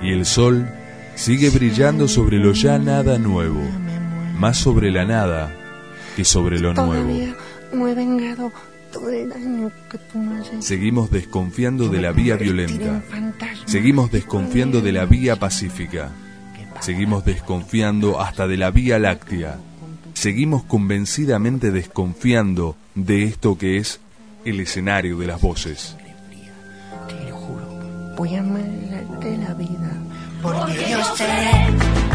y el sol sigue brillando sobre lo ya nada nuevo, más sobre la nada que sobre lo nuevo. No he vengado todo el daño que tú me has hecho. Seguimos desconfiando de la vía violenta, seguimos desconfiando de la vía pacífica, seguimos desconfiando hasta de la vía láctea, seguimos convencidamente desconfiando de esto que es el escenario de las voces. Te lo juro, voy a amargarte la vida, porque yo seré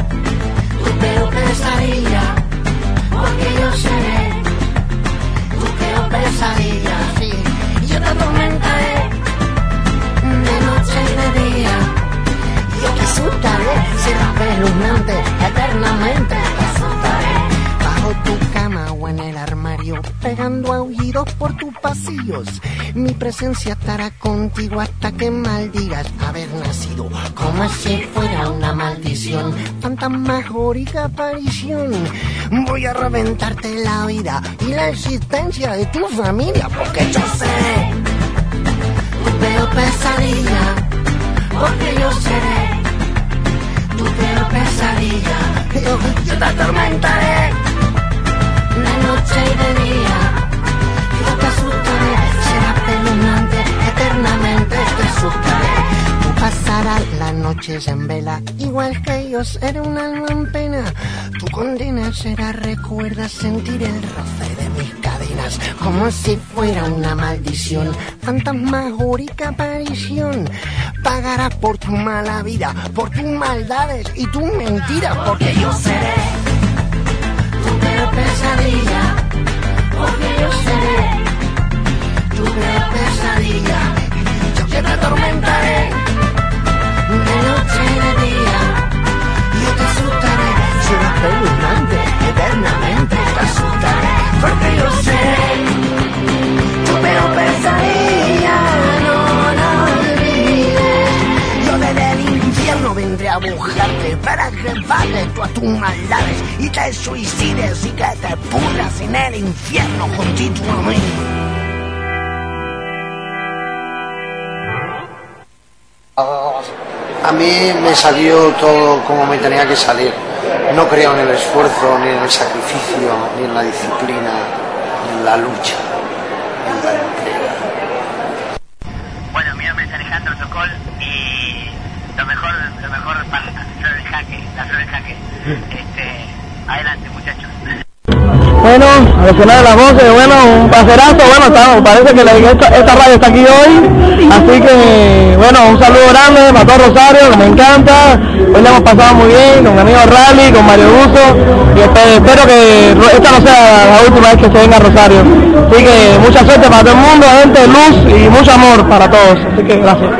tu peor pesadilla, porque yo seré tu peor pesadilla, sí. Yo te atormentaré de noche y de día, yo te asustaré, será espeluznante, eternamente te asustaré. bajo tu cama o en el armario, pegando aullidos por tus pasillos. Mi presencia estará contigo hasta que maldigas haber nacido, como si fuera una maldición, fantasmagórica aparición. Voy a reventarte la vida y la existencia de tu familia, porque yo seré tu peor pesadilla, porque yo seré tu peor pesadilla. Yo te atormentaré de noche y de día, yo te asustaré, será espeluznante, eternamente te asustaré. Tú pasarás las noches en vela, igual que yo seré un alma en pena. Tu condena será, recuerda sentir el roce de mis cadenas, como si fuera una maldición, fantasmagórica aparición. Pagarás por tu mala vida, por tus maldades y tus mentiras, porque yo seré tu peor pesadilla, porque yo seré tu peor pesadilla. Yo te atormentaré de noche y de día, yo te asustaré, será espeluznante, eternamente te asustaré, porque yo seré tu peor pesadilla. No lo olvides, yo desde el infierno vendré a buscarte para que pagues tú a tus maldades y te suicides y que te pudras en el infierno juntito a mí. A mí me salió todo como me tenía que salir. No creo en el esfuerzo, ni en el sacrificio, ni en la disciplina, ni en la lucha, ni en la entrega. Bueno, mi nombre es Alejandro Sokol y lo mejor para la flor del jaque. Adelante, muchachos. Bueno, a los finales de las voces, bueno, un paserazo, bueno, parece que esta radio está aquí hoy, así que, bueno, un saludo grande para todo Rosario, que me encanta, hoy le hemos pasado muy bien, con mi amigo Rally, con Mario Buzo, y espero que esta no sea la última vez que se venga a Rosario, así que mucha suerte para todo el mundo, gente, luz y mucho amor para todos, así que gracias.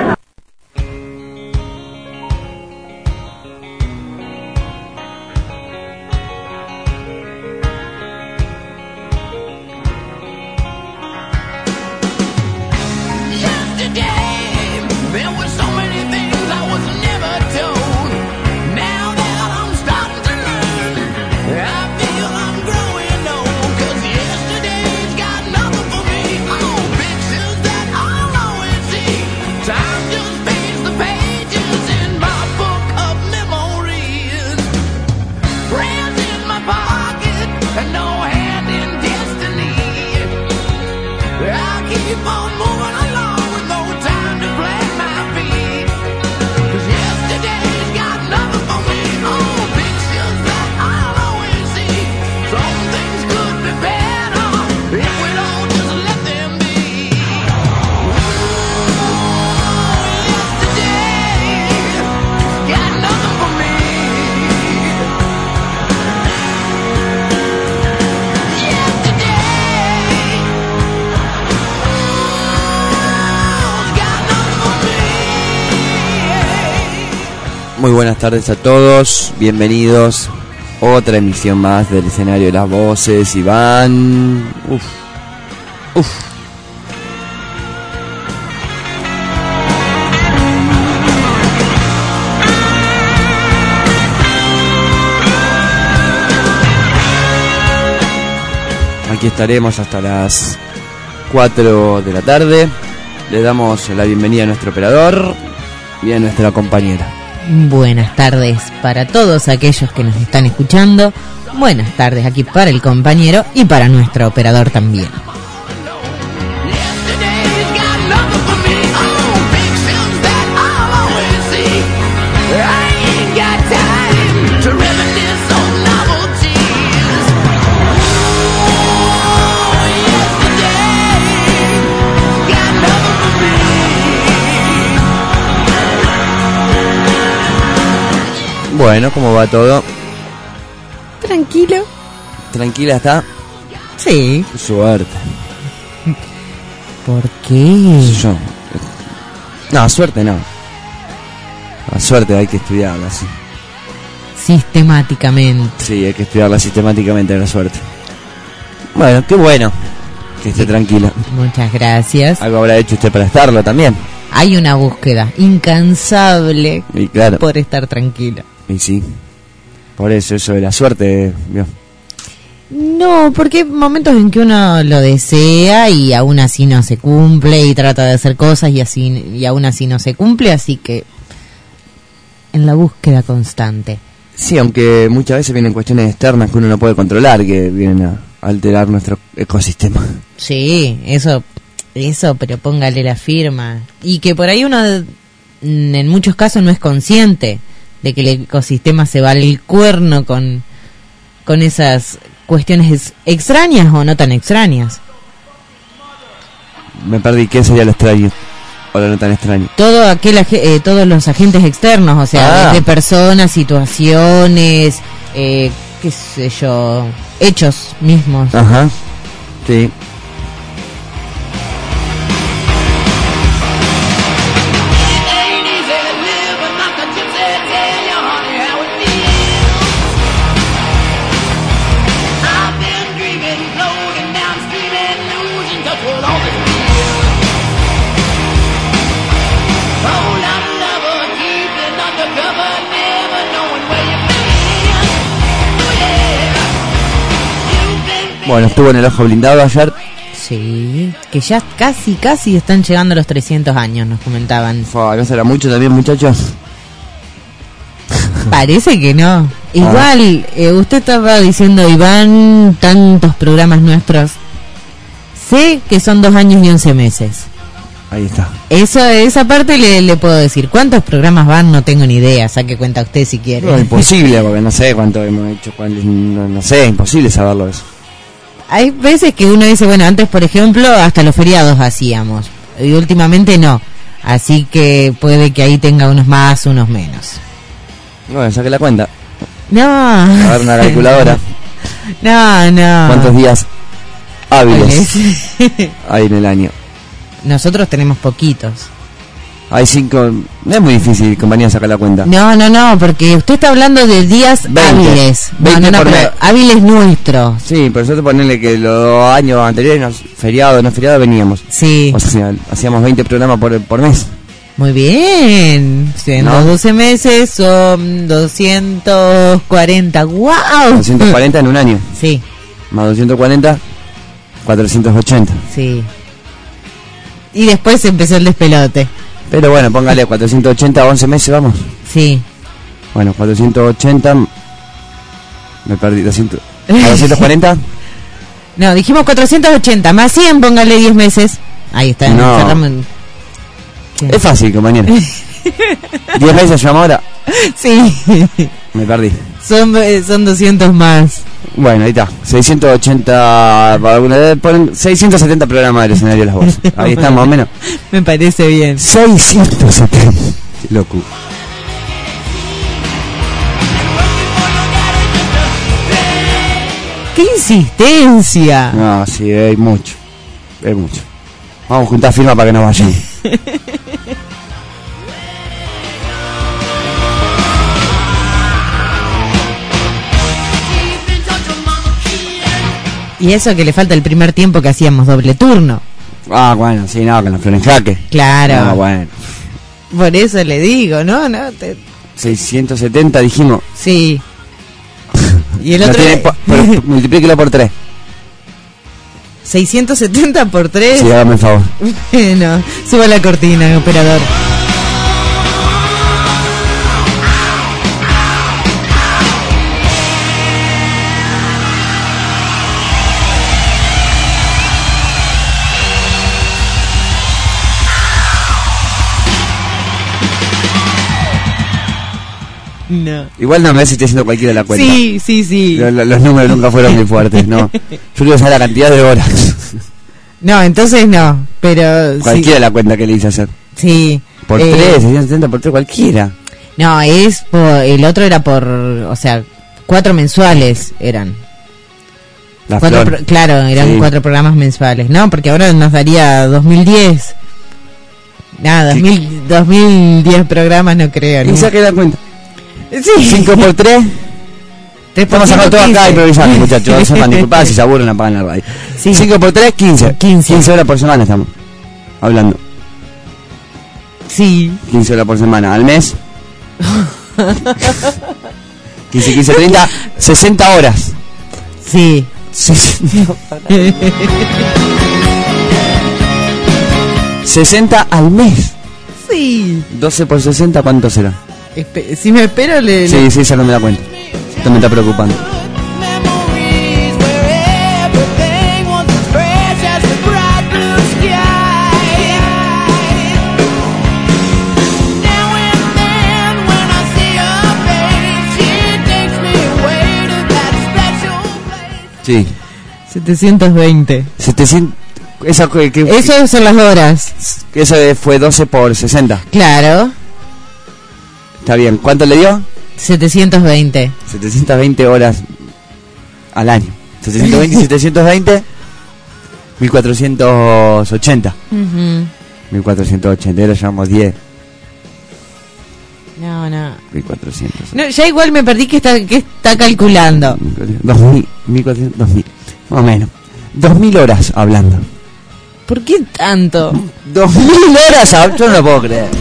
Muy buenas tardes a todos, bienvenidos a otra emisión más del escenario de las voces. Iván, Aquí estaremos hasta las 4 de la tarde. Le damos la bienvenida a nuestro operador y a nuestra compañera. Buenas tardes para todos aquellos que nos están escuchando. Buenas tardes aquí para el compañero y para nuestro operador también. Bueno, ¿cómo va todo? Tranquilo. ¿Tranquila está? Sí. Suerte. ¿Por qué? Yo. No, suerte no. La suerte hay que estudiarla, sí. Sistemáticamente. Sí, hay que estudiarla sistemáticamente, la suerte. Bueno, qué bueno que esté tranquila. Muchas gracias. Algo habrá hecho usted para estarlo también. Hay una búsqueda incansable Y claro. por estar tranquila. Y sí. Por eso de la suerte, ¿vio? No, porque hay momentos en que uno lo desea y aún así no se cumple y trata de hacer cosas y aún así no se cumple, así que en la búsqueda constante. Sí, aunque muchas veces vienen cuestiones externas que uno no puede controlar, que vienen a alterar nuestro ecosistema. Sí, eso, pero póngale la firma. Y que por ahí uno en muchos casos no es consciente de que el ecosistema se va al cuerno con esas cuestiones extrañas o no tan extrañas. Me perdí, ¿qué sería lo extraño? O lo no tan extraño. Todos los agentes externos, o sea, de personas, situaciones, qué sé yo, hechos mismos. Ajá, sí. Bueno, estuvo en el ojo blindado ayer. Sí, que ya casi están llegando a los 300 años, nos comentaban. ¿No será mucho también, muchachos? Parece que no. Igual, usted estaba diciendo, Iván, tantos programas nuestros. Sé que son 2 años y 11 meses. Ahí está. Esa parte le puedo decir. ¿Cuántos programas van? No tengo ni idea. Saque cuenta usted si quiere. No, imposible, porque no sé cuánto hemos hecho. No sé, imposible saberlo eso. Hay veces que uno dice, bueno, antes, por ejemplo, hasta los feriados hacíamos. Y últimamente no. Así que puede que ahí tenga unos más, unos menos. Bueno, saque la cuenta. No. A ver, una calculadora. No. ¿Cuántos días hábiles hay en el año? Nosotros tenemos poquitos. Hay 5. No es muy difícil, compañía, sacar la cuenta. No, porque usted está hablando de días 20, hábiles. 20 no, pero hábiles nuestros. Sí, pero eso ponerle que los años anteriores, feriado, no feriado, veníamos. Sí. O sea, hacíamos 20 programas por mes. Muy bien. Siendo 12 meses son 240. ¡Wow! 240 en un año. Sí. Más 240, 480. Sí. Y después empezó el despelote. Pero bueno, póngale 480 a 11 meses, vamos. Sí. Bueno, 480. Me perdí, 200. ¿A 240? No, dijimos 480. Más 100, póngale 10 meses. Ahí está. No. Es fácil, compañero. 10 meses llamo ahora. Sí. Me perdí. Son 200 más. Bueno, ahí está. 680. Ponen 670 programas del escenario de las voces. Ahí está, más o menos. Me parece bien. 670. Qué loco. ¡Qué insistencia! No, sí, hay mucho. Hay mucho. Vamos a juntar firma para que nos vayan. Y eso que le falta el primer tiempo que hacíamos doble turno. Ah, bueno, sí, no, con la flor en jaque. Claro. Ah, bueno. Por eso le digo, ¿no? 670 dijimos. Sí. Y el otro... multiplíquelo por 3. 670 por 3. Sí, hágame el favor. Bueno, suba la cortina, operador. No. Igual no me ves si estoy haciendo cualquiera la cuenta. Sí. Los números nunca fueron muy fuertes, ¿no? Yo quiero saber la cantidad de horas. No, entonces no, pero... Cualquiera la cuenta que le hice hacer. Sí. Por 3, 670 por 3, cualquiera. No, el otro era por... O sea, 4 mensuales eran. La flor. Claro, eran 4 programas mensuales. No, porque ahora nos daría 2010. Nada, 2010 programas no creo. ¿Y saqué la cuenta? Sí. 5 por 3. Estamos sacando todo acá improvisando, muchachos. Sepan disculpar si se aburren, apagan la radio. 5 por 3, 15. 15 horas por semana estamos hablando. Sí. 15 horas por semana. Al mes. 15, 30, 60 horas. Sí. 60 al mes. Sí. 12 por 60, ¿cuánto será? Si me espero, Sí, ya no me da cuenta. Esto me está preocupando. Sí. 720. 700. Eso son las horas. Eso fue 12 por 60. Claro. Está bien. ¿Cuánto le dio? 720. 720 horas al año. 720 y 720. 1480. 1480. Ahora llevamos 10. No. 1400. No, ya igual me perdí que está calculando. 2000. 1400. 2000. Más o menos. 2000 horas hablando. ¿Por qué tanto? 2000 horas hablando. Yo no lo puedo creer.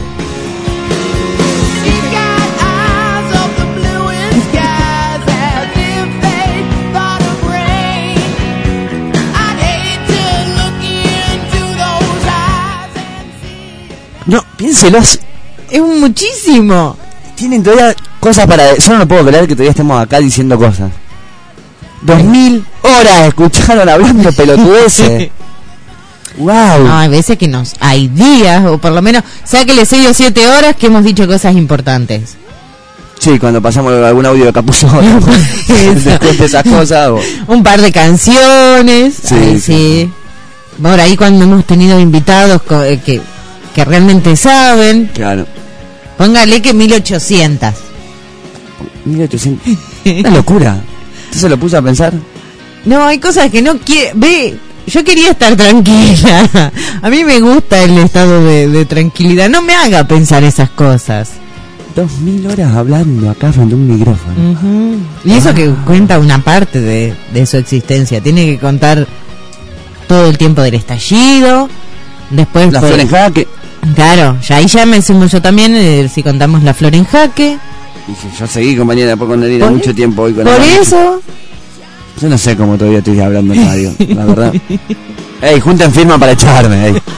No, piénselo. Es muchísimo. Tienen todavía cosas para... Yo no lo puedo creer que todavía estemos acá diciendo cosas. 2000 horas escucharon hablando pelotudeces. Wow. No, hay veces que hay días, o por lo menos, sáquele 6 o 7 horas que hemos dicho cosas importantes. Sí, cuando pasamos algún audio de Capuzón. Después de esas cosas. Un par de canciones. Sí. Por ahí cuando hemos tenido invitados que realmente saben. Claro. Póngale que 1800. 1800. Una locura. ¿Usted se lo puso a pensar? No, hay cosas que no quiere. Ve, yo quería estar tranquila. A mí me gusta el estado de tranquilidad. No me haga pensar esas cosas. 2000 horas hablando acá frente a un micrófono. Y eso que cuenta una parte de su existencia. Tiene que contar todo el tiempo del estallido. Después la flor en jaque. Claro, ahí ya me sumo yo también, si contamos la flor en jaque. Y si yo seguí, compañera, después con Nerina mucho tiempo hoy con por eso. Yo no sé cómo todavía estoy hablando en radio, la verdad. Ey, junten firma para echarme, ey.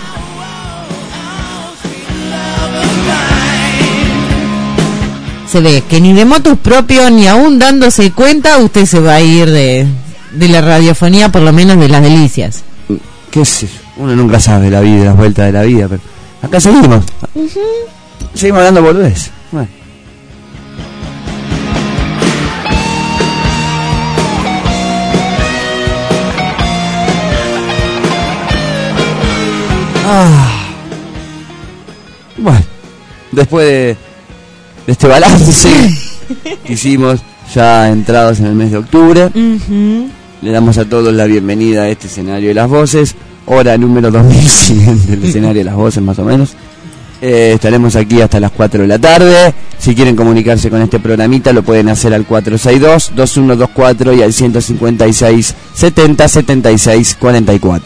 Se ve que ni de motus propios, ni aún dándose cuenta, usted se va a ir de la radiofonía, por lo menos de las delicias. Qué sé yo, uno nunca sabe la vida, las vueltas de la vida, pero acá seguimos. Seguimos hablando boludez. Bueno. Bueno, después de este balance que hicimos ya entrados en el mes de octubre, le damos a todos la bienvenida a este escenario de las voces, hora número 2100 del escenario de las voces más o menos. Estaremos aquí hasta las 4 de la tarde. Si quieren comunicarse con este programita lo pueden hacer al 462-2124 y al 156-70-76-44.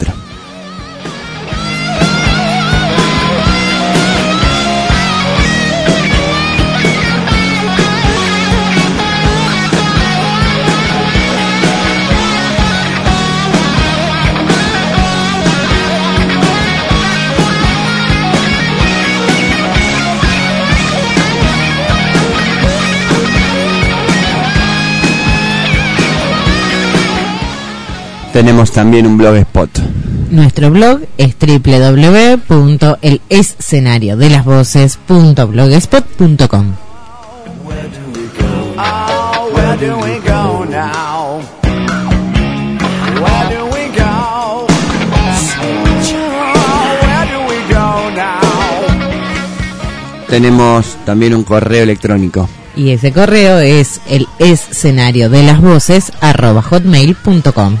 Tenemos también un blogspot. Nuestro blog es www.elescenariodelasvoces.blogspot.com. Oh, where do we go now? Where do we go? Where do we go now? Tenemos también un correo electrónico. Y ese correo es el escenario de las voces @hotmail.com.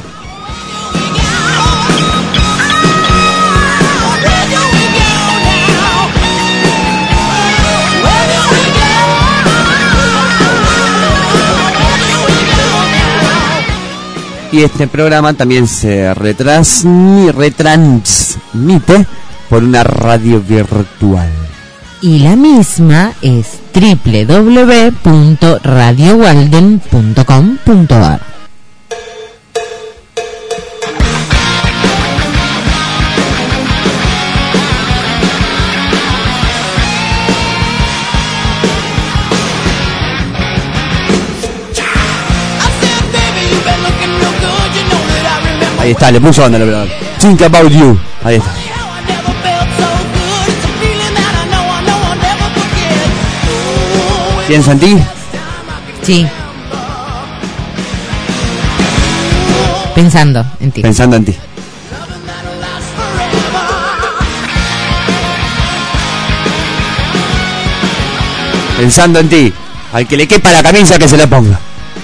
Y este programa también se retransmite por una radio virtual. Y la misma es www.radiowalden.com.ar. Ahí está, le puso onda, la verdad. Think about you. Ahí está. ¿Piensa en ti? Sí. Pensando en ti. Pensando en ti. Pensando en ti. Al que le quepa la camisa que se la ponga.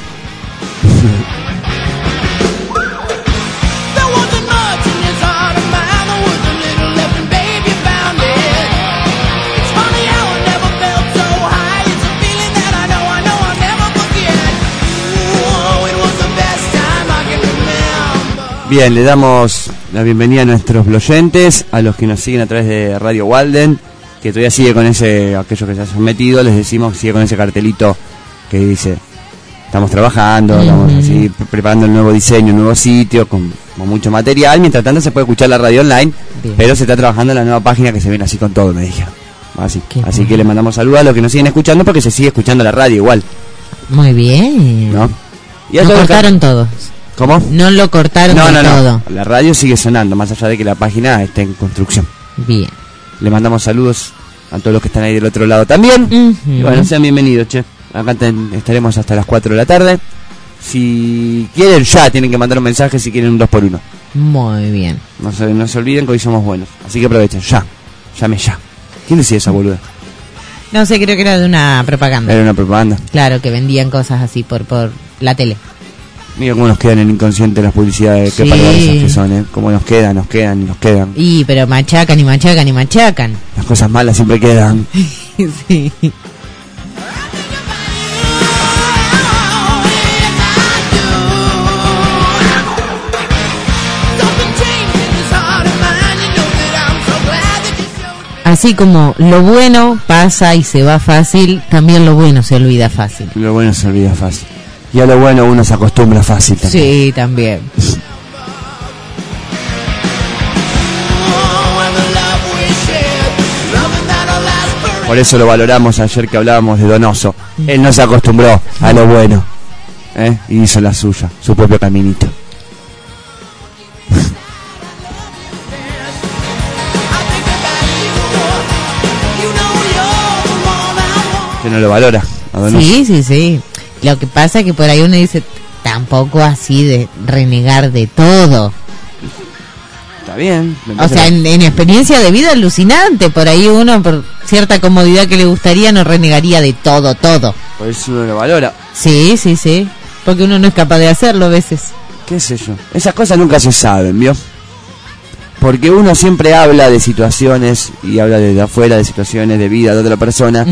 Bien, le damos la bienvenida a nuestros oyentes, a los que nos siguen a través de Radio Walden, que todavía sigue con ese, aquellos que se han sometido, les decimos que sigue con ese cartelito que dice, estamos trabajando, estamos así preparando el nuevo diseño, el nuevo sitio, con mucho material, mientras tanto se puede escuchar la radio online, bien. Pero se está trabajando en la nueva página que se viene así con todo, me dijeron. Así que le mandamos saludos a los que nos siguen escuchando, porque se sigue escuchando la radio igual. Muy bien. ¿No? Y lo cortaron todos. ¿Cómo? No lo cortaron todo. La radio sigue sonando, más allá de que la página esté en construcción. Bien. Le mandamos saludos a todos los que están ahí del otro lado también. Y bueno, sean bienvenidos, che. Acá estaremos hasta las 4 de la tarde. Si quieren, ya tienen que mandar un mensaje si quieren un 2x1. Muy bien. No se olviden que hoy somos buenos. Así que aprovechen, ya. Llame ya. ¿Quién decía esa boluda? No sé, creo que era de una propaganda. Era una propaganda. Claro, que vendían cosas así por la tele. Mira cómo nos quedan en el inconsciente las publicidades, qué perversas que son, cómo nos quedan. Y pero machacan y machacan y machacan. Las cosas malas siempre quedan. Sí. Así como lo bueno pasa y se va fácil, también lo bueno se olvida fácil. Lo bueno se olvida fácil. Y a lo bueno uno se acostumbra fácil también. Sí, también. Por eso lo valoramos ayer que hablábamos de Donoso. Él no se acostumbró a lo bueno, y hizo la suya, su propio caminito. Que no lo valora a Donoso. Sí. Lo que pasa es que por ahí uno dice, tampoco así de renegar de todo. Está bien. O sea, en experiencia de vida alucinante. Por ahí uno, por cierta comodidad que le gustaría, no renegaría de todo. Por eso uno lo valora. Sí. Porque uno no es capaz de hacerlo a veces. ¿Qué sé yo? Esas cosas nunca se saben, ¿vio? Porque uno siempre habla de situaciones y habla desde afuera de situaciones de vida de otra persona.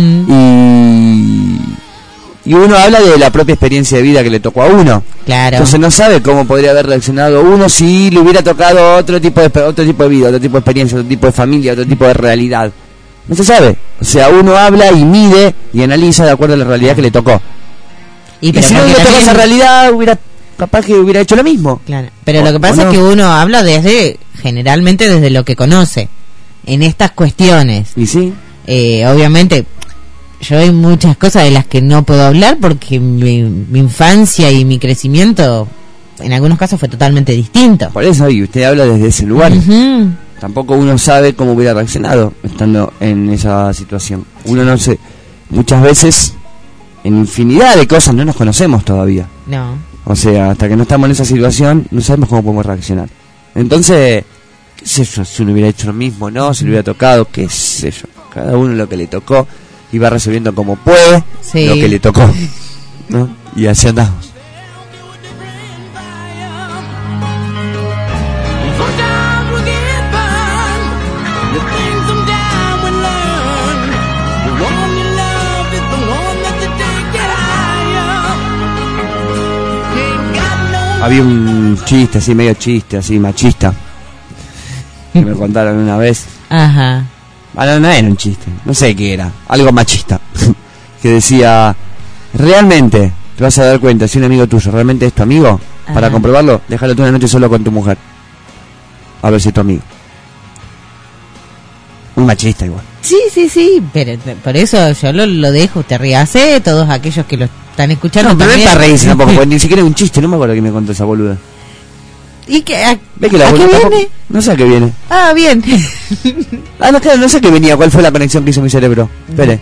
Y uno habla de la propia experiencia de vida que le tocó a uno. Claro. Entonces no sabe cómo podría haber reaccionado uno si le hubiera tocado otro tipo de vida, otro tipo de experiencia, otro tipo de familia, otro tipo de realidad. No se sabe. O sea, uno habla y mide y analiza de acuerdo a la realidad que le tocó. Y si no le tocó esa realidad, capaz que hubiera hecho lo mismo. Claro. Pero lo que pasa es que uno habla generalmente desde lo que conoce en estas cuestiones. Y sí. Obviamente yo hay muchas cosas de las que no puedo hablar porque mi infancia y mi crecimiento en algunos casos fue totalmente distinto. Por eso, y usted habla desde ese lugar. Tampoco uno sabe cómo hubiera reaccionado estando en esa situación. Uno no sé, muchas veces en infinidad de cosas no nos conocemos todavía. No. O sea, hasta que no estamos en esa situación, no sabemos cómo podemos reaccionar. Entonces, qué sé yo, si uno hubiera hecho lo mismo, ¿no? Si le hubiera tocado, qué sé yo. Cada uno lo que le tocó, iba resolviendo como puede Sí. lo que le tocó, ¿no? Y así andamos. Sometimes we get burned. The thing sometimes we learn. The one you love is the one that you take it higher. Ain't got no Había un chiste, así medio chiste, así machista, que me contaron una vez. Ajá. Bueno, no era un chiste, no sé qué era, algo machista, que decía, realmente te vas a dar cuenta si un amigo tuyo realmente es tu amigo. Para Ajá. comprobarlo, déjalo tú una noche solo con tu mujer, a ver si es tu amigo. Un machista igual. Sí, pero por eso yo lo dejo, te ríase, todos aquellos que lo están escuchando No, pero no es también. para reírse tampoco, porque ni siquiera es un chiste, no me acuerdo que me contó esa boluda. ¿Y qué? ¿Ves que la ¿A qué boluda tampoco- viene? No sé a qué viene. Ah, bien. Ah, no, claro, no sé a qué venía, cuál fue la conexión que hizo mi cerebro. Espere.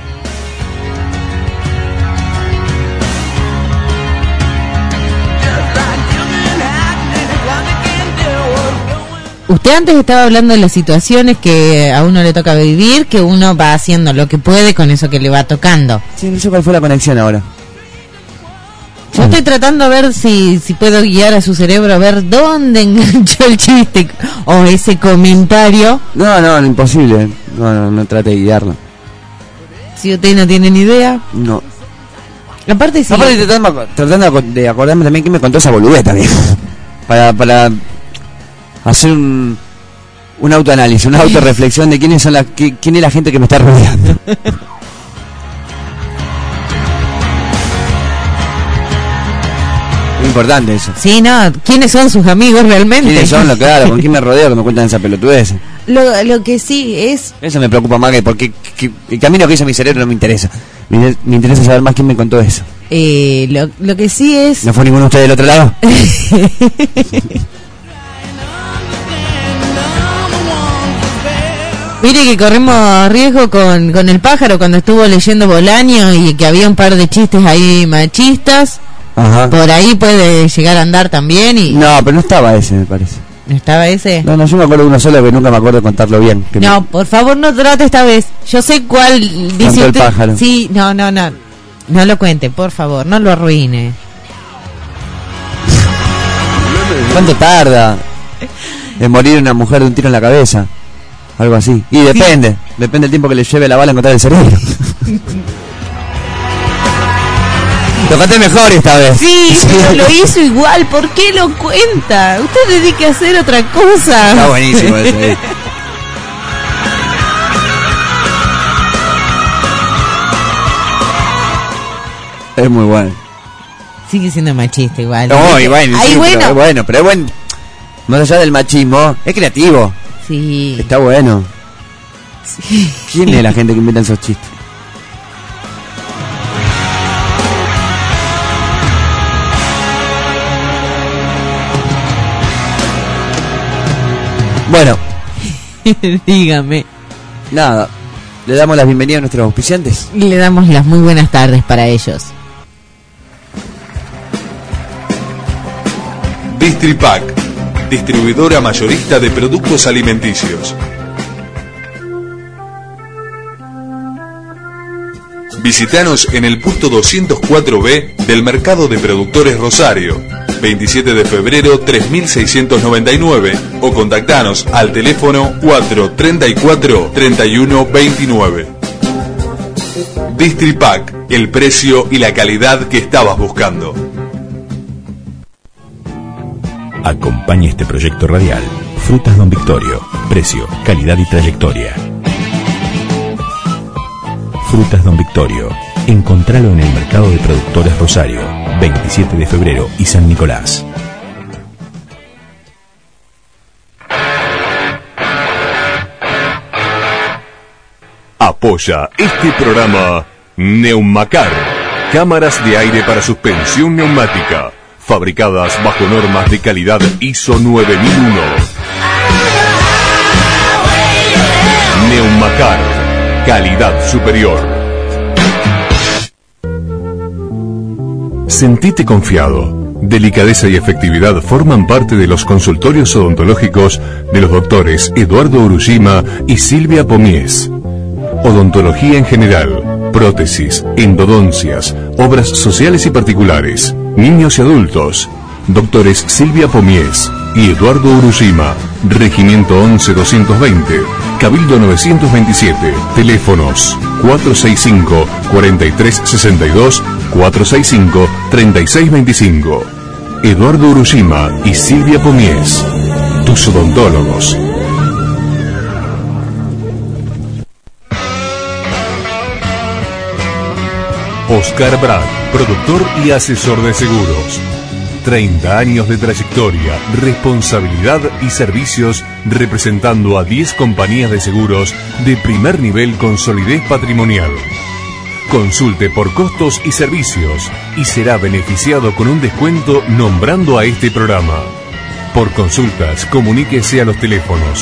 Usted antes estaba hablando de las situaciones que a uno le toca vivir, que uno va haciendo lo que puede con eso que le va tocando. Sí, no sé cuál fue la conexión ahora. Yo estoy tratando de ver si puedo guiar a su cerebro a ver dónde enganchó el chiste o ese comentario. No, imposible. No trate de guiarlo. Si usted no tiene ni idea. No. Aparte, sí. Aparte tratando de acordarme también que me contó esa boludez también. para hacer un autoanálisis, una autorreflexión de quién es la gente que me está rodeando. Es importante eso. Sí, no. ¿Quiénes son sus amigos realmente? ¿Quiénes son? Claro, ¿con quién me rodeo que me cuentan esa pelotudez? Lo que sí es... Eso me preocupa más porque el camino que hizo mi cerebro no me interesa. Me interesa saber más quién me contó eso. Lo que sí es... ¿No fue ninguno de ustedes del otro lado? Mire que corremos riesgo con el pájaro cuando estuvo leyendo Bolaño y que había un par de chistes ahí machistas. Ajá. Por ahí puede llegar a andar también y... No, pero no estaba ese, me parece. ¿No estaba ese? No, yo me acuerdo de uno solo que nunca me acuerdo de contarlo bien. Que No, por favor no trate esta vez. Yo sé cuál dice Contó el usted. pájaro. Sí, no. No lo cuente, por favor, no lo arruine. ¿Cuánto tarda en morir una mujer de un tiro en la cabeza? Algo así. Y depende del tiempo que le lleve la bala a encontrar el cerebro. Lo conté mejor esta vez. Sí, pero lo hizo igual. ¿Por qué lo cuenta? Usted dedique a hacer otra cosa. Está buenísimo ese. Es muy bueno. Sigue siendo machista igual. No, y bueno, Ay, sí, bueno. pero es bueno. Más allá del machismo, es creativo. Sí. Está bueno. Sí. ¿Quién es la gente que inventa esos chistes? Bueno, Dígame. nada. Le damos las bienvenidas a nuestros auspiciantes. Le damos las muy buenas tardes para ellos. Distripac, distribuidora mayorista de productos alimenticios. Visítanos en el puesto 204B del Mercado de Productores Rosario, 27 de febrero 3699, o contactanos al teléfono 434-3129. Distripac, el precio y la calidad que estabas buscando. Acompaña este proyecto radial. Frutas Don Victorio. Precio, calidad y trayectoria. Frutas Don Victorio. Encontralo en el Mercado de Productores Rosario, 27 de febrero y San Nicolás. Apoya este programa Neumacar, cámaras de aire para suspensión neumática, fabricadas bajo normas de calidad ISO 9001. Neumacar, calidad superior. Sentite confiado. Delicadeza y efectividad forman parte de los consultorios odontológicos de los doctores Eduardo Urushima y Silvia Pomies. Odontología en general, prótesis, endodoncias, obras sociales y particulares, niños y adultos. Doctores Silvia Pomies y Eduardo Urushima, Regimiento 11-220, Cabildo 927, teléfonos 465-4362, 465-3625. Eduardo Urushima y Silvia Pomies, tus odontólogos. Oscar Brad, productor y asesor de seguros. 30 años de trayectoria, responsabilidad y servicios representando a 10 compañías de seguros de primer nivel con solidez patrimonial. Consulte por costos y servicios y será beneficiado con un descuento nombrando a este programa. Por consultas, comuníquese a los teléfonos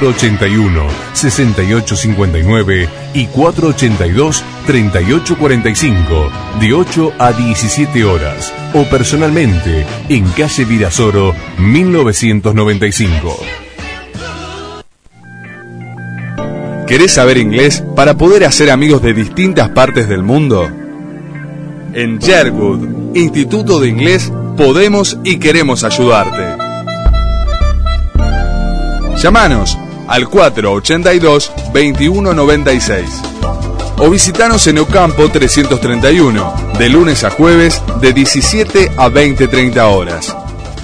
481-6859 y 482-3845 de 8 a 17 horas o personalmente en calle Virasoro 1995. ¿Querés saber inglés para poder hacer amigos de distintas partes del mundo? En Sherwood, Instituto de Inglés, podemos y queremos ayudarte. Llámanos al 482-2196 o visitanos en Ocampo 331, de lunes a jueves de 17 a 20:30 horas.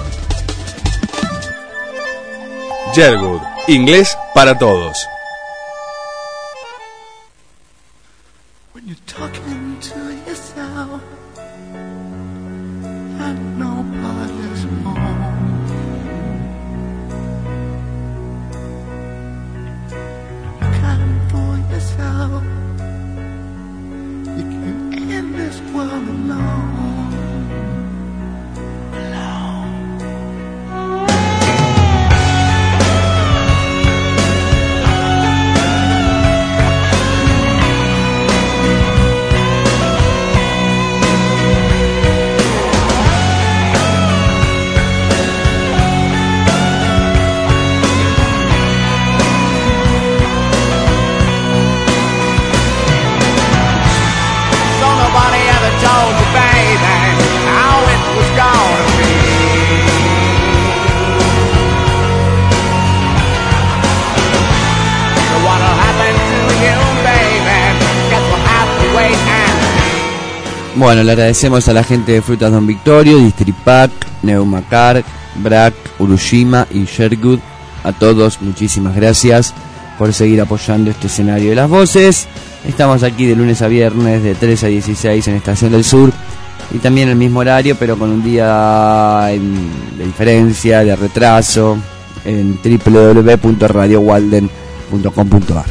Sherwood, inglés para todos. When you're talking to yourself and nobody's home, you can't fool yourself. You can't end this world alone. Bueno, le agradecemos a la gente de Frutas Don Victorio, Distripac, Neumacar, Brac, Urushima y Sherwood. A todos, muchísimas gracias por seguir apoyando este escenario de las voces. Estamos aquí de lunes a viernes de 3 a 16 en Estación del Sur y también el mismo horario, pero con un día de diferencia, de retraso, en www.radiowalden.com.ar.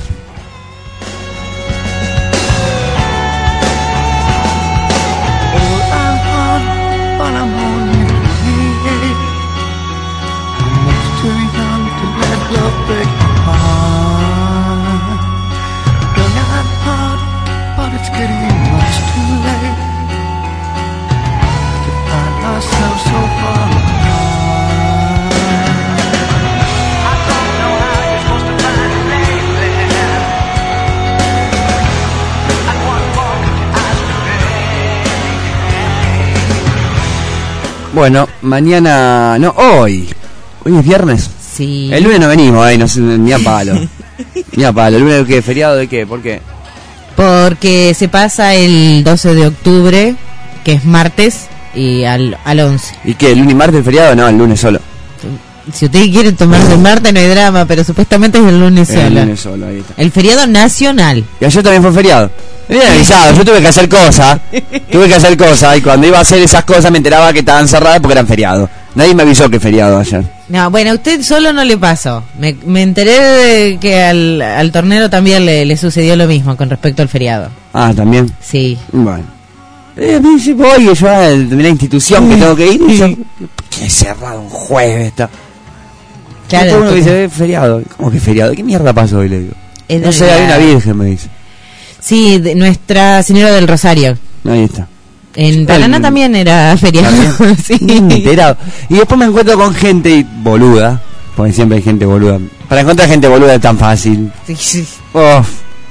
Bueno, mañana, no, hoy es viernes. Sí. El lunes no venimos, no sé, ni a palo. Ni a palo. ¿El lunes qué? ¿Feriado de qué? ¿Por qué? Porque se pasa el 12 de octubre, que es martes, y al 11. ¿Y qué? ¿El lunes y martes el feriado? No, el lunes solo. Si ustedes quieren tomarse el martes no hay drama, pero supuestamente es el lunes solo. El lunes solo, ahí está. El feriado nacional. Y ayer también fue feriado. Me habían avisado, yo tuve que hacer cosas. Y cuando iba a hacer esas cosas me enteraba que estaban cerradas porque eran feriados. Nadie me avisó que feriado ayer. No, bueno, a usted solo no le pasó. Me enteré de que al tornero también le sucedió lo mismo con respecto al feriado. Ah, ¿también? Sí. Bueno. Me dice, oye, yo a la institución que tengo que ir. Y yo, ¿qué cerrado un jueves está? Claro. Uno dice, feriado. ¿Cómo que feriado? ¿Qué mierda pasó hoy? Le digo. No sé, hay una virgen, me dice. Sí, de Nuestra Señora del Rosario. Ahí está. En Paraná también era feriado. Sí. Enterado. Y después me encuentro con gente boluda, porque siempre hay gente boluda. Para encontrar gente boluda es tan fácil. Sí. Uf,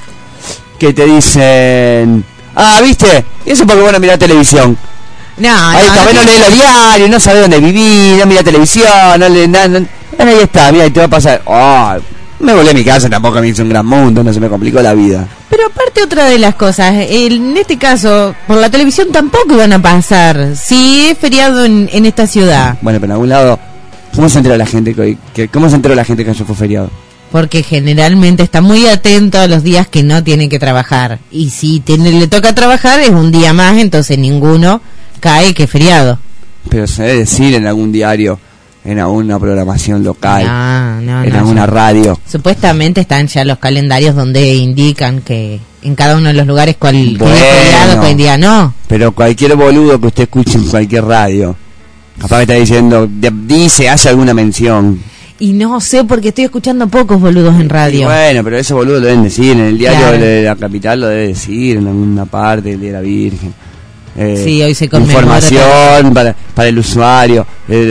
que te dicen, ¿viste? Eso porque vos no mirás televisión. Ahí está, vos no lees los diarios, no sabés dónde vivís, no mirás televisión, no lees nada. Ahí está, mira, y te va a pasar. Me volví a mi casa, tampoco me hizo un gran mundo, no se me complicó la vida. Pero aparte otra de las cosas, en este caso, por la televisión tampoco iban a pasar. Si es feriado en esta ciudad. Bueno, pero en algún lado, ¿cómo se enteró la gente que ayer fue feriado? Porque generalmente está muy atento a los días que no tiene que trabajar. Y si le toca trabajar es un día más, entonces ninguno cae que es feriado. Pero se debe decir en algún diario, en alguna programación local, en alguna radio. Supuestamente están ya los calendarios donde indican que en cada uno de los lugares cuál día es feriado, cuál día no. Pero cualquier boludo que usted escuche en cualquier radio, capaz que está diciendo, hace alguna mención. Y no sé, porque estoy escuchando pocos boludos en radio. Y bueno, pero esos boludos lo deben decir, en el diario de la capital lo debe decir, en alguna parte, el día de la Virgen. Sí, hoy se conmemora información para el usuario,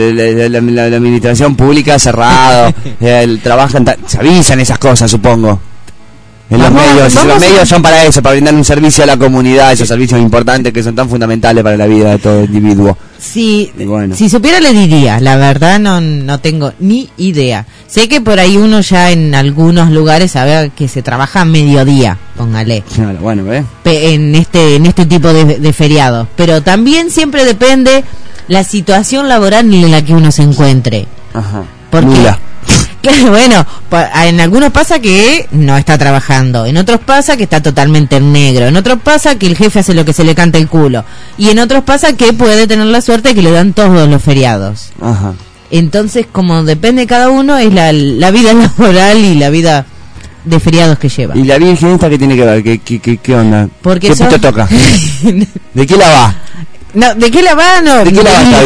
la administración pública cerrado, trabajan, se avisan esas cosas, supongo. En los medios son para eso, para brindar un servicio a la comunidad, esos servicios importantes que son tan fundamentales para la vida de todo individuo. Sí, bueno. Si supiera le diría, la verdad no tengo ni idea. Sé que por ahí uno ya en algunos lugares sabe que se trabaja a mediodía, póngale. Claro, bueno, en este tipo de feriados, pero también siempre depende la situación laboral en la que uno se encuentre. Ajá. Porque bueno, en algunos pasa que no está trabajando, en otros pasa que está totalmente en negro, en otros pasa que el jefe hace lo que se le canta el culo, y en otros pasa que puede tener la suerte de que le dan todos los feriados. Ajá. Entonces, como depende de cada uno, es la vida laboral y la vida de feriados que lleva. ¿Y la Virgen esta qué tiene que ver? ¿Qué onda? Porque ¿Qué pito toca? ¿De qué la va? No, ¿de qué la va? No, ¿de qué la va esta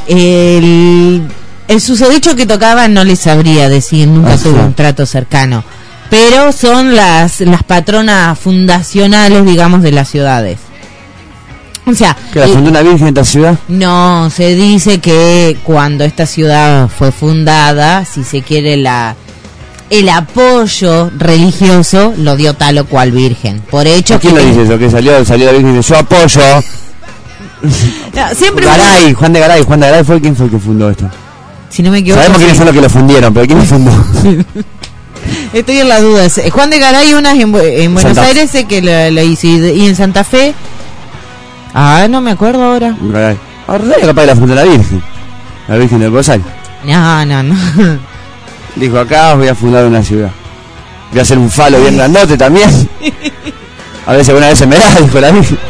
Virgen? El susodicho que tocaba no les sabría decir, nunca tuve un trato cercano. Pero son las patronas fundacionales, digamos, de las ciudades. O sea... ¿Que la fundó una virgen esta ciudad? No, se dice que cuando esta ciudad fue fundada, si se quiere el apoyo religioso lo dio tal o cual virgen. Por hecho ¿quién lo dice eso? Que salió la virgen y dice, yo apoyo. No, siempre Juan de Garay fue quien fundó esto. Si no me equivoco. Sabemos quiénes son los que lo fundieron, pero ¿quién lo fundó? Estoy en la duda. Juan de Garay, unas en Buenos Santa Aires, sé que lo hizo. Y en Santa Fe. No me acuerdo ahora. Garay. Ahora capaz que la fundó la Virgen del Rosario. No. Dijo, acá voy a fundar una ciudad. Voy a hacer un falo bien grandote también. A ver si alguna vez se me da, dijo la Virgen.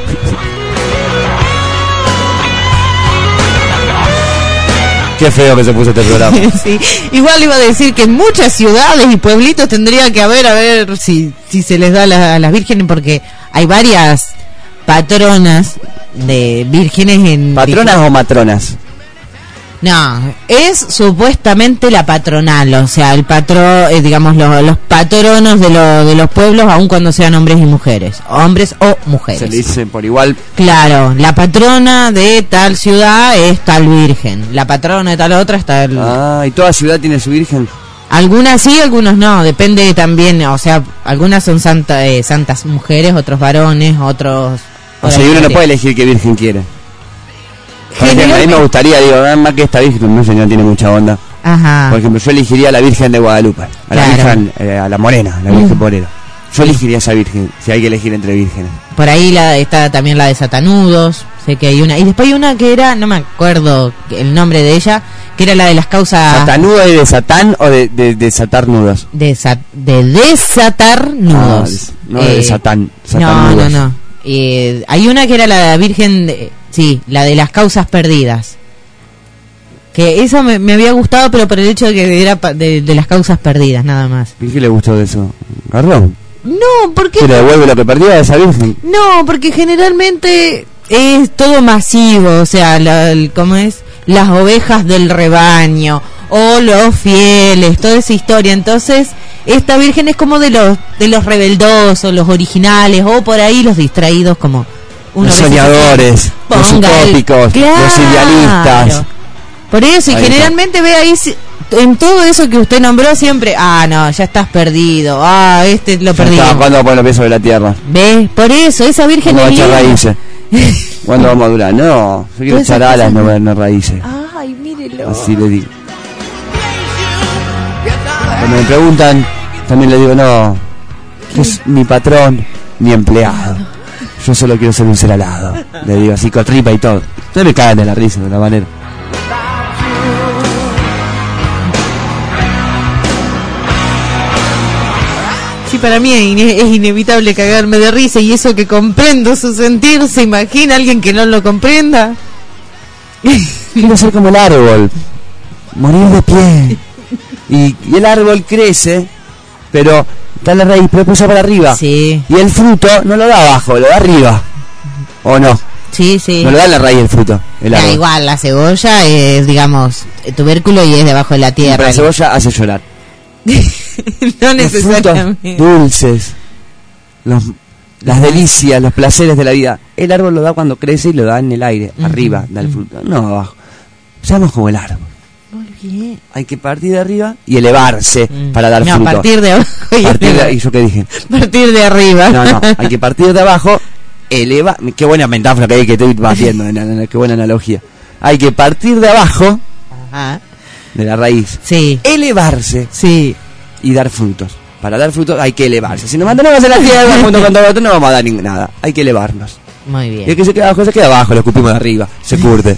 Qué feo que se puso este programa. Sí. Igual iba a decir que en muchas ciudades y pueblitos tendría que haber, a ver si se les da a las vírgenes, porque hay varias patronas de vírgenes en... ¿Patronas o matronas? No, es supuestamente la patronal, o sea, el patrón, digamos, los patronos de los pueblos, aun cuando sean hombres y mujeres, hombres o mujeres. Se le dice por igual. Claro, la patrona de tal ciudad es tal virgen, la patrona de tal otra es tal... ¿Y toda ciudad tiene su virgen? Algunas sí, algunos no, depende también, o sea, algunas son santas mujeres, otros varones, otros... O sea, y uno no puede elegir qué virgen quiere. Por ejemplo, a mí me gustaría, digo, más que esta virgen, no sé, no tiene mucha onda. Ajá. Por ejemplo, yo elegiría a la Virgen de Guadalupe, a la Virgen, a la Morena, la Virgen Morena. Yo elegiría a esa virgen, si hay que elegir entre vírgenes. Por ahí está también la de Satanudos, sé que hay una. Y después hay una que era, no me acuerdo el nombre de ella, que era la de las causas... ¿Satanudo es de Satán o de desatar nudos? De desatar nudos. No, de Satán. No. Hay una que era la Virgen... Sí, la de las causas perdidas. Que esa me había gustado, pero por el hecho de que era de las causas perdidas, nada más. ¿Y qué le gustó de eso? ¿Garrón? No, porque... ¿Que le devuelve lo que perdió a esa virgen? No, porque generalmente es todo masivo, o sea, ¿cómo es? Las ovejas del rebaño, o los fieles, toda esa historia. Entonces, esta virgen es como de los rebeldosos, los originales, o por ahí los distraídos como uno los a veces soñadores, los ponga utópicos, claro. los idealistas. Por eso, y Ahí generalmente ve ahí en todo eso que usted nombró siempre, no, ya estás perdido, lo perdí. ¿Cuándo poner los pies sobre la tierra? ¿Ves? Por eso, esa virgen ¿Cuándo es va a echar linda. raíces? ¿Cuándo vamos a durar? No, yo quiero echar alas, no raíces. Ay, mírelo. Así le digo. Cuando me preguntan, también le digo, no, es mi patrón, mi empleado. Yo solo quiero ser un ser alado. Le digo así con tripa y todo. Ustedes me cagan de la risa de una manera. Sí, para mí es inevitable cagarme de risa, y eso que comprendo su sentir. ¿Se imagina alguien que no lo comprenda? Quiero ser como el árbol, morir de pie. Y el árbol crece, pero está en la raíz, pero después va para arriba. Sí. Y el fruto no lo da abajo, lo da arriba. ¿O no? Sí, sí. No lo da en la raíz el fruto, el árbol. Igual, la cebolla es, digamos, tubérculo y es debajo de la tierra. Pero la cebolla hace llorar. No Los necesariamente. frutos dulces, las delicias, los placeres de la vida. El árbol lo da cuando crece y lo da en el aire, arriba da el fruto, no abajo. Seamos como el árbol. Muy bien. Hay que partir de arriba y elevarse para dar fruto. No, partir de abajo ¿Y yo qué dije? Partir de arriba. No, hay que partir de abajo, eleva. Qué buena metáfora que estoy batiendo, qué buena analogía. Hay que partir de abajo, Ajá. de la raíz, sí, elevarse, sí, y dar frutos. Para dar frutos hay que elevarse. Si nos mantenemos en la tierra junto con todo otro, no vamos a dar nada. Hay que elevarnos. Muy bien. Y el que se queda abajo, lo escupimos de arriba, se curte.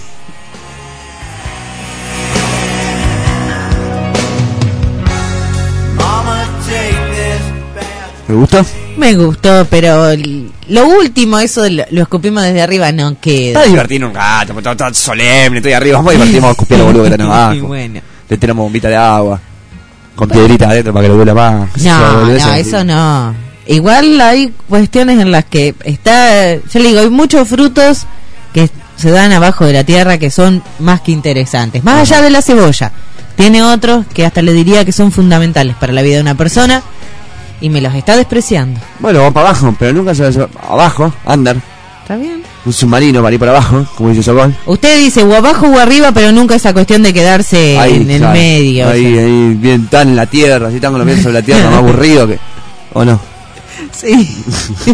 ¿Me gustó? Me gustó, pero lo último, eso lo escupimos desde arriba, no queda. Está divertido un gato, todo solemne, estoy arriba, vamos a divertirnos a escupir a los boludos que están abajo. Bueno. Le tiramos bombita de agua, con piedritas adentro para que lo duela más. No, eso no. Igual hay cuestiones en las que yo le digo, hay muchos frutos que se dan abajo de la tierra que son más que interesantes. Más allá de la cebolla, tiene otros que hasta le diría que son fundamentales para la vida de una persona, y me los está despreciando. Bueno, vamos para abajo, pero nunca se va abajo, andar. ¿Está bien? Un submarino para ir para abajo, como dice Sokol. Usted dice o abajo o arriba, pero nunca esa cuestión de quedarse ahí, en el claro, medio. Ahí, bien tan en la tierra, así tan con los pies sobre la tierra, más aburrido que... ¿O no? Sí.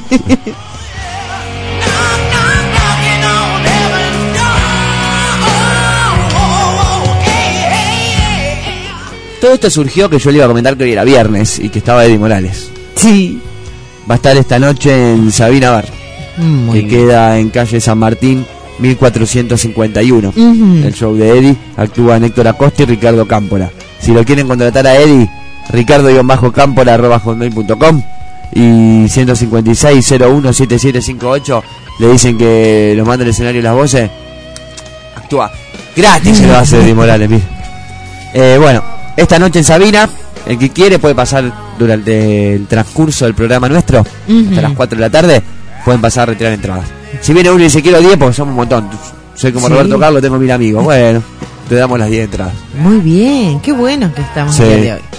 Todo esto surgió que yo le iba a comentar que hoy era viernes y que estaba Eddie Morales. Sí. Va a estar esta noche en Sabina Bar, Muy que bien. queda en calle San Martín 1451. Ujú. El show de Eddie, actúan Héctor Acosta y Ricardo Cámpora. Si lo quieren contratar a Eddie, ricardo-cámpora@hotmail.com y 156-01-7758, le dicen que los manda al escenario las voces. Actúa gratis, se lo hace Eddie Morales, mire. Bueno, esta noche en Sabina, el que quiere puede pasar durante el transcurso del programa nuestro, hasta las 4 de la tarde, pueden pasar a retirar entradas. Si viene uno y dice quiero 10, porque somos un montón. Soy como Sí. Roberto Carlos, tengo 1000 amigos. Bueno, te damos las 10 entradas. Muy bien, qué bueno que estamos Sí. el día de hoy.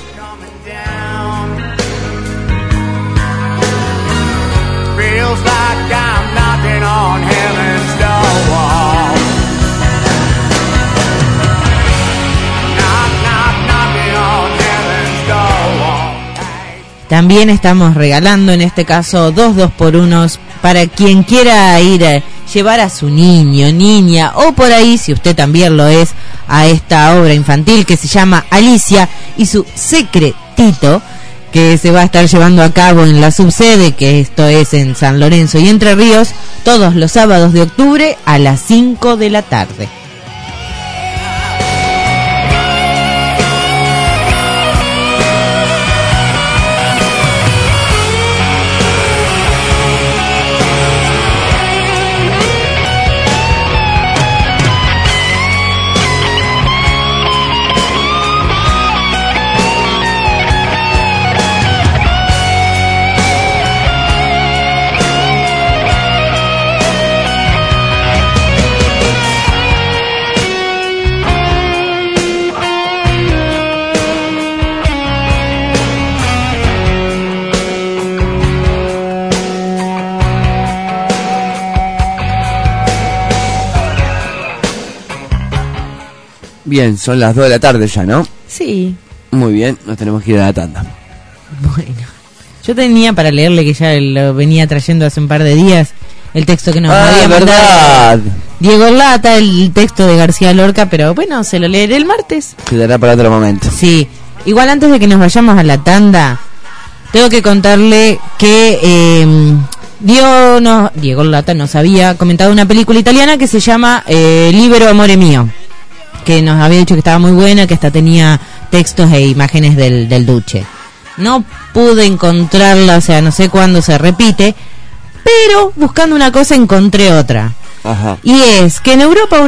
Feels like I'm knocking on heaven's door. Knocking on heaven's door. También estamos regalando, en este caso, 2 por 1 para quien quiera ir a llevar a su niño, niña, o por ahí, si usted también lo es, a esta obra infantil que se llama Alicia y su secretito, que se va a estar llevando a cabo en la subsede, que esto es en San Lorenzo y Entre Ríos, todos los sábados de octubre a las 5 de la tarde. Bien, son las 2 de la tarde ya, ¿no? Sí. Muy bien, nos tenemos que ir a la tanda. Bueno, yo tenía para leerle, que ya lo venía trayendo hace un par de días, el texto que nos había mandado verdad. Diego Lata, el texto de García Lorca, pero bueno, se lo leeré el martes. Quedará para otro momento. Sí, igual antes de que nos vayamos a la tanda, tengo que contarle que Diego Lata nos había comentado una película italiana que se llama Libero Amore Mio, que nos había dicho que estaba muy buena, que hasta tenía textos e imágenes del Duce. No pude encontrarla, o sea, no sé cuándo se repite, pero buscando una cosa encontré otra. Ajá. Y es que en Europa,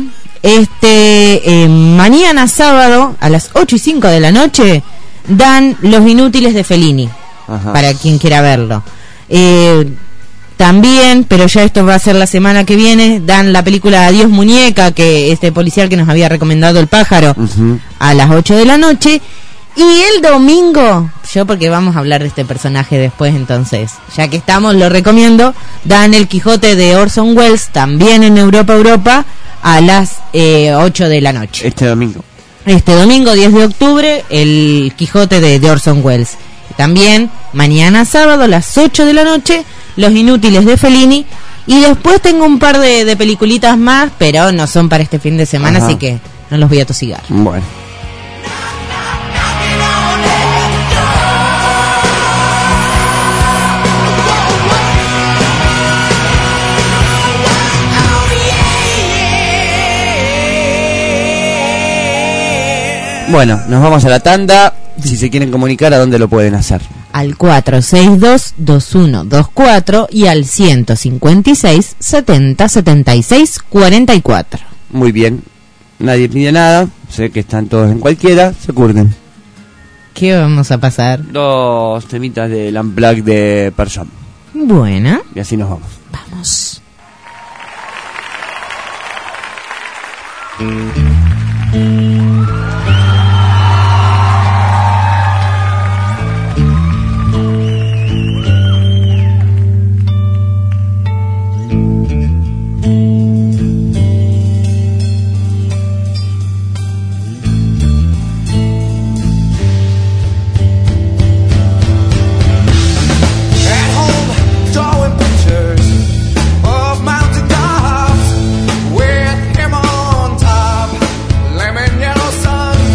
mañana sábado a las 8:05 de la noche dan Los Inútiles de Fellini. Ajá. Para quien quiera verlo. También, pero ya esto va a ser la semana que viene, dan la película Adiós Muñeca, que policial que nos había recomendado El Pájaro, a las 8 de la noche. Y el domingo, porque vamos a hablar de este personaje después, entonces, ya que estamos, lo recomiendo, dan El Quijote de Orson Welles, también en Europa, a las 8 de la noche. Este domingo, 10 de octubre, El Quijote de Orson Welles. También, mañana sábado, a las 8 de la noche, Los Inútiles de Fellini. Y después tengo un par de peliculitas más, pero no son para este fin de semana, así que no los voy a tosigar. Bueno. Bueno, nos vamos a la tanda. Si se quieren comunicar, ¿a dónde lo pueden hacer? Al 462-2124 y al 156-70-76-44. Muy bien. Nadie pide nada. Sé que están todos en cualquiera. Se curten. ¿Qué vamos a pasar? Los temitas del Unplugged de Person. Buena. Y así nos vamos. Vamos. With him on top, lemon yellow sun.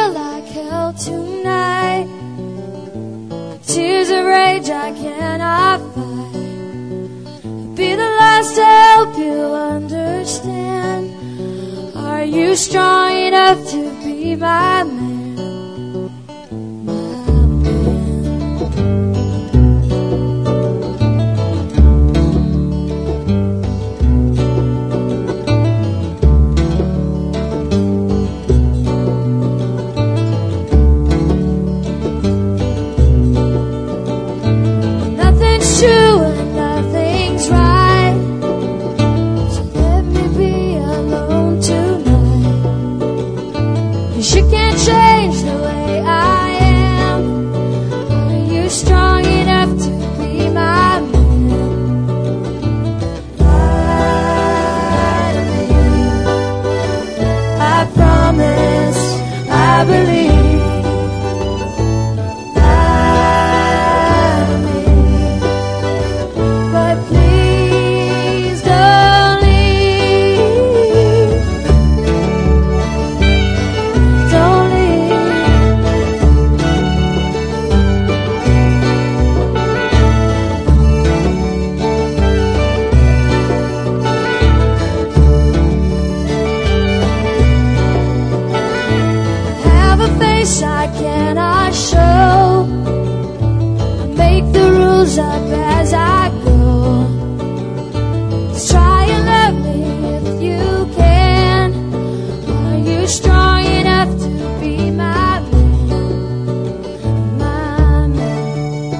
feel like hell tonight. Tears of rage I cannot fight. Be the last to help you understand. Are you strong enough to be my man? True and nothing's right, so let me be alone tonight. 'Cause you can't change the way I am. Are you strong enough to be my man? Lie to me. I promise, I believe. I cannot show. I make the rules up as I go. Just try and love me if you can. Are you strong enough to be my man? My man.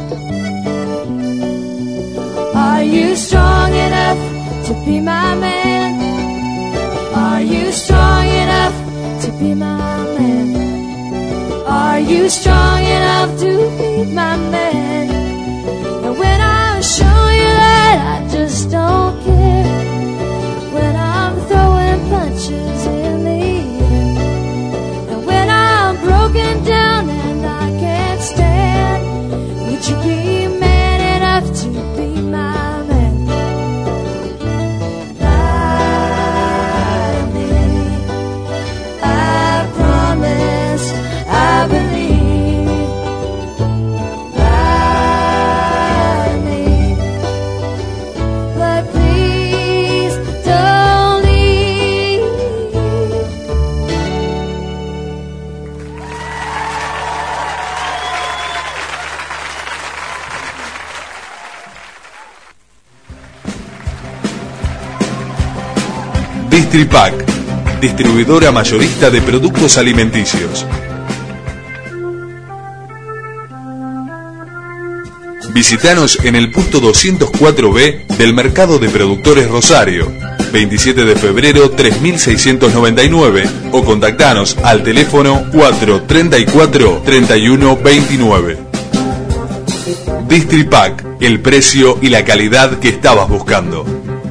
Are you strong enough to be my man? Are you strong enough to be my man? Are you strong enough to be my man? And when I'm showing you that I just don't care, when I'm throwing punches in the air, and when I'm broken down and I can't stand, would you be man enough to be my man? Lie to me. I promise, I believe. Lie to me, but please don't leave. Distripac, distribuidora mayorista de productos alimenticios. Visítanos en el punto 204B del Mercado de Productores Rosario, 27 de febrero 3699, o contactanos al teléfono 434-3129. Distripac, el precio y la calidad que estabas buscando.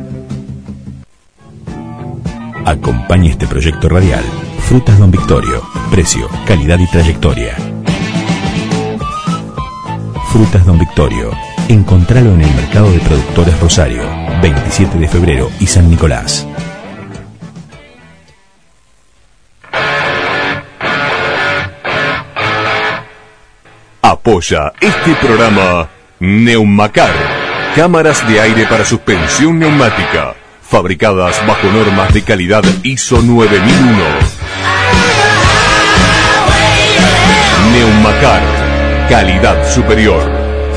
Acompaña este proyecto radial. Frutas Don Victorio. Precio, calidad y trayectoria. Frutas Don Victorio. Encontralo en el Mercado de Productores Rosario, 27 de febrero y San Nicolás. Apoya este programa Neumacar, cámaras de aire para suspensión neumática, fabricadas bajo normas de calidad ISO 9001. Neumacar, calidad superior.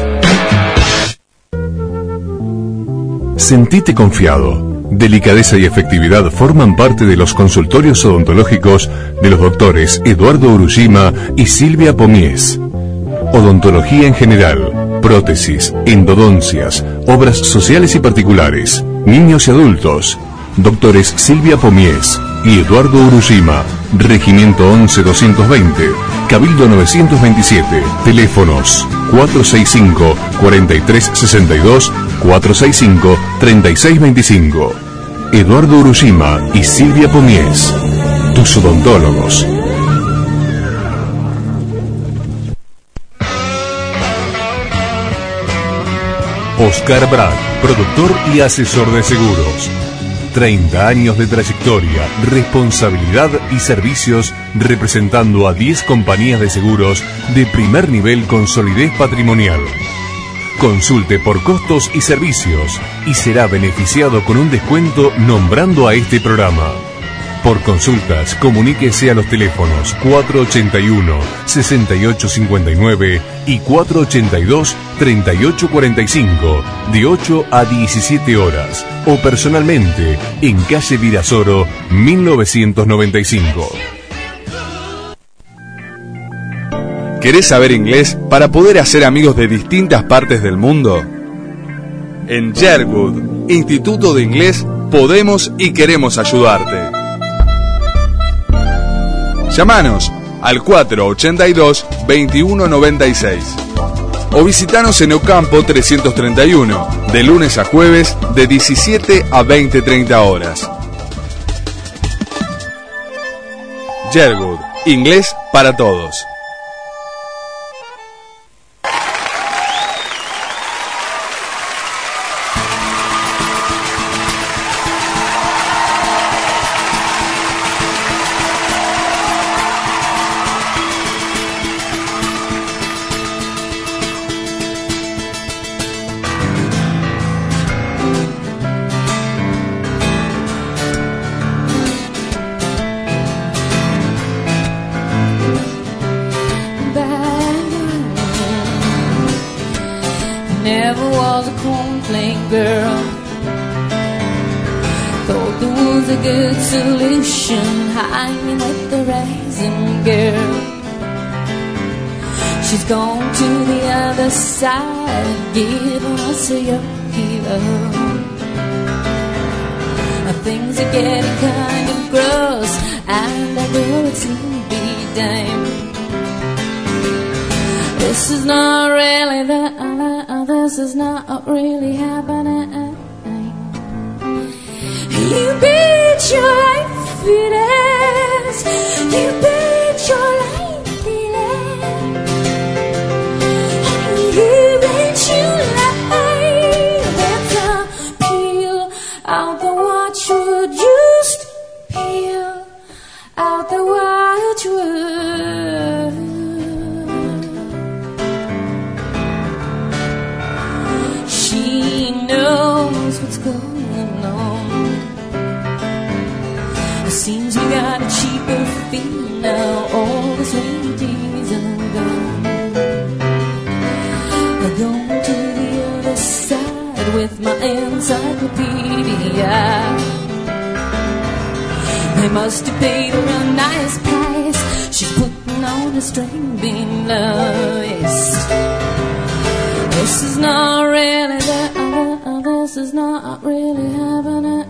Sentite confiado. Delicadeza y efectividad forman parte de los consultorios odontológicos de los doctores Eduardo Urushima y Silvia Pomies. Odontología en general, prótesis, endodoncias, obras sociales y particulares, niños y adultos. Doctores Silvia Pomies y Eduardo Urushima, Regimiento 11-220, Cabildo 927, teléfonos 465-4362, 465-3625. Eduardo Urushima y Silvia Pomies, tus odontólogos. Oscar Brad, productor y asesor de seguros. 30 años de trayectoria, responsabilidad y servicios representando a 10 compañías de seguros de primer nivel con solidez patrimonial. Consulte por costos y servicios y será beneficiado con un descuento nombrando a este programa. Por consultas, comuníquese a los teléfonos 481-6859 y 482-3845 de 8 a 17 horas o personalmente en calle Virasoro 1995. ¿Querés saber inglés para poder hacer amigos de distintas partes del mundo? En Sherwood, Instituto de Inglés, podemos y queremos ayudarte. Llámanos al 482-2196 o visitanos en Ocampo 331, de lunes a jueves de 17 a 20:30 horas. Sherwood, inglés para todos. Never was a cornflake girl. Thought there was a good solution, hanging with the raisin girl. She's gone to the other side, giving us a yo-yo. Things are getting kind of gross, and I girl it seems to be dame. This is not really this is not really happening. You bet your life it is. You bet your life it is. You bet your life. Better peel out the watchwood. Just peel out the watchwood. She knows what's going on. It seems we got a cheaper fee now. All the sweeties are gone. I'm going to the other side with my encyclopedia. They must have paid her a nice price. She's putting on a string being nice. This is not really this is not really happening.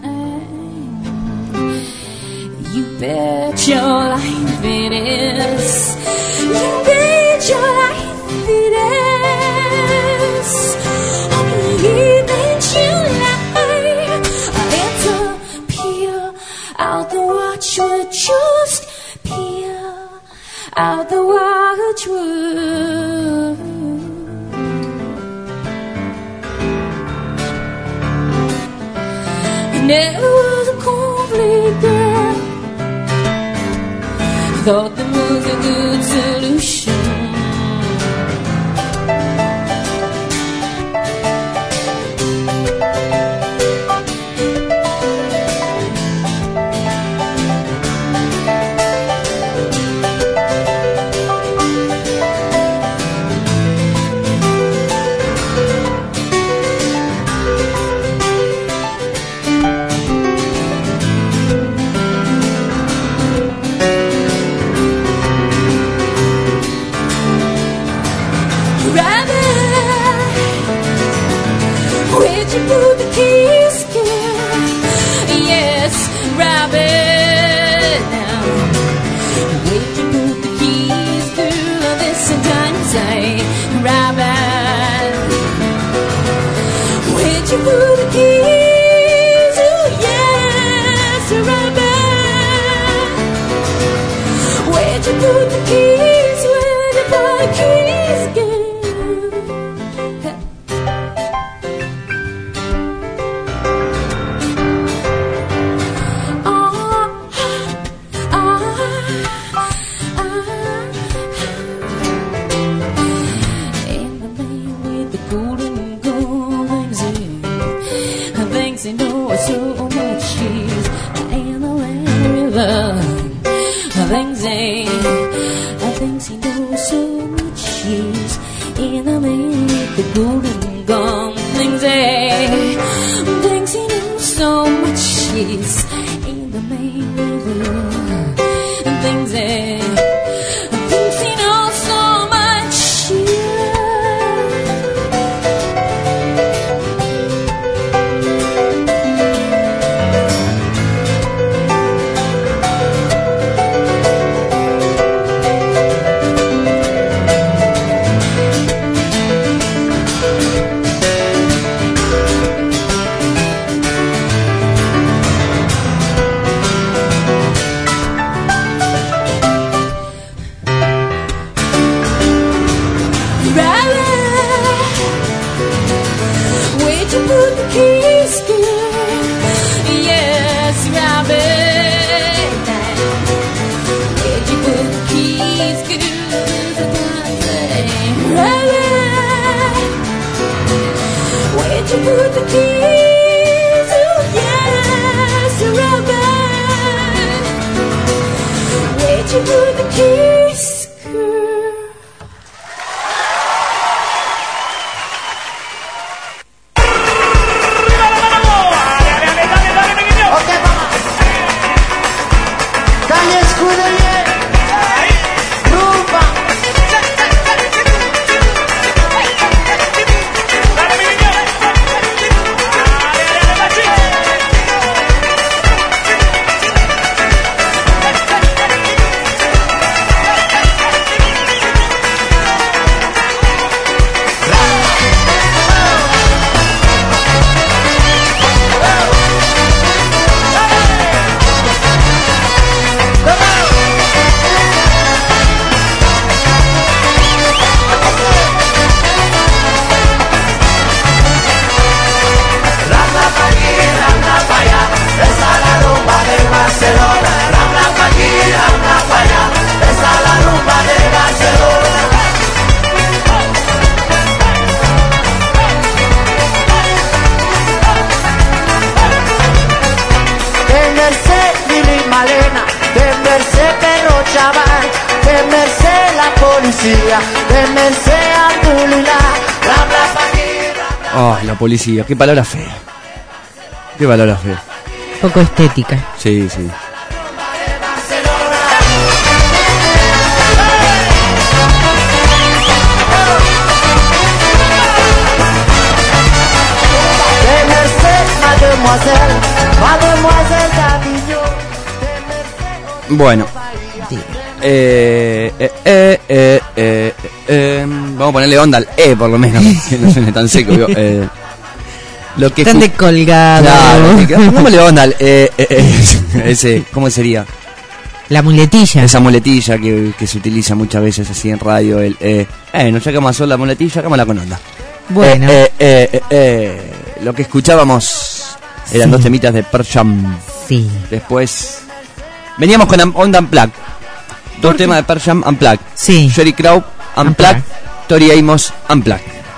You bet your life it is. You bet your life it is. You bet your life. It's a peel out the watchwood. Just peel out the watchwood. Never was a cornflake girl. Thought there was a good solution. Where'd you put the keys, girl? Yes, Robin. Where'd you put the keys, girl? This time you say, Robin. Where'd you put the keys? Oh, yes, Robin. Where'd you put the keys? Where'd you put the keys, girl? know so much is in the make the golden gum. Things you know so much is in the make the things you know so much is. Put the keys, oh yes, Robert. Where'd you put the keys, girl? Ok, vamos. Calle Escuderier. Rumba. Oh, la policía, qué palabra fea. Qué palabra fea. Poco estética. Sí, sí. Bueno. Vamos a ponerle onda al por lo menos, que no suene tan seco. Lo que están de colgado. Claro, pongámosle onda al ese, ¿cómo sería? La muletilla. Esa muletilla que se utiliza muchas veces así en radio. No sacamos a sol la muletilla, sacámosla con onda. Bueno. Lo que escuchábamos eran dos temitas de Pearl Jam. Sí. Después veníamos con Onda Unplugged. Dos temas de Pearl Jam Unplugged. Sí. Jerry Crow Unplugged. Tori Amos Unplugged.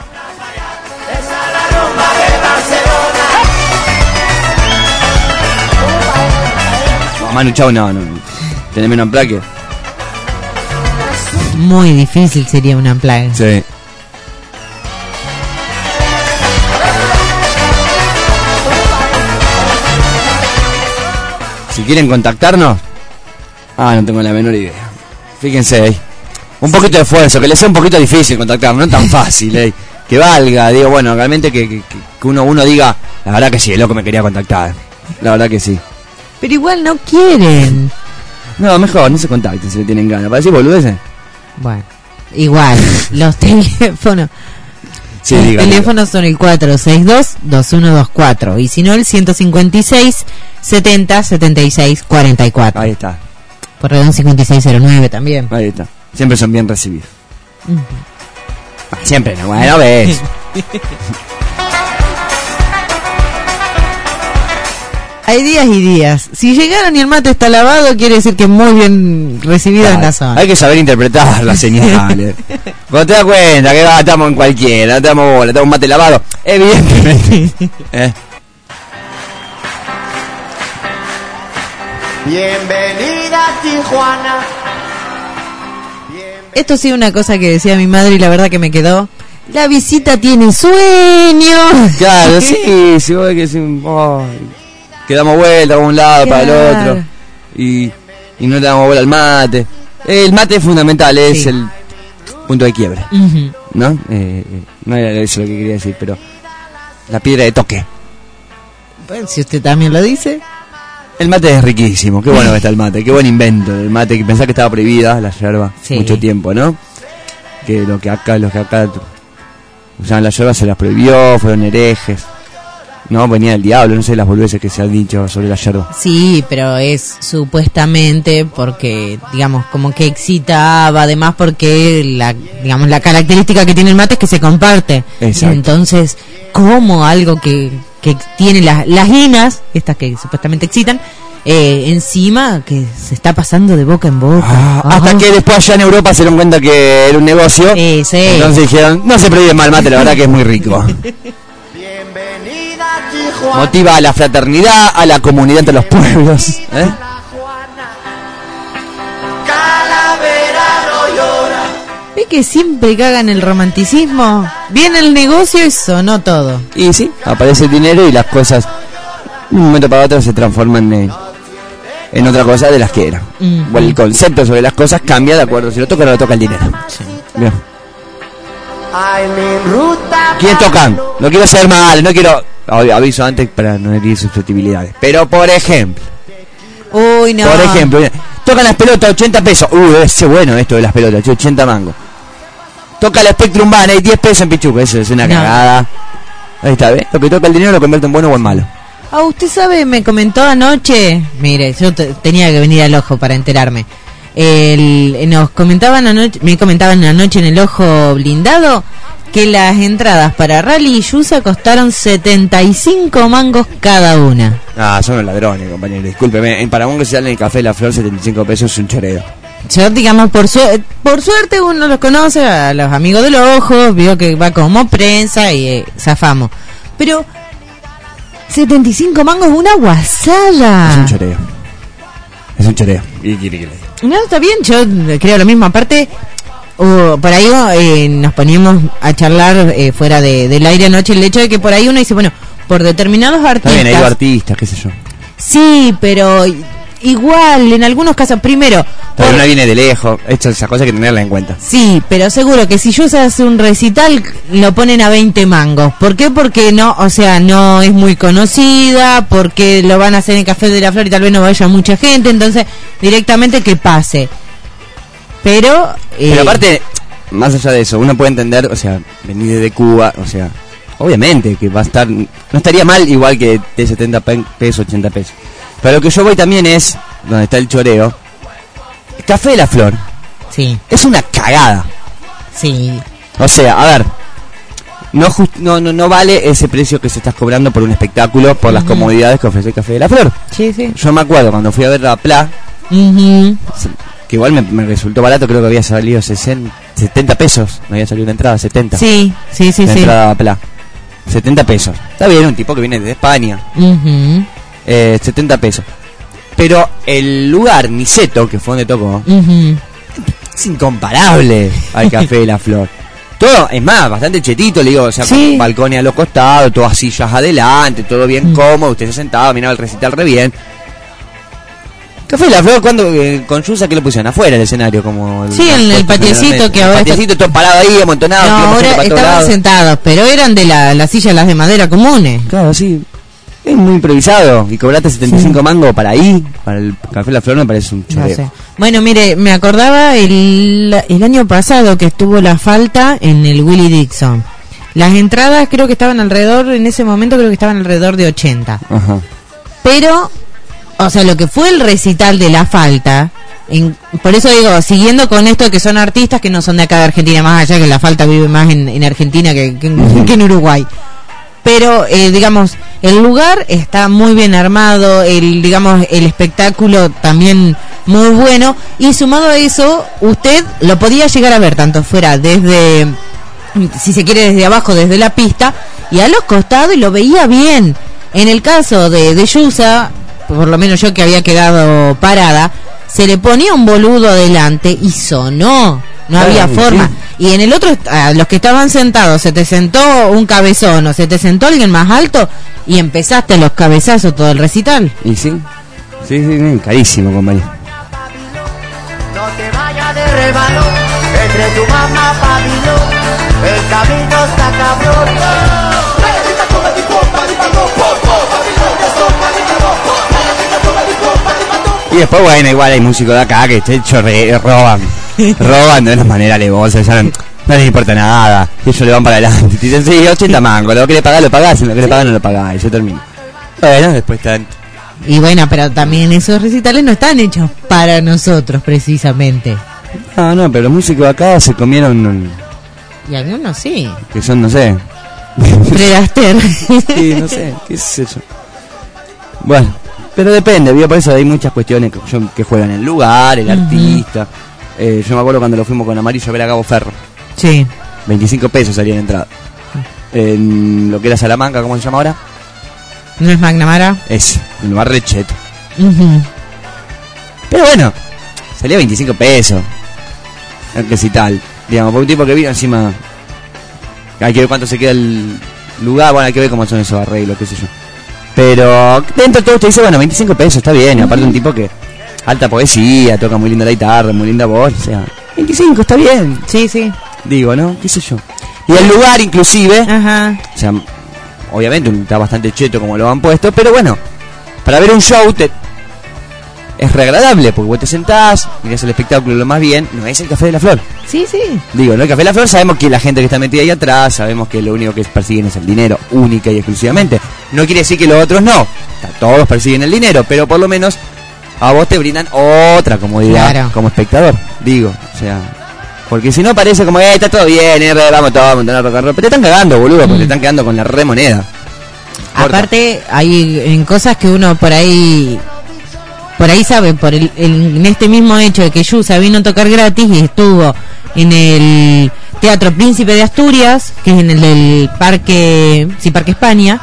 Manu Chao no. Teneme un Unplugged. Muy difícil sería un Unplugged. Sí. Si quieren contactarnos, no tengo la menor idea. Fíjense ahí. Un poquito de esfuerzo, que les sea un poquito difícil contactarnos, no tan fácil, que valga, digo, bueno, realmente que uno diga, la verdad que sí, el loco me quería contactar. La verdad que sí. Pero igual no quieren. No, mejor, no se contacten si le tienen ganas. ¿Para decir boludeces? Bueno, igual, los teléfonos. Sí, los díganlo. teléfonos son el 462-2124 y si no el 156-70-76-44. Ahí está. Por redón 5609 también. Ahí está. Siempre son bien recibidos. Siempre, no, bueno, ves. Hay días y días. Si llegaron y el mate está lavado, quiere decir que es muy bien recibido en la zona. Hay que saber interpretar las señales. Cuando te das cuenta que estamos en cualquiera, estamos un mate lavado, evidentemente. Bienvenida a Tijuana. Bienvenida. Esto sí, una cosa que decía mi madre y la verdad que me quedó. La visita tiene sueño. Claro, sí, si vos ves que que damos vuelta para un lado, para el otro, y no le damos bola al mate. El mate es fundamental, es el punto de quiebre, ¿no? No era eso lo que quería decir, pero la piedra de toque. Bueno, si usted también lo dice. El mate es riquísimo, qué bueno que está el mate, qué buen invento el mate, que pensaba que estaba prohibida la yerba mucho tiempo, ¿no? Que los que acá usaban la yerba se las prohibió, fueron herejes. No, venía el diablo, no sé las boludeces que se han dicho sobre la yerba. Sí, pero es supuestamente porque, digamos, como que excitaba, además porque la característica que tiene el mate es que se comparte. Exacto. Entonces, como algo que tiene las hinas, estas que supuestamente excitan, encima que se está pasando de boca en boca. Hasta que después allá en Europa se dieron cuenta que era un negocio. Sí. Entonces dijeron, no se prohíbe mal mate, la verdad que es muy rico. Motiva a la fraternidad, a la comunidad entre los pueblos. ¿Ve que siempre cagan el romanticismo? Viene el negocio y sonó todo. Y sí, aparece el dinero y las cosas, de un momento para otro, se transforman en otra cosa de las que eran. Bueno, el concepto sobre las cosas cambia de acuerdo si lo toca o no lo toca el dinero. Bien. ¿Quién tocan? No quiero ser mal, no quiero... Aviso antes para no herir susceptibilidades. Pero por ejemplo... Uy, no. Por ejemplo, tocan las pelotas 80 pesos. Ese bueno esto de las pelotas, 80 mangos. Toca la Spectrum Band, hay 10 pesos en Pichuca. Eso es una cagada. Ahí está, ¿ves? Lo que toca el dinero lo convierte en bueno o en malo. Usted sabe, me comentó anoche... Mire, yo tenía que venir al ojo para enterarme. Me comentaban anoche en el ojo blindado que las entradas para Rally y Yusa costaron 75 mangos cada una. Son los ladrones, compañero. Discúlpeme, en Paramón que se sale en el Café La Flor 75 pesos es un choreo. Yo, digamos, por suerte uno los conoce, a los amigos de los ojos, vio que va como prensa y zafamos. Pero 75 mangos es una guasalla. Es un choreo. Es un choreo. ¿Y quiere que le diga? No, está bien, yo creo lo mismo. Aparte, por ahí nos poníamos a charlar fuera del aire anoche, el hecho de que por ahí uno dice, bueno, por determinados artistas... Está bien, hay artistas, qué sé yo. Sí, pero igual, en algunos casos, primero... Pero una viene de lejos, esa cosa hay que tenerla en cuenta. Sí, pero seguro que si Yusa hace un recital, lo ponen a 20 mangos. ¿Por qué? Porque no es muy conocida, porque lo van a hacer en Café de la Flor y tal vez no vaya mucha gente, entonces directamente que pase. Pero aparte, más allá de eso, uno puede entender, o sea, venir desde Cuba, o sea, obviamente que va a estar, no estaría mal igual que de 70 pesos, 80 pesos. Pero lo que yo voy también es, donde está el choreo, el Café de la Flor. Sí. Es una cagada. Sí. O sea, a ver, no vale ese precio que se estás cobrando por un espectáculo, por las comodidades que ofrece el Café de la Flor. Sí. Yo me acuerdo cuando fui a ver la Pla, que igual me resultó barato, creo que había salido 70 pesos, me había salido una entrada, 70. Sí. La entrada a Pla, 70 pesos. Está bien, un tipo que viene de España. 70 pesos. Pero el lugar, Niceto, que fue donde tocó, es incomparable al Café de la Flor. Todo, es más, bastante chetito, le digo, o sea, con balcones a los costados, todas sillas adelante, todo bien cómodo, usted se sentaba, miraba el recital re bien. Café de la Flor, cuando con Yusa, que lo pusieron afuera del escenario, como en el patiecito que ahora el patiecito todo parado ahí, amontonado. No, ahora estaban sentados, pero eran de las sillas las de madera comunes. Claro, sí. Es muy improvisado. Y cobrate 75 mangos para ahí, para el Café de la Flor, me parece un choreo. No sé. Bueno, mire, me acordaba el año pasado que estuvo la falta en el Willie Dixon. Las entradas creo que estaban en ese momento creo que estaban alrededor de 80. Ajá. Pero, o sea, lo que fue el recital de la falta, por eso digo, siguiendo con esto que son artistas que no son de acá de Argentina, más allá que la falta vive más en Argentina que en Uruguay. Pero, digamos, el lugar está muy bien armado, el espectáculo también muy bueno, y sumado a eso, usted lo podía llegar a ver tanto fuera desde, si se quiere desde abajo, desde la pista, y a los costados, y lo veía bien. En el caso de Yusa, por lo menos yo que había quedado parada, se le ponía un boludo adelante y sonó. No había forma. Sí. Y en el otro, a los que estaban sentados, se te sentó un cabezón o se te sentó alguien más alto y empezaste los cabezazos todo el recital. Y sí, sí, carísimo, compañero. No te vayas de rebalo, entre tu mamá Pabilo, el camino está cabrón. Y después, bueno, igual hay músicos de acá que roban de una manera alevosa, ya no les importa nada, ellos le van para adelante, te dicen, sí, 80 mangos, lo que le pagás, lo pagás, lo que le pagás, no lo pagás, y se termina. Bueno, después están... Y bueno, pero también esos recitales no están hechos para nosotros, precisamente. No, pero los músicos de acá se comieron... Y algunos sí. Que son, no sé... Fred Astaire. Sí, no sé, qué es eso. Bueno, pero depende, ¿vio? Por eso hay muchas cuestiones que juegan el lugar, el artista. Yo me acuerdo cuando lo fuimos con Amarillo a ver a Gabo Ferro. Sí. 25 pesos salía en entrada. En lo que era Salamanca, ¿cómo se llama ahora? ¿No es McNamara? Es, un lugar recheto. Pero bueno, salía 25 pesos. Que si tal. Digamos, por un tipo que vino encima... Hay que ver cuánto se queda el lugar, bueno, hay que ver cómo son esos arreglos, qué sé yo. Pero dentro de todo usted dice, bueno, 25 pesos, está bien. Aparte un tipo que alta poesía, toca muy linda la guitarra, muy linda voz, o sea, 25, está bien. Sí, sí. Digo, ¿no? ¿Qué sé yo? Y el lugar inclusive, Ajá. o sea, obviamente está bastante cheto como lo han puesto, pero bueno, para ver un show es re agradable, porque vos te sentás, mirás el espectáculo lo más bien, no es el Café de la Flor. Sí, sí. Digo, ¿no? El Café de la Flor sabemos que la gente que está metida ahí atrás, sabemos que lo único que persiguen es el dinero, única y exclusivamente. No quiere decir que los otros no, todos persiguen el dinero, pero por lo menos a vos te brindan otra comodidad, claro, como espectador. Digo, o sea, porque si no parece como, está todo bien, vamos todos a montar rock and roll, pero te están cagando, boludo, porque te están quedando con la remoneda. Aparte, hay en cosas que uno por ahí sabe, en este mismo hecho de que Yusa vino a tocar gratis y estuvo en el Teatro Príncipe de Asturias, que es en el del Parque España,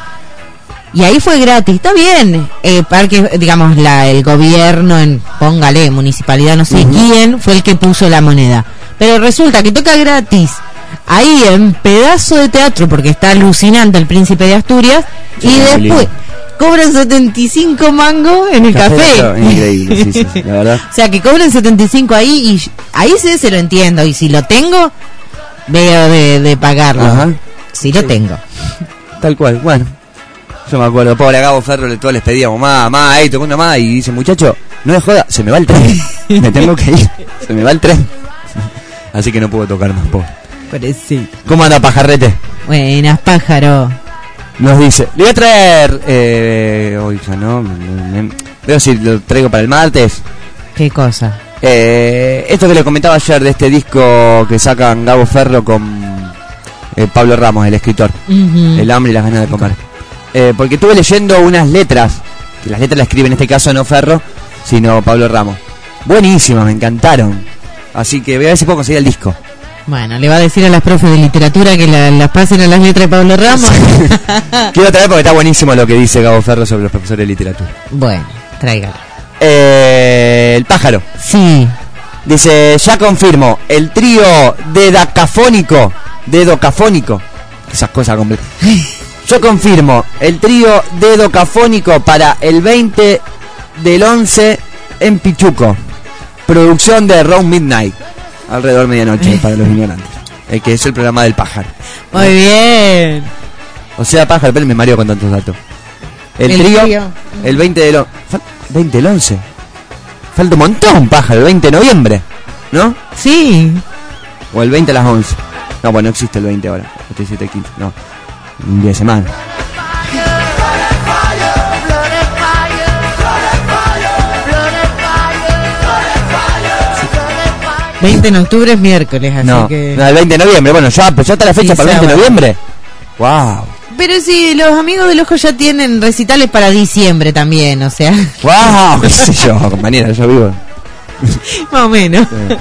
y ahí fue gratis, está bien, parque, digamos, el gobierno, póngale, municipalidad, no sé quién, fue el que puso la moneda, pero resulta que toca gratis, ahí en pedazo de teatro, porque está alucinante el Príncipe de Asturias, sí, y después cobran 75 mangos en el café. Increíble, sí, la verdad. O sea, que cobran 75 ahí, y ahí se lo entiendo, y si lo tengo, veo de pagarlo. Ajá. Si lo tengo. Tal cual, bueno. Yo me acuerdo, pobre Gabo Ferro, todos les pedíamos, mamá, tocó una más, y dice, muchacho, no me joda, se me va el tren, me tengo que ir, se me va el tren. Así que no puedo tocar más, pobre. Sí. ¿Cómo anda, pajarrete? Buenas, pájaro. Nos dice, le voy a traer, hoy ya no, veo si lo traigo para el martes. ¿Qué cosa? Esto que le comentaba ayer de este disco que sacan Gabo Ferro con Pablo Ramos, el escritor, El hambre y las ganas de comer. Porque estuve leyendo unas letras, que las letras las escribe en este caso no Ferro, sino Pablo Ramos. Buenísimas, me encantaron. Así que voy a ver si puedo conseguir el disco. Bueno, le va a decir a las profes de literatura que las pasen a las letras de Pablo Ramos. Quiero traer porque está buenísimo lo que dice Gabo Ferro sobre los profesores de literatura. Bueno, tráigalo. El pájaro. Sí. Dice, ya confirmo, el trío dedocafónico, esas cosas completas. Yo confirmo, el trío dedocafónico para el 20 del 11 en Pichuco. Producción de Round Midnight. Alrededor de medianoche para los ignorantes. Que es el programa del pájaro. Muy bien. O sea, pájaro, pero me mareo con tantos datos. El trío, el 20 del 11. 20 del 11. Falta un montón, pájaro, el 20 de noviembre, ¿no? Sí. O el 20 a las 11. No, bueno, no existe el 20 ahora. Este 7 15, no. Un día de semana. 20 de octubre es miércoles, así no, que... No, el 20 de noviembre, bueno, ya está la fecha, sí, para el 20 de noviembre. Wow. Pero sí, los amigos del ojo ya tienen recitales para diciembre también, o sea... Wow, qué sé yo, compañera, yo vivo. Más o menos. Sí.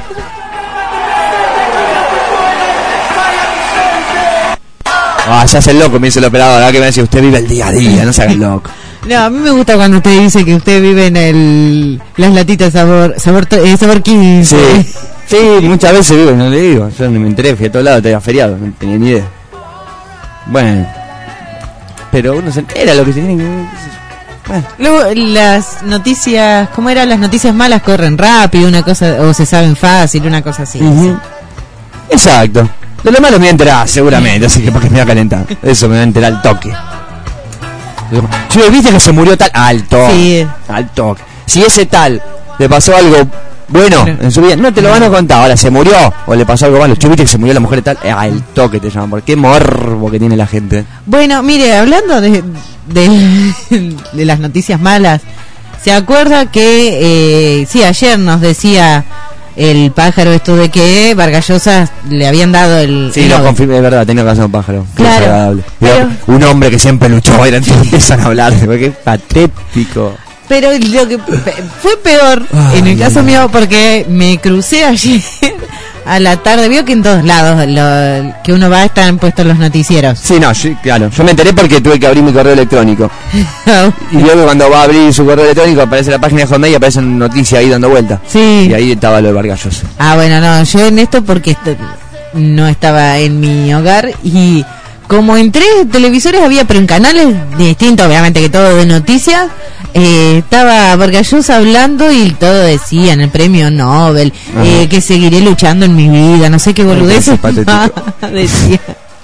Se hace el loco, me dice el operador, ahora que me dice, usted vive el día a día, no se haga el loco. No, a mí me gusta cuando usted dice que usted vive en las latitas sabor 15. Sí, Sí, muchas veces digo, no le digo. Yo no me enteré, fui a todos lados, te había feriado, no tenía ni idea. Bueno. Pero uno se entera lo que se tiene que... Bueno. Luego las noticias, ¿cómo era? Las noticias malas corren rápido, una cosa, o se saben fácil, una cosa así. Exacto. De lo malo me voy a enterar, seguramente, así que para que me voy a calentar. Eso me voy a enterar al toque. Si viste que se murió tal, al toque. Sí. Al toque. Si ese tal le pasó algo bueno en su vida, no te lo van a contar. Ahora, se murió o le pasó algo malo. Viste que se murió la mujer de tal, al toque te llaman. Porque qué morbo que tiene la gente. Bueno, mire, hablando de las noticias malas, ¿se acuerda que sí, ayer nos decía el pájaro esto de que Vargas Llosa le habían dado el... Sí, lo confirmé, es verdad, tenía razón, pájaro. Claro. Desagradable. Pero... un hombre que siempre luchó, era entonces empiezan a hablar, qué patético. Pero lo que fue peor en el caso mío, porque me crucé ayer a la tarde, veo que en todos lados que uno va están puestos los noticieros. Sí, no, claro, yo me enteré porque tuve que abrir mi correo electrónico. Y luego cuando va a abrir su correo electrónico aparece la página de Hotmail y aparece una noticia ahí dando vuelta. Sí. Y ahí estaba lo de Vargas Llosa. Ah, bueno, no, yo en esto porque no estaba en mi hogar y como en 3 televisores había, pero en canales distintos, obviamente que todo de noticias, estaba Vargas Llosa hablando y todo decían el premio Nobel, que seguiré luchando en mi vida, no sé qué boludeces decía.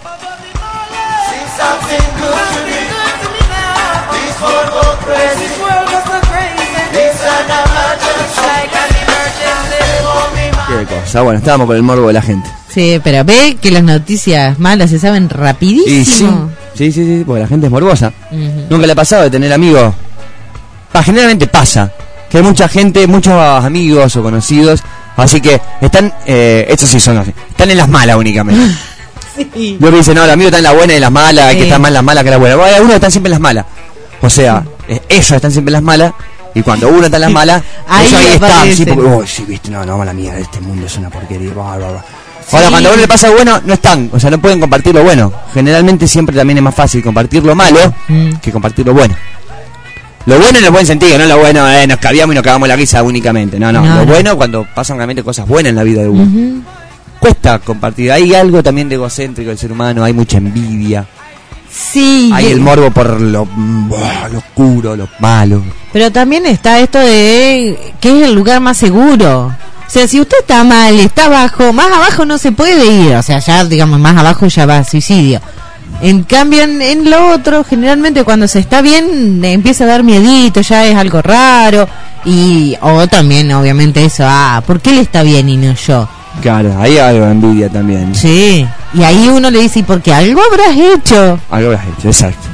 Qué cosa, bueno, estábamos con el morbo de la gente. Sí, pero ve que las noticias malas se saben rapidísimo. Y sí, porque la gente es morbosa. Nunca le ha pasado de tener amigos. Generalmente pasa que hay mucha gente, muchos amigos o conocidos, así que están, estos sí son así, están en las malas únicamente. Sí. Yo me dicen, no, el amigo está en la buena y en las malas, hay que estar más en las malas que en las buenas. Bueno, algunos están siempre en las malas. O sea, ellos están siempre en las malas. Y cuando uno está en las malas, ahí están, sí, porque, sí, viste, no, mala mía, este mundo es una porquería, Ahora, cuando a uno le pasa algo bueno, no están, o sea, no pueden compartir lo bueno. Generalmente siempre también es más fácil compartir lo malo que compartir lo bueno. Lo bueno en el buen sentido, no lo bueno, nos cabiamos y nos cagamos la risa únicamente. No. Lo bueno cuando pasan realmente cosas buenas en la vida de uno. Cuesta compartir, hay algo también de egocéntrico del ser humano, hay mucha envidia. Sí. Hay el morbo por lo oscuro, lo malo. Pero también está esto de que es el lugar más seguro. O sea, si usted está mal, está abajo, más abajo no se puede ir. O sea, ya, digamos, más abajo ya va a suicidio. En cambio, en lo otro, generalmente cuando se está bien, empieza a dar miedito, ya es algo raro. O también, obviamente, eso, ¿por qué él está bien y no yo? Claro, hay algo de envidia también. Sí, y ahí uno le dice, ¿y por qué? Algo habrás hecho. Algo habrás hecho, exacto.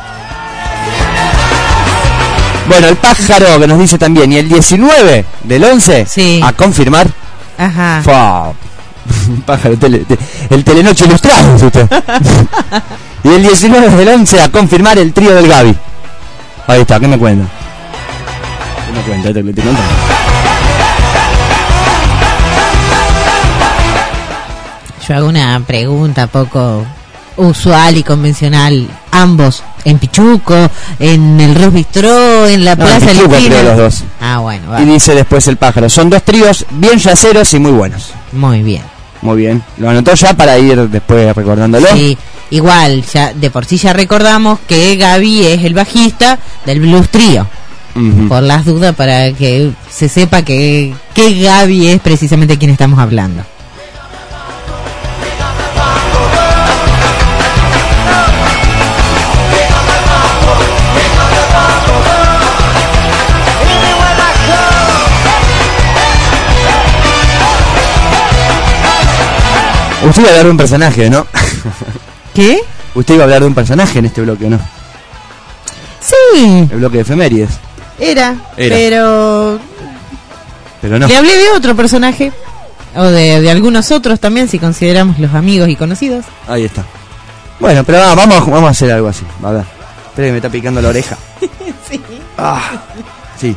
Bueno, el pájaro que nos dice también, y el 19 del 11, a confirmar. Ajá. Pájaro, el telenoche ilustrado, ¿es usted? Y el 19 del 11 a confirmar el trío del Gaby. Ahí está, ¿qué me cuenta? ¿Qué me cuenta? ¿Te cuento? Yo hago una pregunta poco usual y convencional. Ambos, en Pichuco, en el Ross Bistró, en la Plaza de la Esquina. Los dos. Ah, bueno. Va. Y dice después el pájaro, son 2 tríos bien yaceros y muy buenos. Muy bien. Muy bien. Lo anotó ya para ir después recordándolo. Sí, igual, ya de por sí ya recordamos que Gaby es el bajista del Blues Trío. Por las dudas, para que se sepa que Gaby es precisamente quien estamos hablando. Usted iba a hablar de un personaje, ¿no? ¿Qué? Usted iba a hablar de un personaje en este bloque, ¿no? Sí. El bloque de efemérides. Era. Pero no. Le hablé de otro personaje. O de algunos otros también, si consideramos los amigos y conocidos. Ahí está. Bueno, pero vamos a hacer algo así. A ver. Espera que me está picando la oreja. Sí. Sí.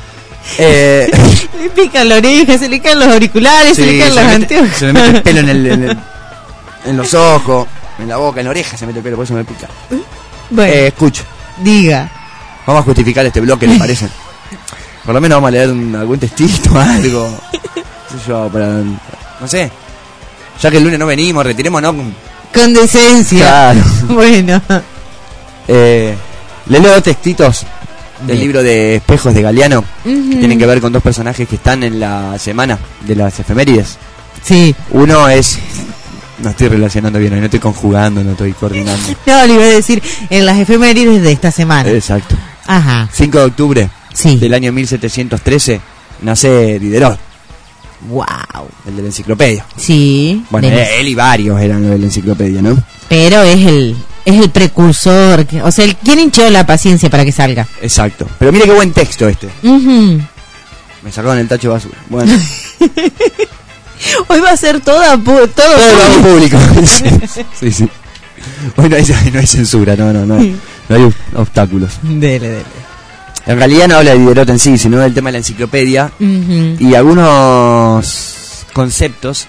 Le pica la oreja, se le caen los auriculares, se le caen los anteojos. Se me mete el pelo en los ojos, en la boca, en la oreja se mete el pelo, por eso me pica. Bueno, escucho. Diga. Vamos a justificar este bloque, ¿le parece? Por lo menos vamos a leer algún textito, algo. qué sé yo, para, no sé, ya que el lunes no venimos, retirémonos con decencia. Claro. Bueno. Le leo textitos del libro de Espejos de Galeano, que tienen que ver con dos personajes que están en la semana de las efemérides. Sí. Uno es... No estoy relacionando bien, no estoy conjugando, no estoy coordinando. No, le iba a decir, en las efemérides de esta semana. Exacto. Ajá. 5 de octubre sí. del año 1713 nace Diderot. Wow. El de la enciclopedia. Sí. Bueno, él y varios eran los de la enciclopedia, ¿no? Pero es el precursor, o sea, ¿quién hinchó la paciencia para que salga? Exacto. Pero mire qué buen texto este. Me sacaron el tacho de basura. Bueno. Hoy va a ser todo público. Sí. Hoy no hay censura, no hay obstáculos. Dele. En realidad no habla de Diderot en sí, sino del tema de la enciclopedia y algunos conceptos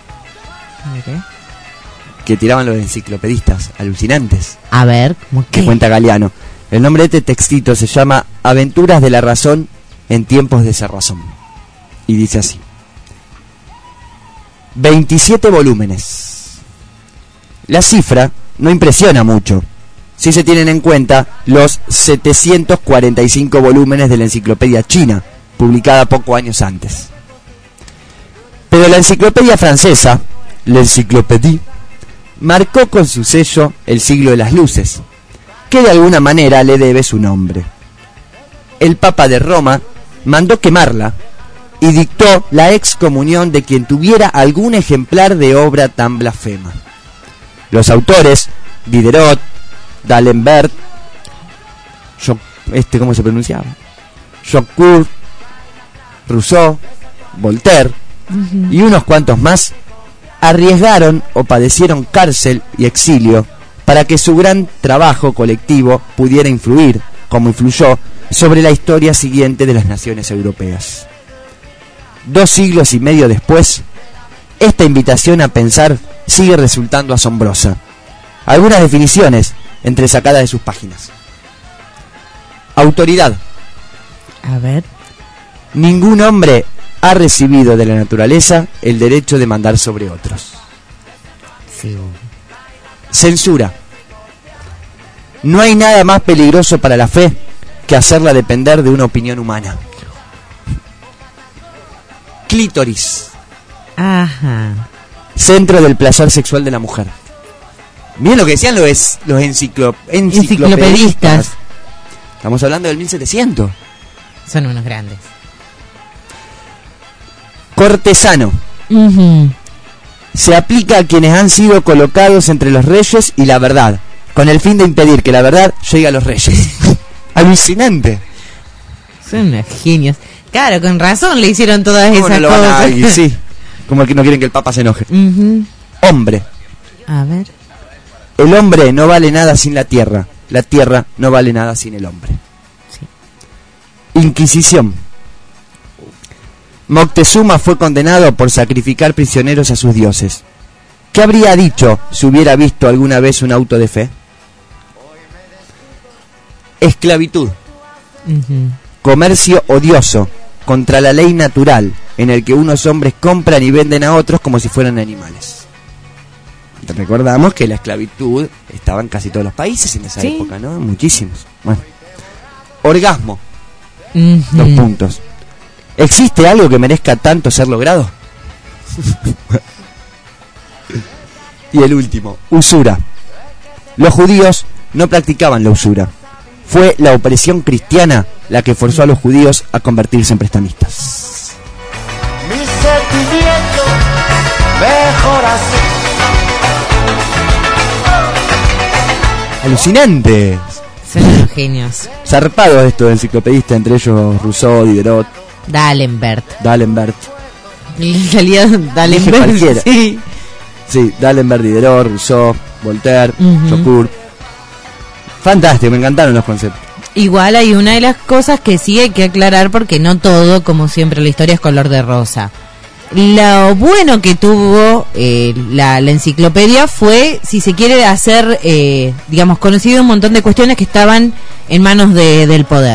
que tiraban los enciclopedistas, alucinantes. A ver, ¿cómo qué? Que cuenta Galeano. El nombre de este textito se llama Aventuras de la razón en tiempos de cerrazón. Y dice así: 27 volúmenes. La cifra no impresiona mucho si se tienen en cuenta los 745 volúmenes de la enciclopedia china, publicada pocos años antes. Pero la enciclopedia francesa, l'Encyclopédie, marcó con su sello el siglo de las luces, que de alguna manera le debe su nombre. El Papa de Roma mandó quemarla y dictó la excomunión de quien tuviera algún ejemplar de obra tan blasfema. Los autores, Diderot, D'Alembert, ¿cómo se pronunciaba? Joccourt, Rousseau, Voltaire y unos cuantos más, arriesgaron o padecieron cárcel y exilio para que su gran trabajo colectivo pudiera influir, como influyó, sobre la historia siguiente de las naciones europeas. 2 siglos y medio después, esta invitación a pensar sigue resultando asombrosa. Algunas definiciones entresacadas de sus páginas. Autoridad. A ver. Ningún hombre ha recibido de la naturaleza el derecho de mandar sobre otros. Sí. Censura. No hay nada más peligroso para la fe que hacerla depender de una opinión humana. Clítoris. Ajá. Centro del placer sexual de la mujer. Miren lo que decían los enciclopedistas. Estamos hablando del 1700. Son unos grandes. Cortesano. Se aplica a quienes han sido colocados entre los reyes y la verdad, con el fin de impedir que la verdad llegue a los reyes. Alucinante. Son unos genios. Claro, con razón le hicieron todas esas cosas. Sí, como que no quieren que el Papa se enoje. Hombre. A ver. El hombre no vale nada sin la tierra no vale nada sin el hombre. Sí. Inquisición. Moctezuma fue condenado por sacrificar prisioneros a sus dioses. ¿Qué habría dicho si hubiera visto alguna vez un auto de fe? Esclavitud. Comercio odioso contra la ley natural, en el que unos hombres compran y venden a otros como si fueran animales. Recordamos que la esclavitud estaba en casi todos los países en esa época, ¿no? Muchísimos. Bueno. Orgasmo. 2 puntos. ¿Existe algo que merezca tanto ser logrado? Y el último, usura. Los judíos no practicaban la usura. Fue la opresión cristiana la que forzó a los judíos a convertirse en prestamistas. Mi sentimiento mejor así. Alucinante. Son unos genios. Zarpado esto de enciclopedista, entre ellos Rousseau, Diderot, D'Alembert. En realidad D'Alembert. Sí, D'Alembert, Diderot, Rousseau, Voltaire, Joccourt. Fantástico, me encantaron los conceptos. Igual hay una de las cosas que sí hay que aclarar, porque no todo, como siempre, la historia es color de rosa. Lo bueno que tuvo la enciclopedia fue, si se quiere, hacer, digamos, conocido un montón de cuestiones que estaban en manos del poder.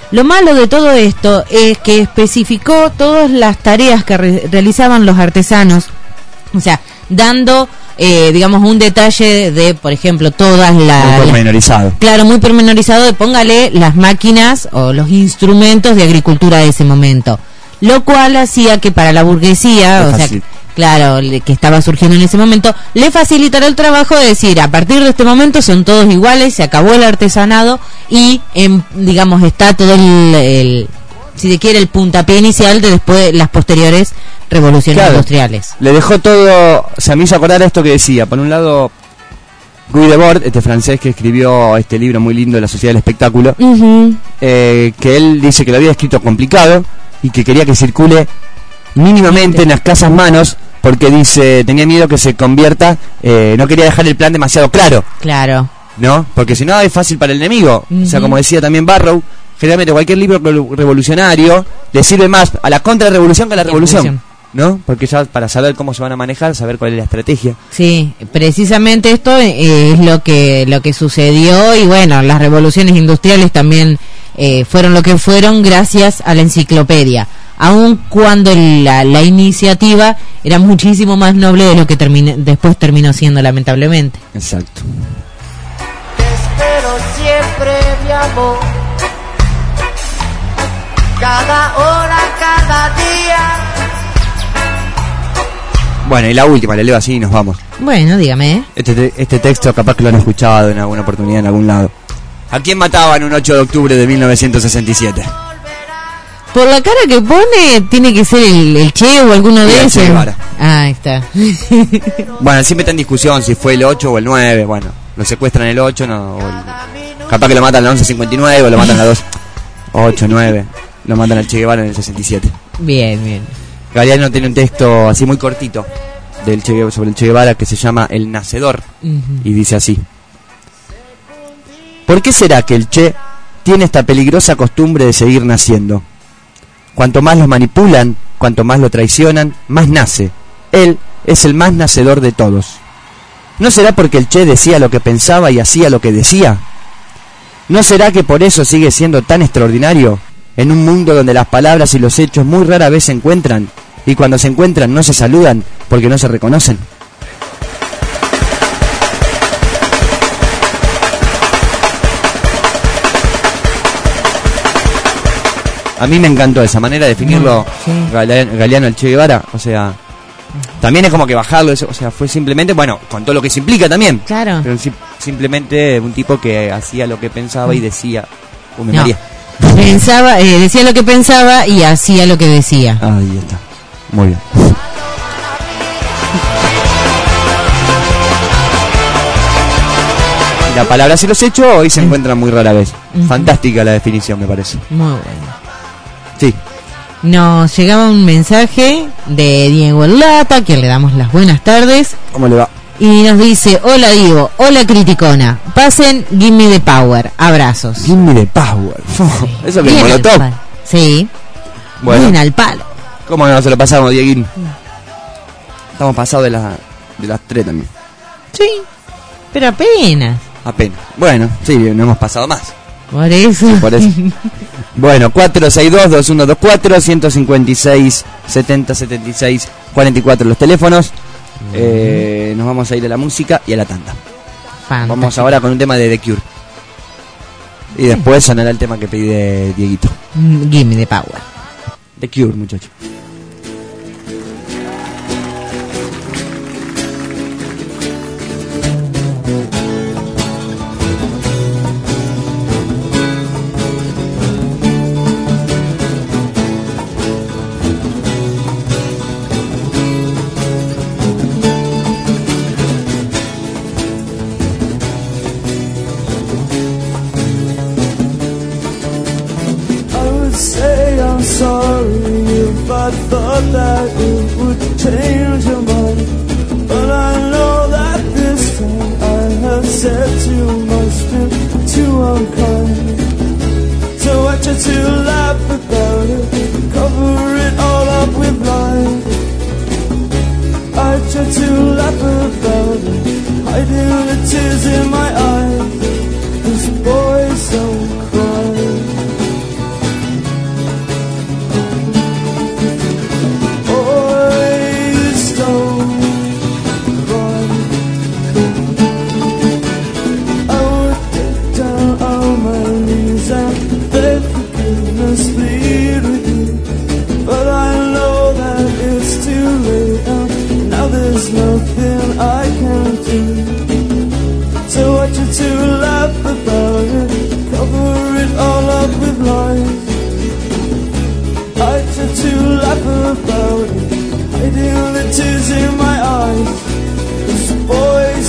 Lo malo de todo esto es que especificó todas las tareas que realizaban los artesanos, o sea, dando, digamos, un detalle de, por ejemplo, todas las... Muy pormenorizado. Claro, muy pormenorizado de póngale las máquinas o los instrumentos de agricultura de ese momento. Lo cual hacía que para la burguesía, o sea, claro, que estaba surgiendo en ese momento, le facilitará el trabajo de decir, a partir de este momento son todos iguales, se acabó el artesanado y, digamos, está todo el si se quiere, el puntapié inicial de después las posteriores revoluciones industriales. Le dejó todo, o sea, me hizo acordar esto que decía, por un lado, Guy Debord, este francés que escribió este libro muy lindo, La Sociedad del Espectáculo, que él dice que lo había escrito complicado y que quería que circule mínimamente en las escasas manos, porque dice, tenía miedo que se convierta, no quería dejar el plan demasiado claro. Claro. ¿No? Porque si no es fácil para el enemigo. O sea, como decía también Barrow, generalmente cualquier libro revolucionario le sirve más a la contrarrevolución que a la revolución, ¿no? Porque ya para saber cómo se van a manejar, saber cuál es la estrategia. Sí, precisamente esto es lo que sucedió, y bueno, las revoluciones industriales también fueron lo que fueron gracias a la enciclopedia, aun cuando la iniciativa era muchísimo más noble de lo que después terminó siendo, lamentablemente. Exacto. Te espero siempre, mi amor, cada hora, cada día. Bueno, y la última, le leo así y nos vamos. Bueno, dígame. Este texto capaz que lo han escuchado en alguna oportunidad en algún lado. ¿A quién mataban un 8 de octubre de 1967? Por la cara que pone, tiene que ser el Che o alguno de esos. Ahí está. Bueno, siempre está en discusión si fue el 8 o el 9. Bueno, lo secuestran el 8, no, capaz que lo matan al 11:59 o lo matan a las 8, 9. Lo matan al Che Guevara en el 67. Bien, bien. Galeano tiene un texto así muy cortito sobre el Che Guevara que se llama El Nacedor. Y dice así: ¿por qué será que el Che tiene esta peligrosa costumbre de seguir naciendo? Cuanto más lo manipulan, cuanto más lo traicionan, más nace. Él es el más nacedor de todos. ¿No será porque el Che decía lo que pensaba y hacía lo que decía? ¿No será que por eso sigue siendo tan extraordinario? En un mundo donde las palabras y los hechos muy rara vez se encuentran, y cuando se encuentran no se saludan porque no se reconocen. A mí me encantó esa manera de definirlo, Galeano, el Che Guevara. O sea, también es como que bajarlo, o sea, fue simplemente, bueno, con todo lo que se implica también. Claro. Pero simplemente un tipo que hacía lo que pensaba y decía. María. Pensaba, decía lo que pensaba y hacía lo que decía. Ahí está. Muy bien. La palabra y los hechos hoy se encuentran muy rara vez. Fantástica la definición, me parece. Muy bueno. Sí. Nos llegaba un mensaje de Diego El Lata, que le damos las buenas tardes. ¿Cómo le va? Y nos dice: hola Diego, hola Criticona, pasen Gimme the Power, abrazos. Gimme the Power. Eso que es Molotov. Sí. Bueno. Bien al palo. ¿Cómo no se lo pasamos, Dieguín? Estamos pasados de las 3 también. Sí, pero apenas. Apenas. Bueno, sí, no hemos pasado más. Por eso. Sí, por eso. Bueno, 462-2124, 156 70 76 44 los teléfonos. Nos vamos a ir a la música y a la tanda. Fantástico. Vamos ahora con un tema de The Cure. Y después sonará el tema que pide Dieguito. Gimme the Power. The Cure, muchachos. I thought that it would change your mind, but I know that this time I have said too much, been too unkind. So I try to laugh about it, cover it all up with lies. I try to laugh about it, hiding the tears in my eyes. This boy don't cry.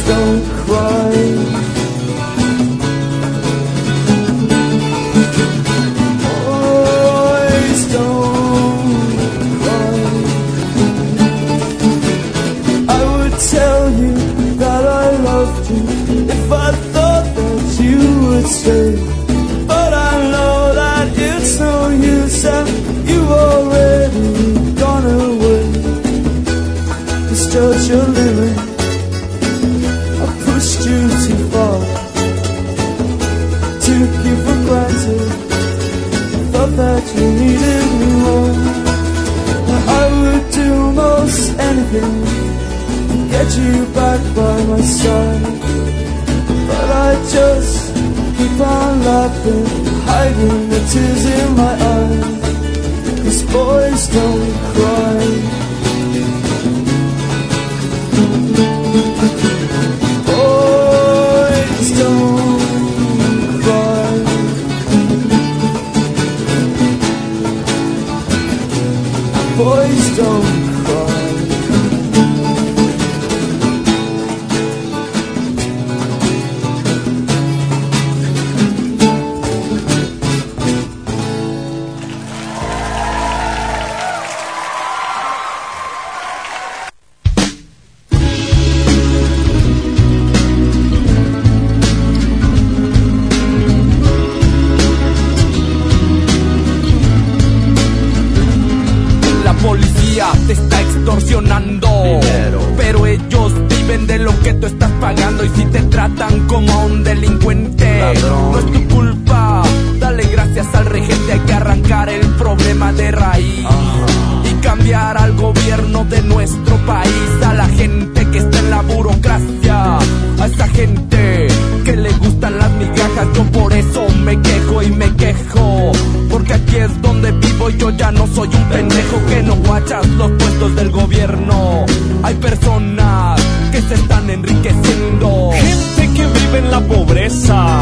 don't cry. Boys don't cry. I would tell you that I loved you if I thought that you would stay, but I know that it's no use and you've already gone away. Misjudged your limit, I pushed you too far, took you for granted, thought that you needed me more. I would do most anything to get you back by my side, but I just keep on laughing, hiding the tears in my eyes. 'Cause boys don't cry. Boys don't cry. Boys don't cry. La policía te está extorsionando dinero, pero ellos viven de lo que tú estás pagando. Y si te tratan como a un delincuente, ladrón, no es tu culpa. Dale gracias al regente, hay que arrancar el problema de raíz y cambiar al gobierno de nuestro país. A la gente que está en la burocracia, a esa gente que le gustan las migajas. Yo por eso me quejo y me quejo, porque aquí es donde vivo y yo ya no soy un pendejo que no guachas los puestos del gobierno. Hay personas que se están enriqueciendo, gente que vive en la pobreza.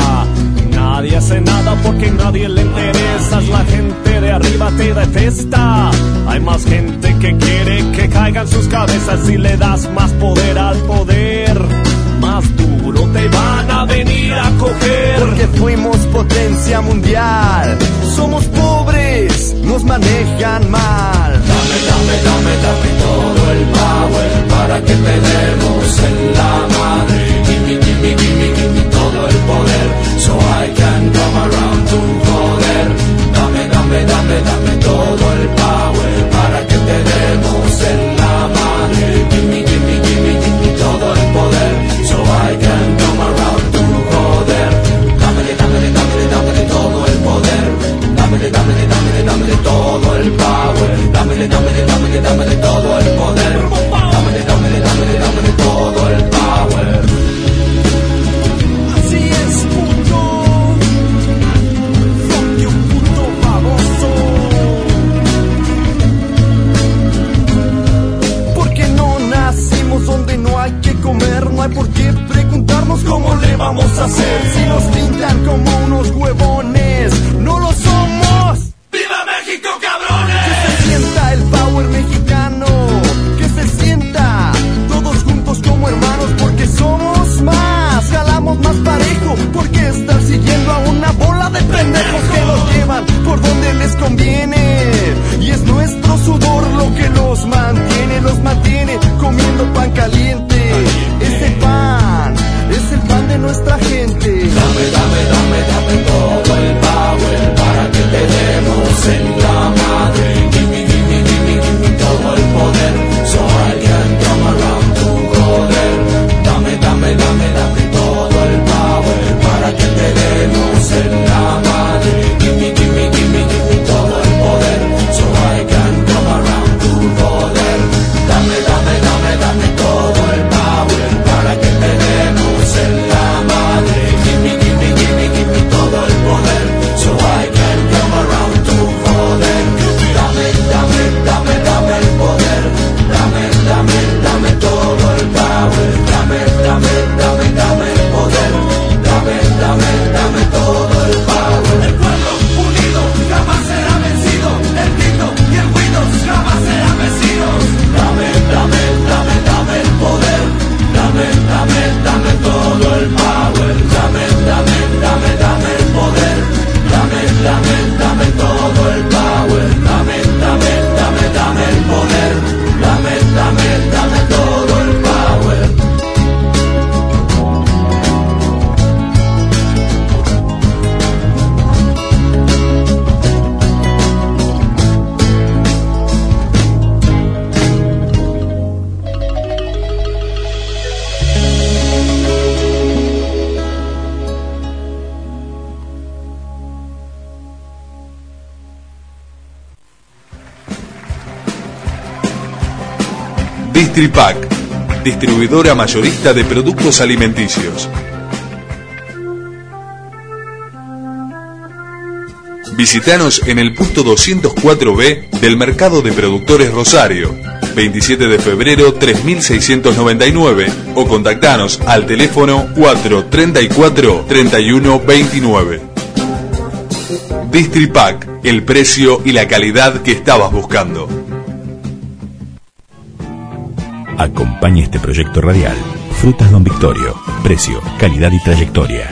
Nadie hace nada porque nadie le interesa. La gente de arriba te detesta. Hay más gente que quiere que caigan sus cabezas. Si le das más poder al poder, más duro te van a venir a coger. Porque fuimos potencia mundial, somos pobres, nos manejan mal. Dame, dame, dame, dame todo el power para que te demos en la madre. Gimme, gimme, gimme, gimme todo el poder, so I can come around to joder. Dame, dame, dame, dame todo el power para que te demos en la madre. Gimme, gimme, gimme, gimme todo el poder, so I can come around to joder. Dámele, dámele, dámele, dámele todo el poder. Dámele, dámele, dámele, dámele todo el power. Dámele, dámele, dámele, dámele todo el poder. Dámele, dámele, dámele, dámele todo el power. Así es, puto. Fuck you, puto baboso. Porque no nacimos donde no hay que comer, no hay por qué preguntarnos cómo le vamos a hacer. Si nos pintan como unos huevones, no lo somos. ¡Viva México, cabrones! Que se sienta el power mexicano, que se sienta todos juntos como hermanos, porque somos más, jalamos más parejo, porque estar siguiendo a una bola de pendejos que los llevan por donde les conviene. Y es nuestro sudor lo que los mantiene comiendo pan caliente. Ese pan es el pan de nuestra gente. Dame, dame, dame, dame todo el power para que te demos en la madre. Gimme, gimme, gimme, gimme todo el poder, so I can come around to joder. Dame, dame, dame, dame todo el power para que te demos en la madre. Gimme, gimme, gimme, gimme todo el poder, so I can come around to joder. Dame, dame, dame, dame todo el power para que te demos en la madre. Distripac, distribuidora mayorista de productos alimenticios. Visítanos en el punto 204B del Mercado de Productores Rosario, 27 de febrero 3699, o contactanos al teléfono 434-3129. Distripac, el precio y la calidad que estabas buscando. Acompaña este proyecto radial. Frutas Don Victorio. Precio, calidad y trayectoria.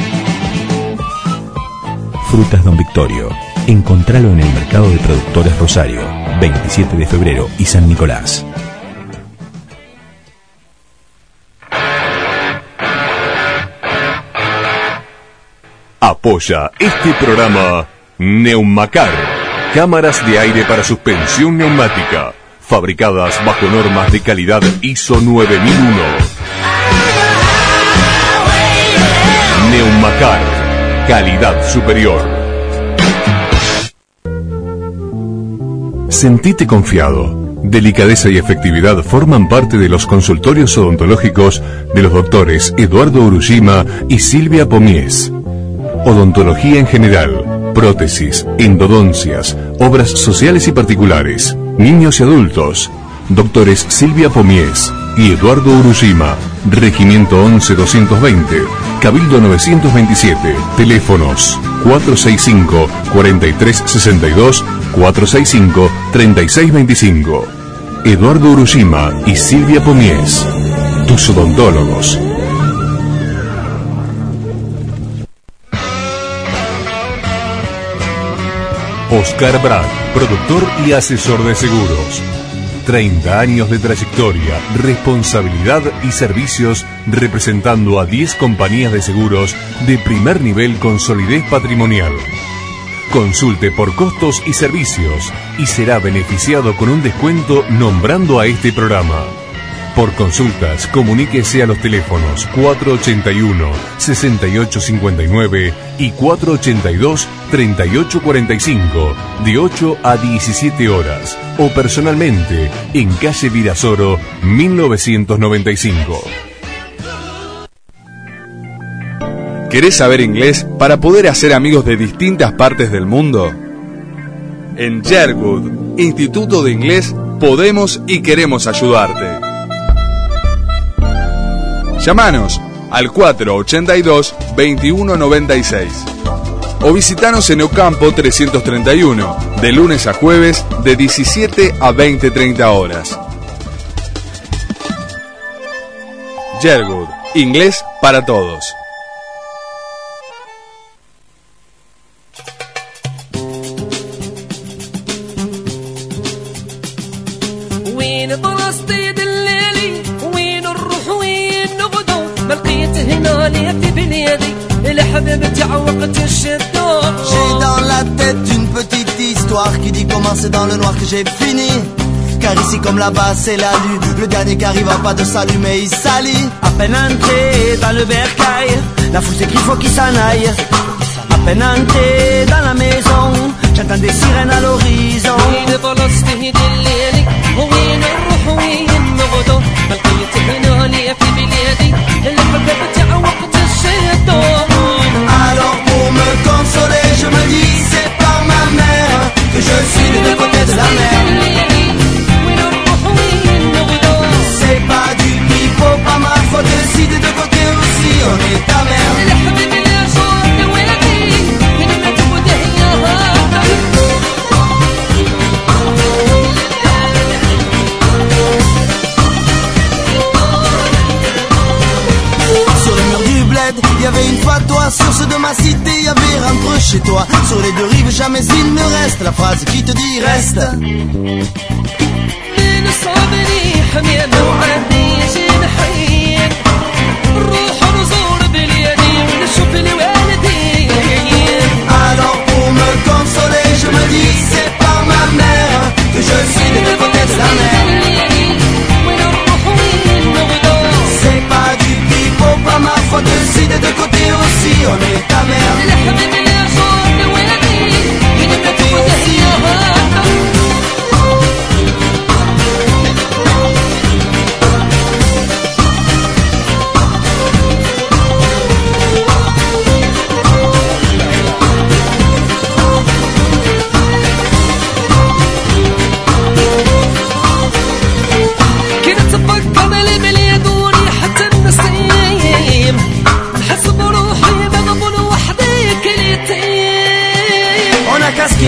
Frutas Don Victorio. Encontralo en el Mercado de Productores Rosario, 27 de febrero y San Nicolás. Apoya este programa Neumacar, cámaras de aire para suspensión neumática, fabricadas bajo normas de calidad ISO 9001. Neumacar, calidad superior. Sentite confiado. Delicadeza y efectividad forman parte de los consultorios odontológicos de los doctores Eduardo Urushima y Silvia Pomies. Odontología en general, prótesis, endodoncias, obras sociales y particulares, niños y adultos. Doctores Silvia Pomies y Eduardo Urushima, Regimiento 11220, Cabildo 927, teléfonos 465-4362, 465-3625. Eduardo Urushima y Silvia Pomies, tus odontólogos. Oscar Brad, productor y asesor de seguros. 30 años de trayectoria, responsabilidad y servicios representando a 10 compañías de seguros de primer nivel con solidez patrimonial. Consulte por costos y servicios y será beneficiado con un descuento nombrando a este programa. Por consultas, comuníquese a los teléfonos 481-6859 y 482-3845 de 8 a 17 horas o personalmente en calle Virasoro 1995. ¿Querés saber inglés para poder hacer amigos de distintas partes del mundo? En Sherwood, Instituto de Inglés, podemos y queremos ayudarte. Llámanos al 482-2196 o visitanos en Ocampo 331, de lunes a jueves de 17 a 20:30 horas. Sherwood, inglés para todos. J'ai dans la tête une petite histoire qui dit comment c'est dans le noir que j'ai fini. Car ici comme là-bas c'est la lune, le dernier qui arrive a pas de salut mais il salit. À peine entré dans le bercail, la foule sait qu'il faut qu'il s'en aille. À peine entré dans la maison, j'entends des sirènes à l'horizon. Alors pour me consoler, je me dis c'est par ma mère que je suis des deux côtés de la mer. C'est pas du pipeau, pas ma faute si des deux côtés aussi on est ta mère. Il y avait une fatwa sur ceux de ma cité, il y avait rentre chez toi. Sur les deux rives jamais il ne reste la phrase qui te dit reste. Alors pour me consoler je me dis c'est par ma mère que je suis des deux côtés de la mer. C'est pas du pipeau, pas ma faute si des deux côtés aussi on est ta mère.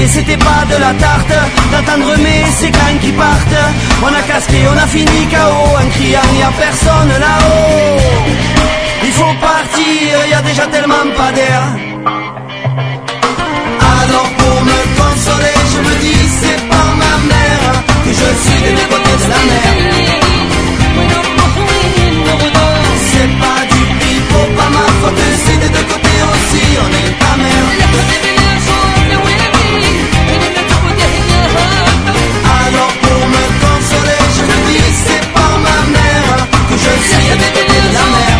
Et c'était pas de la tarte d'atteindre mais ces cannes qui partent. On a casqué, on a fini KO, un criant, y a personne là-haut. Il faut partir, y a déjà tellement pas d'air. Alors pour me consoler, je me dis c'est par ma mère que je suis des deux côtés de la mer. C'est pas du pipeau, pas ma faute, c'est des deux côtés aussi, on est ta mère. Alors pour me consoler, je me dis c'est par ma mère que je suis des deux côtés de la mer.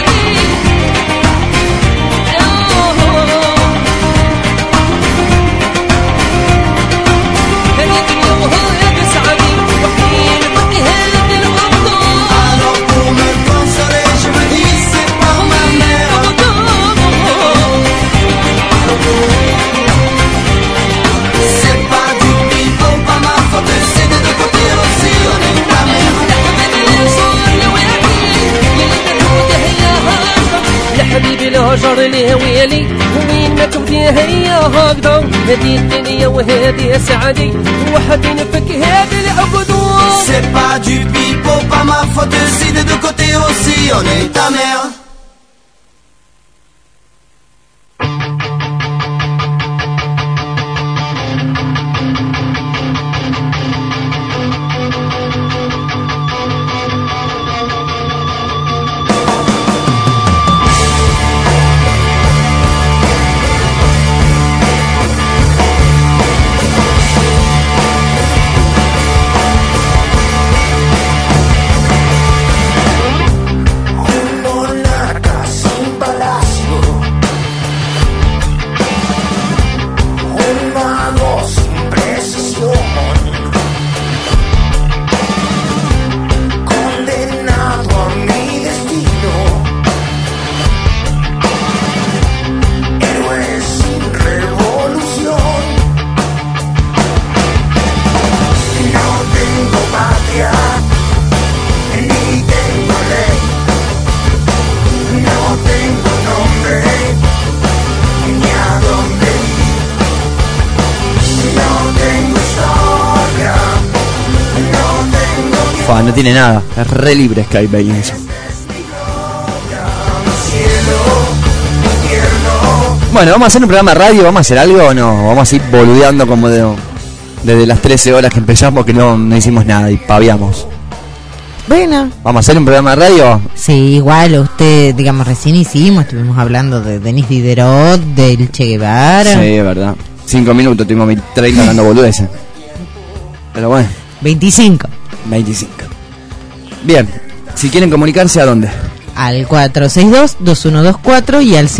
حبيبي الهجر اللي ويلي ومين ما تودي هي هكذا هذه الدنيا وهذه سعدي وحدي نفك هذه العبدو. C'est pas du pipeau, pas ma faute, si des deux côtés aussi on est ta mère. No tiene nada, es re libre Skype ahí en eso. Bueno, ¿vamos a hacer un programa de radio? ¿Vamos a hacer algo o no? Vamos a ir boludeando como desde las 13 horas que empezamos, que no hicimos nada y paviamos. Bueno. ¿Vamos a hacer un programa de radio? Sí, igual usted, digamos, recién estuvimos hablando de Denis Diderot, del Che Guevara. Sí, es verdad. 5 minutos, tuvimos 30 hablando boludeces. Pero bueno. 25. Bien, si quieren comunicarse, ¿a dónde? Al 462-2124 y al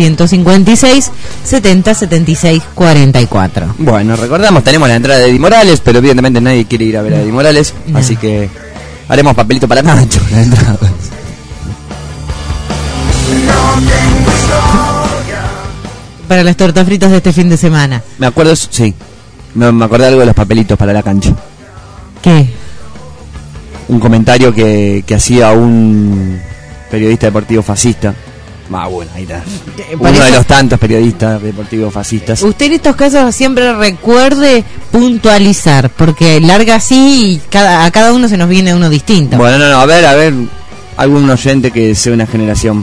156-70-76-44. Bueno, recordamos, tenemos la entrada de Eddie Morales, pero evidentemente nadie quiere ir a ver a Eddie Morales, no. Así que haremos papelito para Nacho la entrada. Para las tortas fritas de este fin de semana. Me acuerdo, sí, me acordé algo de los papelitos para la cancha. ¿Qué? Un comentario que hacía un periodista deportivo fascista. Bueno, ahí está. Uno de los tantos periodistas deportivos fascistas. Usted en estos casos siempre recuerde puntualizar, porque larga así y a cada uno se nos viene uno distinto. Bueno, no, a ver, algún oyente que sea una generación,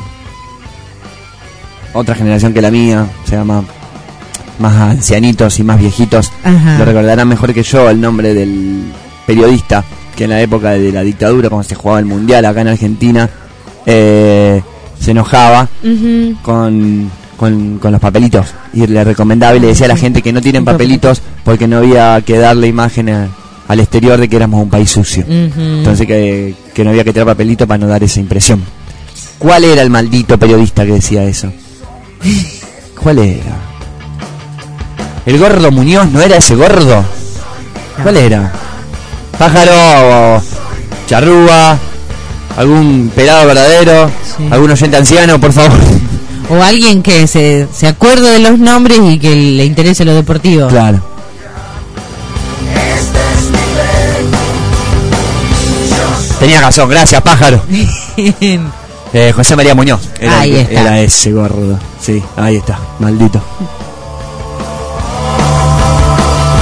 otra generación que la mía, o sea, más ancianitos y más viejitos, lo recordarán mejor que yo el nombre del periodista que en la época de la dictadura, cuando se jugaba el mundial acá en Argentina, se enojaba con los papelitos y le recomendaba y le decía a la gente que no tienen papelitos porque no había que darle imagen al exterior de que éramos un país sucio. Entonces que no había que tirar papelitos para no dar esa impresión. ¿Cuál era el maldito periodista que decía eso? ¿Cuál era? ¿El gordo Muñoz no era ese gordo? ¿Cuál era? Pájaro, charrúa, algún pelado verdadero, algún oyente anciano, por favor. O alguien que se acuerde de los nombres y que le interese lo deportivo. Claro. Tenía razón, gracias, pájaro. José María Muñoz era ese gordo. Sí, ahí está, maldito.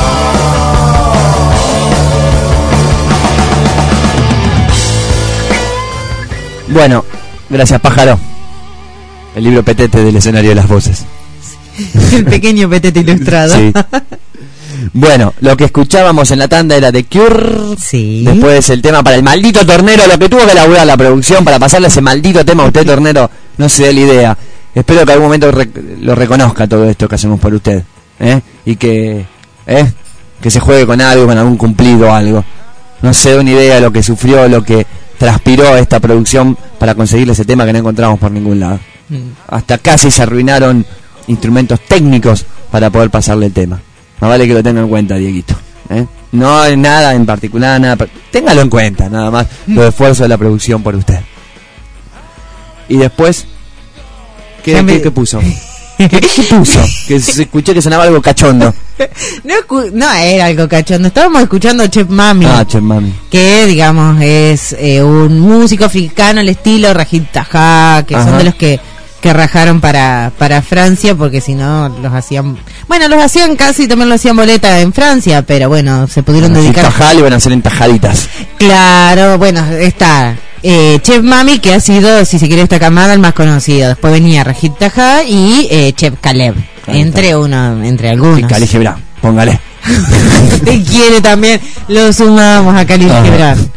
Bueno, gracias, pájaro. El libro Petete del escenario de las voces. El pequeño Petete ilustrado. Sí. Bueno, lo que escuchábamos en la tanda era The Cure. Sí. Después el tema para el maldito tornero, lo que tuvo que elaborar la producción para pasarle ese maldito tema a usted, tornero, no se dé la idea. Espero que algún momento lo reconozca todo esto que hacemos por usted, y que se juegue con algo, con algún cumplido o algo. No se da una idea de lo que sufrió, lo que transpiró esta producción para conseguirle ese tema que no encontramos por ningún lado. Hasta casi se arruinaron instrumentos técnicos para poder pasarle el tema. Más vale que lo tenga en cuenta, Dieguito. No hay nada en particular, téngalo en cuenta, nada más, los esfuerzos de la producción por usted. Y después, ¿qué puso? ¿Qué puso? Que se escuché que sonaba algo cachondo. No era algo cachondo, estábamos escuchando Chef Mami. Chef Mami. Que, digamos, es un músico africano al estilo Rajid Taha, que son de los que rajaron para Francia, porque si no los hacían... Bueno, los hacían casi, también lo hacían boleta en Francia, pero bueno, se pudieron dedicar... Tajá le van a hacer en tajaditas. Claro, bueno, está... Chef Mami, que ha sido, si se quiere, esta camada el más conocido. Después venía Rajid Taha y Chef Caleb, entre algunos. Y Khalil Gibran, póngale. Te quiere también, lo sumamos a Khalil Gibran.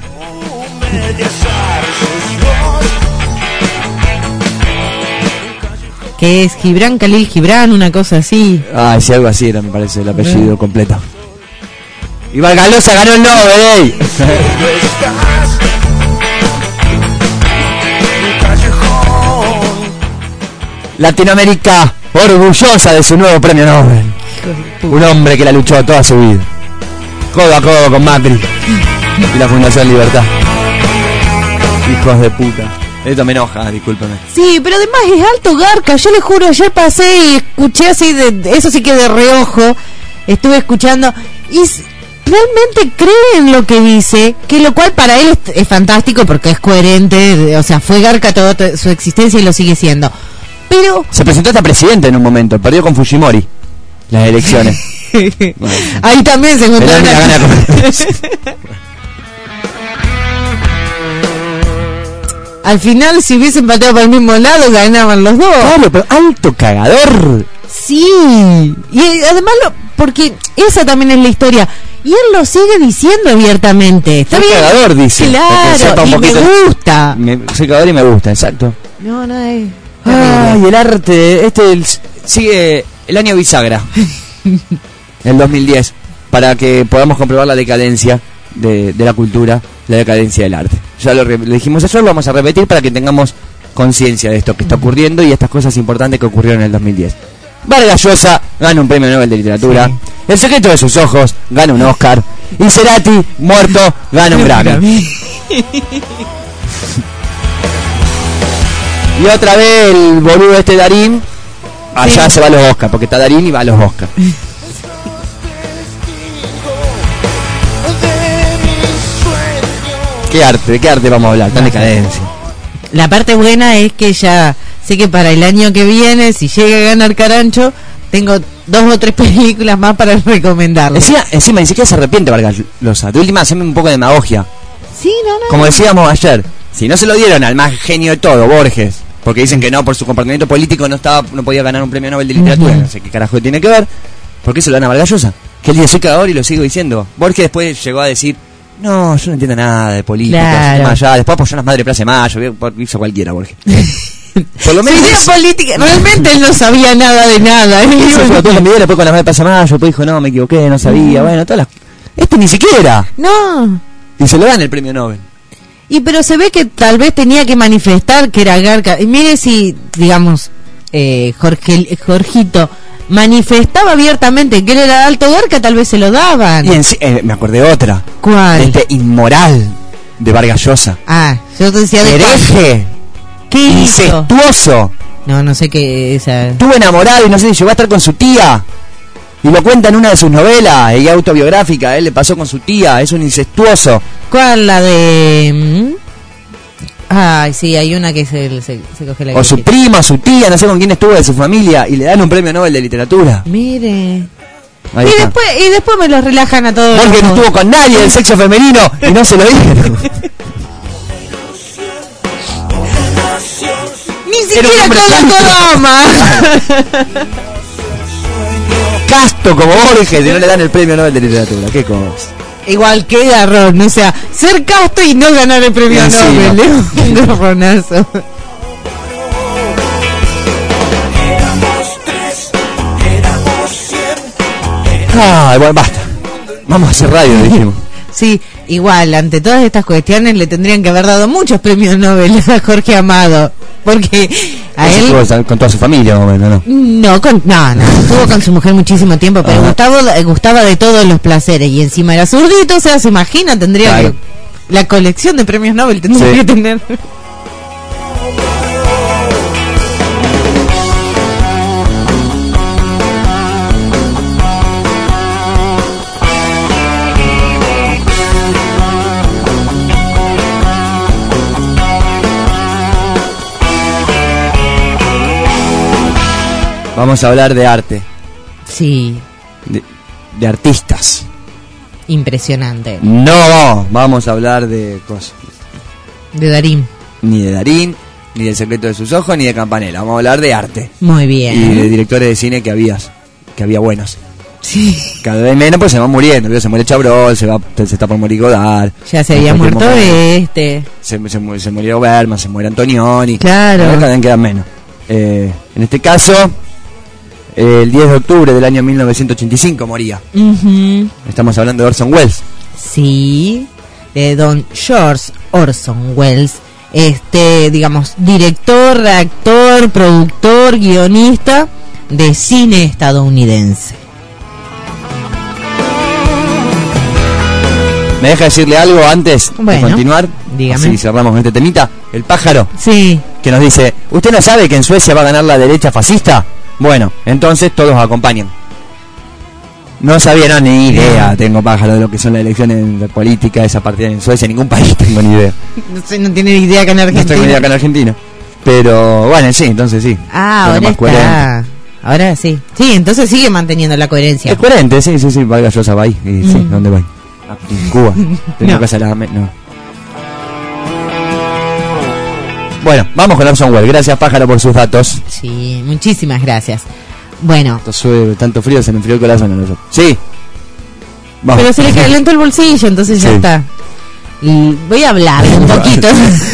Que es Gibran, Khalil Gibran, una cosa así. Sí, algo así era, me parece, el apellido completo. Y Vargalosa ganó el Nobel, Latinoamérica, orgullosa de su nuevo premio Nobel. Un hombre que la luchó toda su vida, codo a codo con Macri y la Fundación Libertad. Hijos de puta. Esto me enoja, discúlpeme. Sí, pero además es alto garca. Yo le juro, ayer pasé y escuché así, eso sí que de reojo, estuve escuchando y realmente cree en lo que dice, que lo cual para él es fantástico porque es coherente, o sea, fue garca toda su existencia y lo sigue siendo. Pero se presentó hasta presidente en un momento, perdió con Fujimori las elecciones. Bueno, ahí también se encontró al final, si hubiesen pateado para el mismo lado, ganaban los dos. Claro, pero alto cagador. Sí, y además porque esa también es la historia. Y él lo sigue diciendo abiertamente. Está bien. Cagador, dice. Claro, y me gusta. Soy cagador y me gusta, exacto. No es... Ay, el arte, sigue el año bisagra. El 2010, para que podamos comprobar la decadencia de la cultura, la decadencia del arte. Ya lo dijimos ayer, lo vamos a repetir para que tengamos conciencia de esto que está ocurriendo y estas cosas importantes que ocurrieron en el 2010. Vargas Llosa gana un premio Nobel de Literatura. Sí. El secreto de sus ojos gana un Oscar. Y Cerati, muerto, gana un Grammy. Y otra vez el boludo Darín allá se va a los Oscar, porque está Darín y va a los Oscar. ¿De qué arte vamos a hablar? Tan decadencia. La parte buena es que ya sé que para el año que viene, si llega a ganar Carancho, tengo 2 o 3 películas más para recomendarles. Encima ni siquiera se arrepiente Vargas Llosa. De última, haceme un poco de demagogia. Sí, no. Como decíamos ayer, si no se lo dieron al más genio de todo, Borges, porque dicen que no, por su comportamiento político no podía ganar un premio Nobel de Literatura, no sé qué carajo tiene que ver, ¿por qué se lo dan a Vargas Llosa? Que él dice, soy cagador y lo sigo diciendo. Borges después llegó a decir, no, yo no entiendo nada de política, claro. Allá. Después apoyó a las Madres de Plaza de Mayo, hizo cualquiera, Borges. Por lo menos política, realmente él no sabía nada de nada. Después con las Madres de Plaza de Mayo, después dijo, no, me equivoqué, no sabía, bueno, todas las... Ni siquiera. No. Y se lo dan el premio Nobel. Y pero se ve que tal vez tenía que manifestar que era garca. Y mire si, digamos, Jorgito manifestaba abiertamente que él era alto garca, tal vez se lo daban. Y me acordé de otra. ¿Cuál? Inmoral de Vargas Llosa. Yo te decía de hereje. ¿Qué incestuoso. No sé qué esa. Estuvo enamorado y no sé si llegó a estar con su tía. Y lo cuenta en una de sus novelas, ella autobiográfica, él le pasó con su tía, es un incestuoso. ¿Cuál? La de... Ay, sí, hay una que se coge la... O su prima, su tía, no sé con quién estuvo de su familia, y le dan un premio Nobel de Literatura. Mire. Y después me los relajan a todos. Porque no estuvo con nadie del sexo femenino y no se lo dieron. Ni siquiera Kodama. Casto como Borges, y no le dan el premio Nobel de Literatura. Qué cosa. Igual que garrón, o sea, ser casto y no ganar el premio Nobel. Un garronazo. Bueno, basta. Vamos a hacer radio, dijimos. Sí, igual, ante todas estas cuestiones le tendrían que haber dado muchos premios Nobel a Jorge Amado, porque a él... Estuvo con toda su familia, ¿no? No, estuvo con su mujer muchísimo tiempo, pero gustaba de todos los placeres, y encima era zurdito, o sea, se imagina, tendría que... La colección de premios Nobel tendría que tener... Vamos a hablar de arte. Sí. De artistas. Impresionante. No, vamos a hablar de cosas. De Darín. Ni de Darín, ni del secreto de sus ojos, ni de Campanella. Vamos a hablar de arte. Muy bien. Y de directores de cine que había buenos. Sí. Cada vez menos, pues se van muriendo. Se muere Chabrol, se está por morir Godard. Ya se había muerto Se murió Berman, se muere Antonioni. Claro. Cada vez quedan menos. En este caso, el 10 de octubre del año 1985 moría. Estamos hablando de Orson Welles. Sí, de don George Orson Welles. Digamos, director, actor, productor, guionista de cine estadounidense. ¿Me deja decirle algo antes de continuar? Dígame. Así cerramos con este temita. El pájaro. Sí. Que nos dice, ¿usted no sabe que en Suecia va a ganar la derecha fascista? Bueno, entonces todos acompañan. No sabía, ni idea tengo, pájaro, de lo que son las elecciones de política, esa partida en Suecia. En ningún país tengo ni idea. No tiene ni idea acá en Argentina. No tengo ni idea acá en Argentina. Pero bueno, sí, entonces sí. Ahora está. Coherente. Ahora sí. Sí, entonces sigue manteniendo la coherencia. Es coherente, sí. Valga yo, va ahí. Sí, ¿dónde va? En Cuba. Tengo casa de la... No. Bueno, vamos con Orson Welles. Gracias, pájaro, por sus datos. Sí, muchísimas gracias. Bueno. Tanto frío, se me enfrió el corazón. ¿No? Sí. Vamos. Pero se le calentó el bolsillo, entonces ya está. Y voy a hablar un poquito.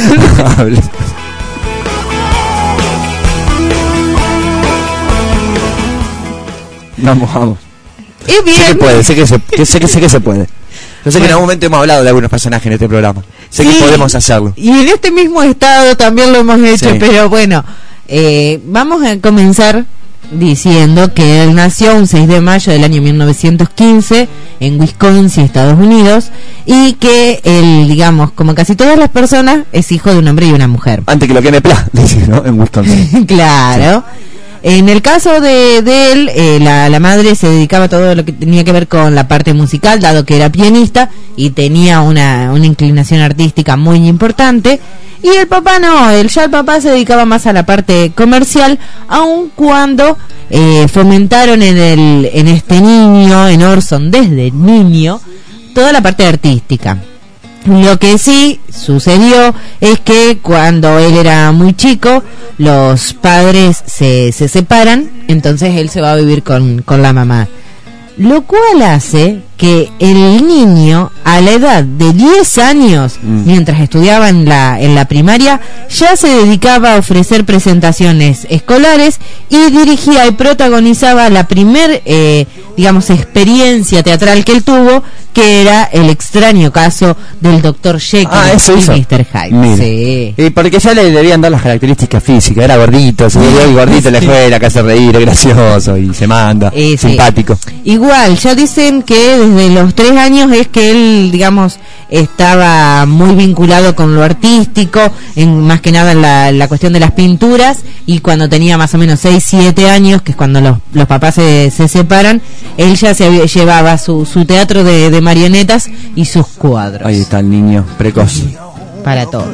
Vamos. Es bien. Sé que puede, sé que se puede. Yo sé que en algún momento hemos hablado de algunos personajes en este programa. Sé que podemos hacerlo. Y en este mismo estado también lo hemos hecho, pero bueno, vamos a comenzar diciendo que él nació un 6 de mayo del año 1915 en Wisconsin, Estados Unidos, y que él, digamos, como casi todas las personas, es hijo de un hombre y una mujer. Antes que lo que me dice, ¿no? En Wisconsin. Claro. Sí. En el caso de él, la madre se dedicaba a todo lo que tenía que ver con la parte musical, dado que era pianista y tenía una inclinación artística muy importante. Y el papá no, el papá se dedicaba más a la parte comercial, aun cuando fomentaron en este niño, en Orson desde niño, toda la parte artística. Lo que sí sucedió es que cuando él era muy chico, los padres se separan, entonces él se va a vivir con la mamá. Lo cual hace que el niño, a la edad de 10 años, mientras estudiaba en la primaria, ya se dedicaba a ofrecer presentaciones escolares y dirigía y protagonizaba la primer, experiencia teatral que él tuvo, que era El extraño caso del Dr. Jekyll y Mr. Hyde. Sí. Y porque ya le debían dar las características físicas, era gordito, se veía y gordito en la escuela, que hace reír, es gracioso y se manda, simpático. Igual, ya dicen que desde los 3 años es que él, digamos, estaba muy vinculado con lo artístico, más que nada en la cuestión de las pinturas, y cuando tenía más o menos 6, 7 años, que es cuando los papás se separan, él ya se llevaba su teatro de marionetas y sus cuadros. Ahí está el niño precoz. Para todo.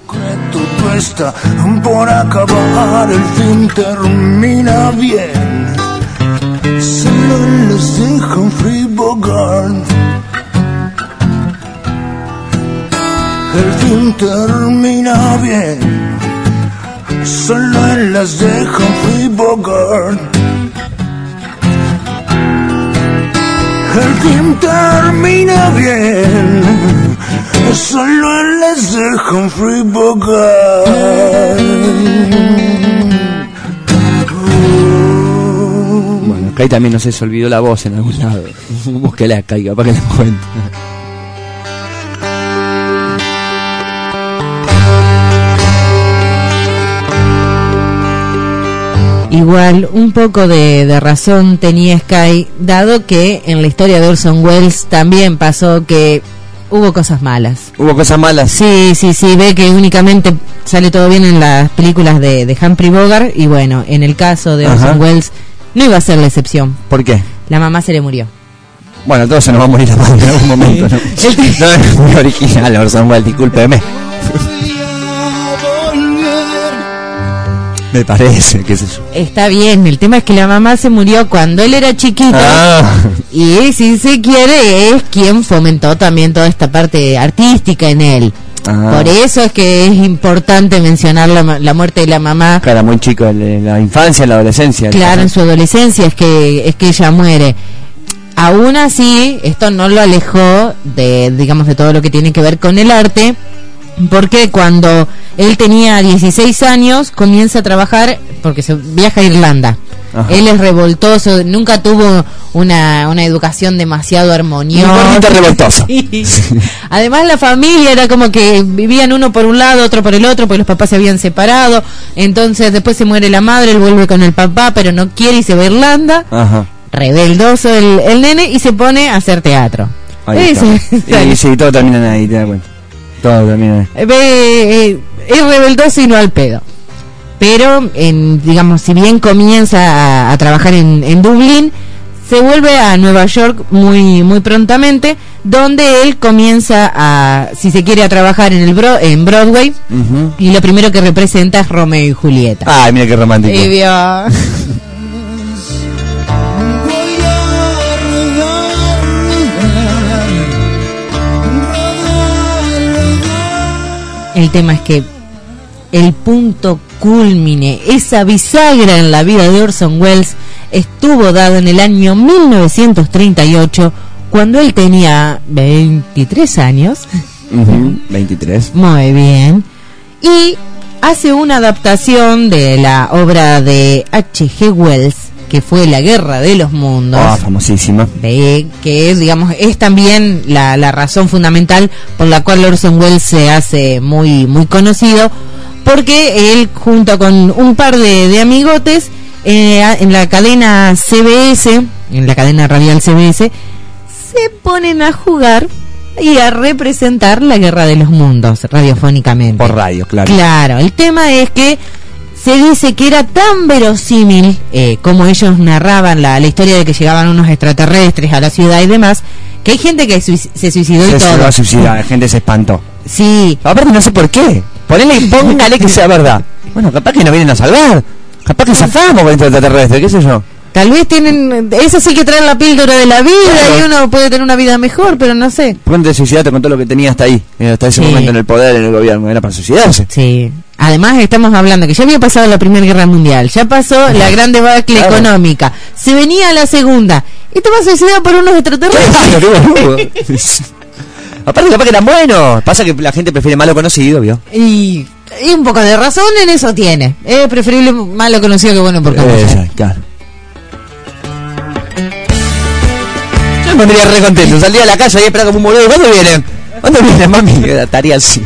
Todo está por acabar, el fin termina bien. Solo los deja Humphrey Bogart. El fin termina bien. solo en las de Humphrey Bogart. El fin termina bien, solo en las de Humphrey Bogart. Bueno, acá también no sé, se olvidó la voz en algún lado. Búsquela acá y capaz que la encuentre. Igual, un poco de razón tenía Sky, dado que en la historia de Orson Welles también pasó que hubo cosas malas. ¿Hubo cosas malas? Sí, ve que únicamente sale todo bien en las películas de Humphrey Bogart, y bueno, en el caso de Orson Welles no iba a ser la excepción. ¿Por qué? La mamá se le murió. Bueno, todos se nos va a morir la madre en algún momento, ¿no? No es muy original Orson Welles, discúlpeme. Me parece, qué sé yo. Está bien, el tema es que la mamá se murió cuando él era chiquito. Y si se quiere, es quien fomentó también toda esta parte artística en él. Por eso es que es importante mencionar la muerte de la mamá. Claro, muy chico, en la infancia, en la adolescencia. Claro, en su adolescencia es que ella muere. Aún así, esto no lo alejó de todo lo que tiene que ver con el arte, porque cuando él tenía 16 años comienza a trabajar, porque se viaja a Irlanda. Él es revoltoso, nunca tuvo una educación demasiado armoniosa. Un gordito revoltoso. Sí. Además la familia era como que vivían uno por un lado, otro por el otro, porque los papás se habían separado. Entonces después se muere la madre, él vuelve con el papá, pero no quiere y se va a Irlanda. Rebeldoso el nene, y se pone a hacer teatro. Ahí está. Y sí, todo termina ahí, te das cuenta. Todo termina ahí. Es rebeldoso y no al pedo. Pero, si bien comienza a trabajar en Dublín, se vuelve a Nueva York muy prontamente, donde él comienza si se quiere, a trabajar en Broadway, y lo primero que representa es Romeo y Julieta. Ay, mira qué romántico. El tema es que el punto cúlmine, esa bisagra en la vida de Orson Welles, estuvo dado en el año 1938, cuando él tenía 23 años. 23. Muy bien. Y hace una adaptación de la obra de H.G. Wells, que fue La Guerra de los Mundos. Famosísima. Que es también la razón fundamental por la cual Orson Welles se hace muy conocido, porque él, junto con un par de amigotes, en la cadena CBS, en la cadena radial CBS, se ponen a jugar y a representar La Guerra de los Mundos radiofónicamente. Por radio, claro. Claro, el tema es que se dice que era tan verosímil como ellos narraban la historia de que llegaban unos extraterrestres a la ciudad y demás, que hay gente que se suicidó y todo. Se va a suicidar, la gente se espantó. Sí. Aparte no sé por qué. Póngale que sea verdad. Bueno, capaz que nos vienen a salvar. Capaz que zafamos con extraterrestres, qué sé yo. Tal vez tienen, eso sí que traen la píldora de la vida, claro, y uno puede tener una vida mejor, pero no sé. ¿Cuánto te suicidaste con todo lo que tenía hasta ahí? Hasta ese momento en el poder, en el gobierno, era para suicidarse. Sí. Además estamos hablando que ya había pasado la Primera Guerra Mundial, ya pasó la gran debacle económica, se venía la segunda, y te vas a suicidar por unos extraterrestres. Aparte capaz que eran buenos, pasa que la gente prefiere malo conocido, ¿vio? Y un poco de razón en eso tiene, es preferible malo conocido que bueno por conocer. Claro. Yo me pondría re contento, salía a la calle y esperaba como un boludo. ¿Cuándo vienen? ¿Cuándo vienen, mami? Estaría así.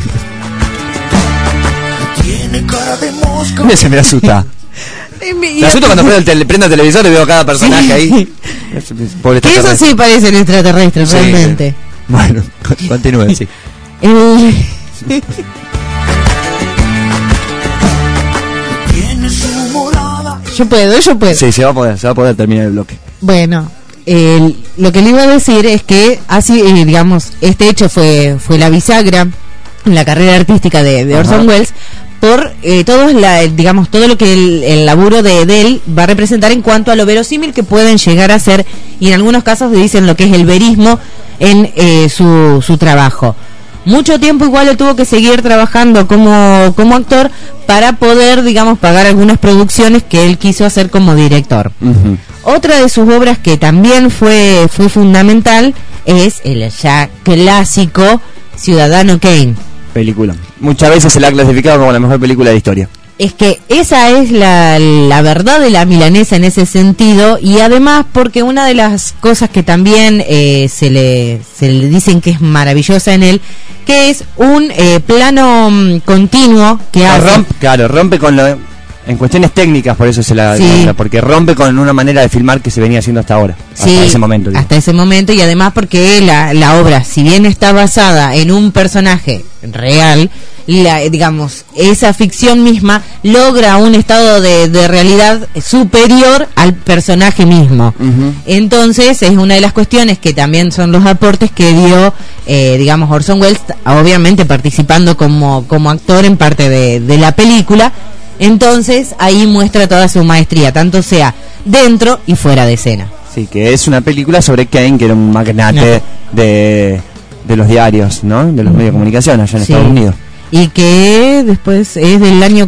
Tiene cara de mosca. Se me asusta. Me asusta cuando prendo el televisor y veo a cada personaje ahí. Pobre eso sí parecen extraterrestres, sí, realmente. Bueno, continúen, sí. Yo puedo. Sí, se va a poder terminar el bloque. Bueno, lo que le iba a decir es que así, este hecho fue la bisagra en la carrera artística de Orson Welles, por todo lo que el laburo de él va a representar en cuanto a lo verosímil que pueden llegar a ser, y en algunos casos dicen lo que es el verismo en su trabajo. mucho tiempo igual le tuvo que seguir trabajando como actor para poder, digamos, pagar algunas producciones que él quiso hacer como director. Otra de sus obras que también fue fundamental es el ya clásico Ciudadano Kane. Película. Muchas veces se la ha clasificado como la mejor película de historia. Es que esa es la verdad de la milanesa en ese sentido, y además porque una de las cosas que también se le dicen que es maravillosa en él, que es un plano continuo que hace. Rompe con lo... En cuestiones técnicas, por eso se la... Sí. Porque rompe con una manera de filmar que se venía haciendo hasta ahora. Sí, hasta ese momento. Digo. Hasta ese momento, y además porque la obra, si bien está basada en un personaje real, digamos, esa ficción misma logra un estado de realidad superior al personaje mismo. Entonces es una de las cuestiones que también son los aportes que dio, digamos, Orson Welles, obviamente participando como actor en parte de la película. Entonces ahí muestra toda su maestría, tanto sea dentro y fuera de escena. Sí, que es una película sobre Kane, que era un magnate de los diarios, ¿no? De los medios de comunicación allá en Estados Unidos. Y que después es del año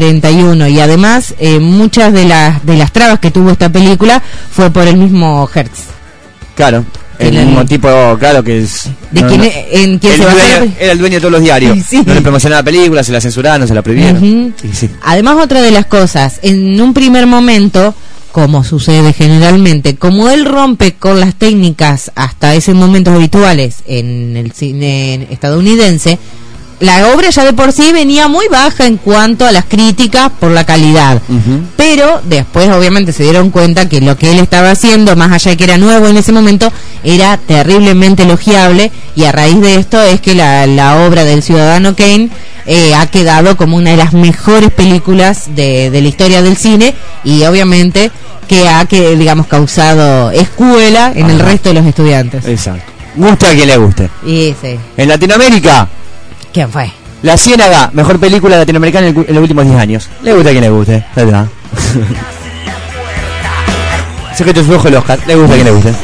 41, y además muchas de las trabas que tuvo esta película fue por el mismo Hertz. Claro. El mismo tipo, claro, que es... ¿De quién se va a hacer? Era el dueño de todos los diarios. Sí. No le promocionaba la película, se la censuraron, se la prohibieron. Sí. Además, otra de las cosas, en un primer momento, como sucede generalmente, como él rompe con las técnicas hasta ese momento habituales en el cine estadounidense, la obra ya de por sí venía muy baja en cuanto a las críticas por la calidad. Pero después obviamente se dieron cuenta que lo que él estaba haciendo, más allá de que era nuevo en ese momento, era terriblemente elogiable, y a raíz de esto es que la obra del Ciudadano Kane ha quedado como una de las mejores películas de la historia del cine, y obviamente que ha digamos, causado escuela en el resto de los estudiantes. Exacto. Gusta a quien le guste. Y sí. En Latinoamérica, ¿quién fue? La Ciénaga, mejor película latinoamericana en los últimos 10 años. Le gusta a quien le guste, ¿verdad? Secreto de su ojo el Oscar, le gusta a quien le guste.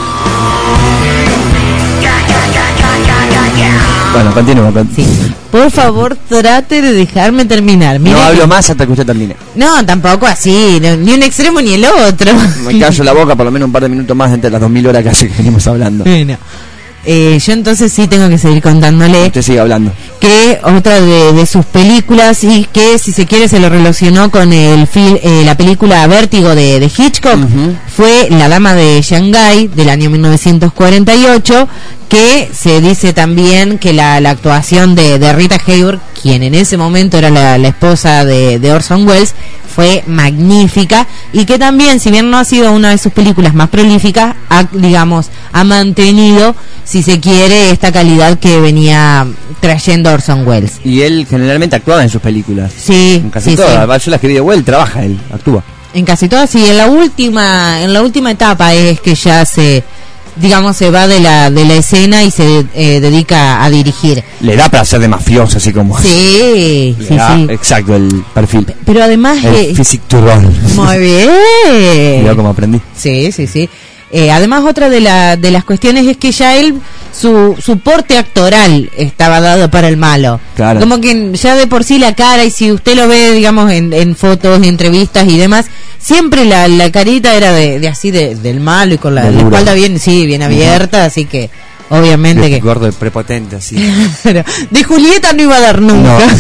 Bueno, continúo. Sí. Por favor, trate de dejarme terminar. Mira, no hablo más hasta que usted termine. No, tampoco así, ni un extremo ni el otro. Me callo la boca por lo menos un par de minutos más entre las 2000 horas que hace que venimos hablando. Bueno. Yo entonces sí tengo que seguir contándole. Usted sigue hablando. Que otra de sus películas, y que si se quiere se lo relacionó con la película Vértigo de Hitchcock, fue La Dama de Shanghái del año 1948, que se dice también que la actuación de Rita Hayworth, quien en ese momento era la esposa de Orson Welles, fue magnífica, y que también, si bien no ha sido una de sus películas más prolíficas, ha mantenido, si se quiere, esta calidad que venía trayendo Orson Welles. Y él generalmente actuaba en sus películas. Sí, en casi todas. Sí. Yo las que vi de Welles, trabaja él, actúa. En casi todas, sí. En la última etapa es que ya se va de la escena y se dedica a dirigir. Le da para ser de mafioso, así como... Sí, sí. Exacto, el perfil. Pero además... El physique to roll. Muy bien. Mira cómo aprendí. Sí. Además, otra de las cuestiones es que ya él, su porte actoral estaba dado para el malo. Claro. Como que ya de por sí la cara, y si usted lo ve, digamos, en fotos, entrevistas y demás, siempre la carita era del malo, y con la espalda bien abierta, así que obviamente que... Gordo y prepotente, así. Pero de Julieta no iba a dar nunca. No.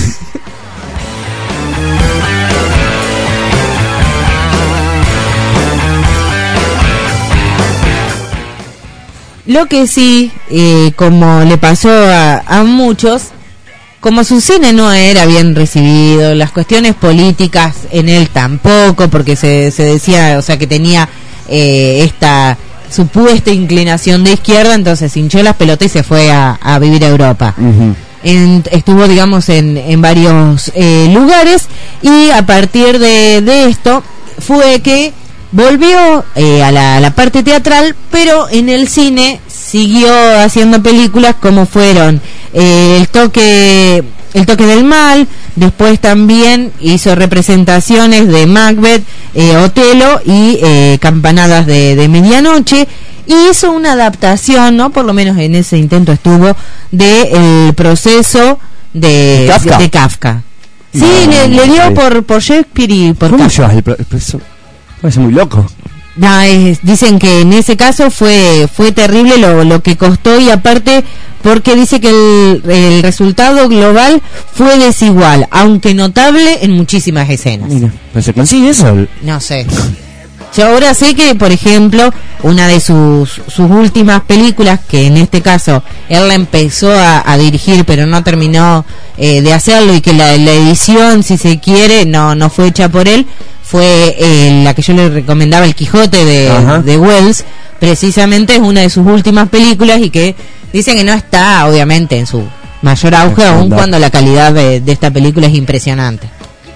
Lo que sí, como le pasó a muchos, como su cine no era bien recibido, las cuestiones políticas en él tampoco, porque se decía, o sea, que tenía esta supuesta inclinación de izquierda, entonces hinchó las pelotas y se fue a vivir a Europa. Estuvo, digamos, en varios lugares, y a partir de esto fue que volvió a la parte teatral, pero en el cine siguió haciendo películas como fueron El toque del mal. Después también hizo representaciones de Macbeth, Otelo y Campanadas de medianoche. y hizo una adaptación, ¿no? Por lo menos en ese intento estuvo, de el proceso de Kafka. Sí, le dio por Shakespeare y por ¿Cómo Kafka. llevas el proceso? Parece muy loco. No, dicen que en ese caso fue terrible lo que costó, y aparte porque dice que el resultado global fue desigual, aunque notable en muchísimas escenas. Mira, ¿pero se consigue eso? No sé. Yo ahora sé que, por ejemplo, una de sus últimas películas, que en este caso él la empezó a dirigir pero no terminó de hacerlo, y que la edición, si se quiere, no fue hecha por él, fue la que yo le recomendaba, El Quijote de Wells. Precisamente es una de sus últimas películas, y que dicen que no está obviamente en su mayor auge, aun cuando la calidad de esta película es impresionante.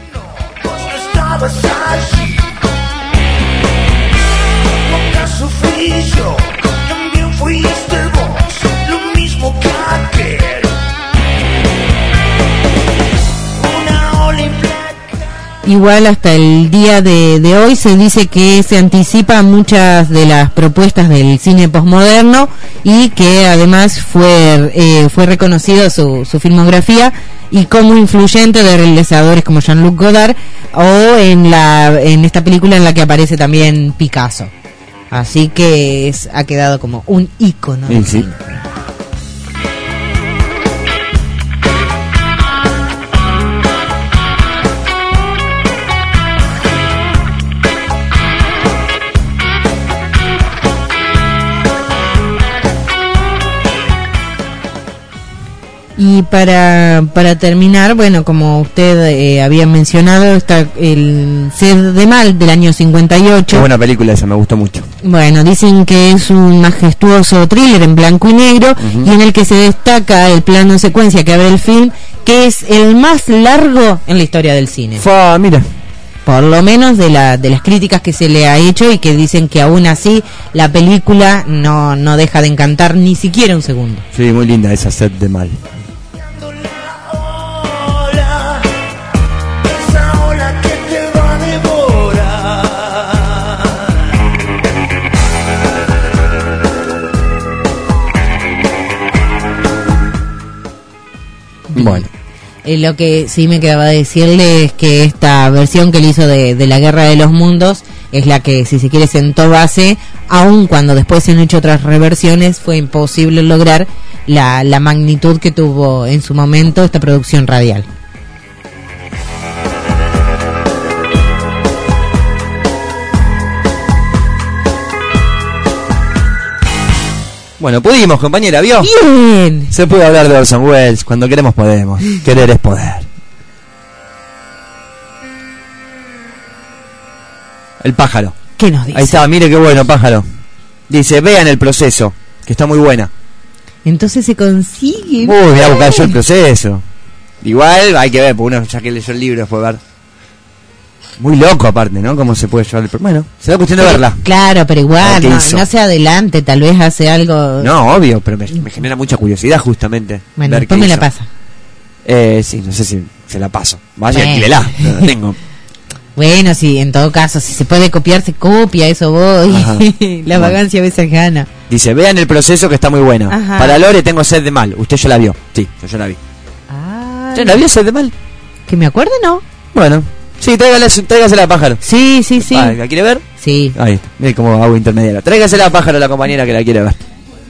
Nunca sufrí yo, también fuiste vos, lo mismo que aquel. Una ola Igual hasta el día de hoy se dice que se anticipa a muchas de las propuestas del cine posmoderno, y que además fue reconocido su filmografía y como influyente de realizadores como Jean-Luc Godard, o en esta película en la que aparece también Picasso. Así que ha quedado como un ícono. Sí. Y para terminar, bueno, como usted había mencionado, está el Sed de Mal del año 58. Qué buena película esa, me gustó mucho. Bueno, dicen que es un majestuoso thriller en blanco y negro, y en el que se destaca el plano secuencia que abre el film, que es el más largo en la historia del cine. Mira. Por lo menos de las críticas que se le ha hecho, y que dicen que aún así la película no deja de encantar ni siquiera un segundo. Sí, muy linda esa Sed de Mal. esa ola que te va a devorar. Bueno. Lo que sí me quedaba decirle es que esta versión que él hizo de la Guerra de los Mundos es la que, si se quiere, sentó base, aun cuando después se han hecho otras reversiones, fue imposible lograr la magnitud que tuvo en su momento esta producción radial. Bueno, pudimos, compañera, ¿vio? Bien. Se puede hablar de Orson Welles. Cuando queremos podemos. Querer es poder. El pájaro. ¿Qué nos dice? Ahí está, mire qué bueno, pájaro. Dice, vean el proceso, que está muy buena. Entonces se consigue. Voy a buscar yo el proceso. Igual hay que ver, porque uno ya que leyó el libro fue ver. Muy loco aparte, ¿no? Cómo se puede llevar el... Bueno, se da cuestión de verla. Claro, pero igual, no se adelante, tal vez hace algo... No, obvio, pero me genera mucha curiosidad justamente. Bueno, después me la pasa. Sí, no sé si se la paso. Vaya, alquílela, no la tengo. Bueno, sí, en todo caso, si se puede copiar, se copia, eso voy. La vagancia a veces gana. Dice, vean el proceso que está muy buena. Ajá. Para Lore tengo Sed de Mal. Usted ya la vio. Sí, yo la vi. ¿Ya la vio Sed de Mal? Que me acuerde, ¿no? Bueno, sí, tráigasela a pájaro. Sí. ¿La quiere ver? Sí. Ahí está, mire cómo hago intermediaria. Tráigasela a pájaro la compañera que la quiere ver.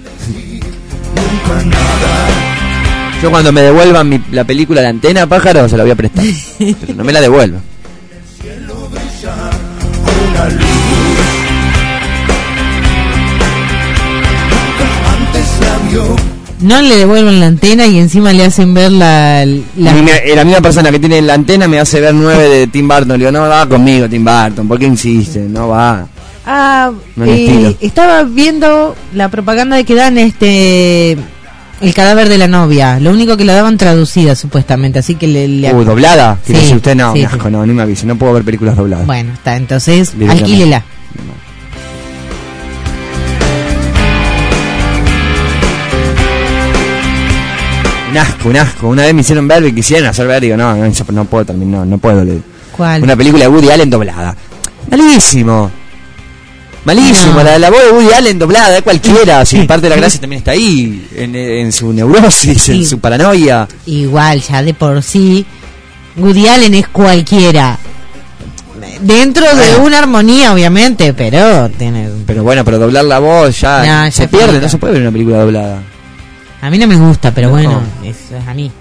Yo cuando me devuelvan la película La Antena, pájaro, se la voy a prestar. Pero no me la devuelvan. No le devuelven la antena y encima le hacen ver la misma persona que tiene la antena me hace ver 9 de Tim Burton. Le digo, no va conmigo Tim Burton, ¿por qué insiste? No va. No estaba viendo la propaganda de que dan El cadáver de la novia. Lo único que la daban traducida supuestamente, así que le ¿doblada? Sí, ¿Quiere decir usted? No, sí, asco, no, ni me avise, no puedo ver películas dobladas. Bueno, está, entonces alquílela. Un asco. Una vez me hicieron ver y quisieron hacer ver, digo, no puedo terminar, no puedo leer. ¿Cuál? Una película de Woody Allen doblada. Malísimo. Malísimo, No. la voz de Woody Allen doblada, de cualquiera. Si parte de la gracia también está ahí, en su neurosis, en su paranoia. Igual, ya de por sí, Woody Allen es cualquiera. Dentro de una armonía, obviamente, pero tiene... Pero bueno, pero doblar la voz ya, No, se ya pierde, falta. no se puede ver una película doblada. A mí no me gusta, pero No. bueno, eso es a mí.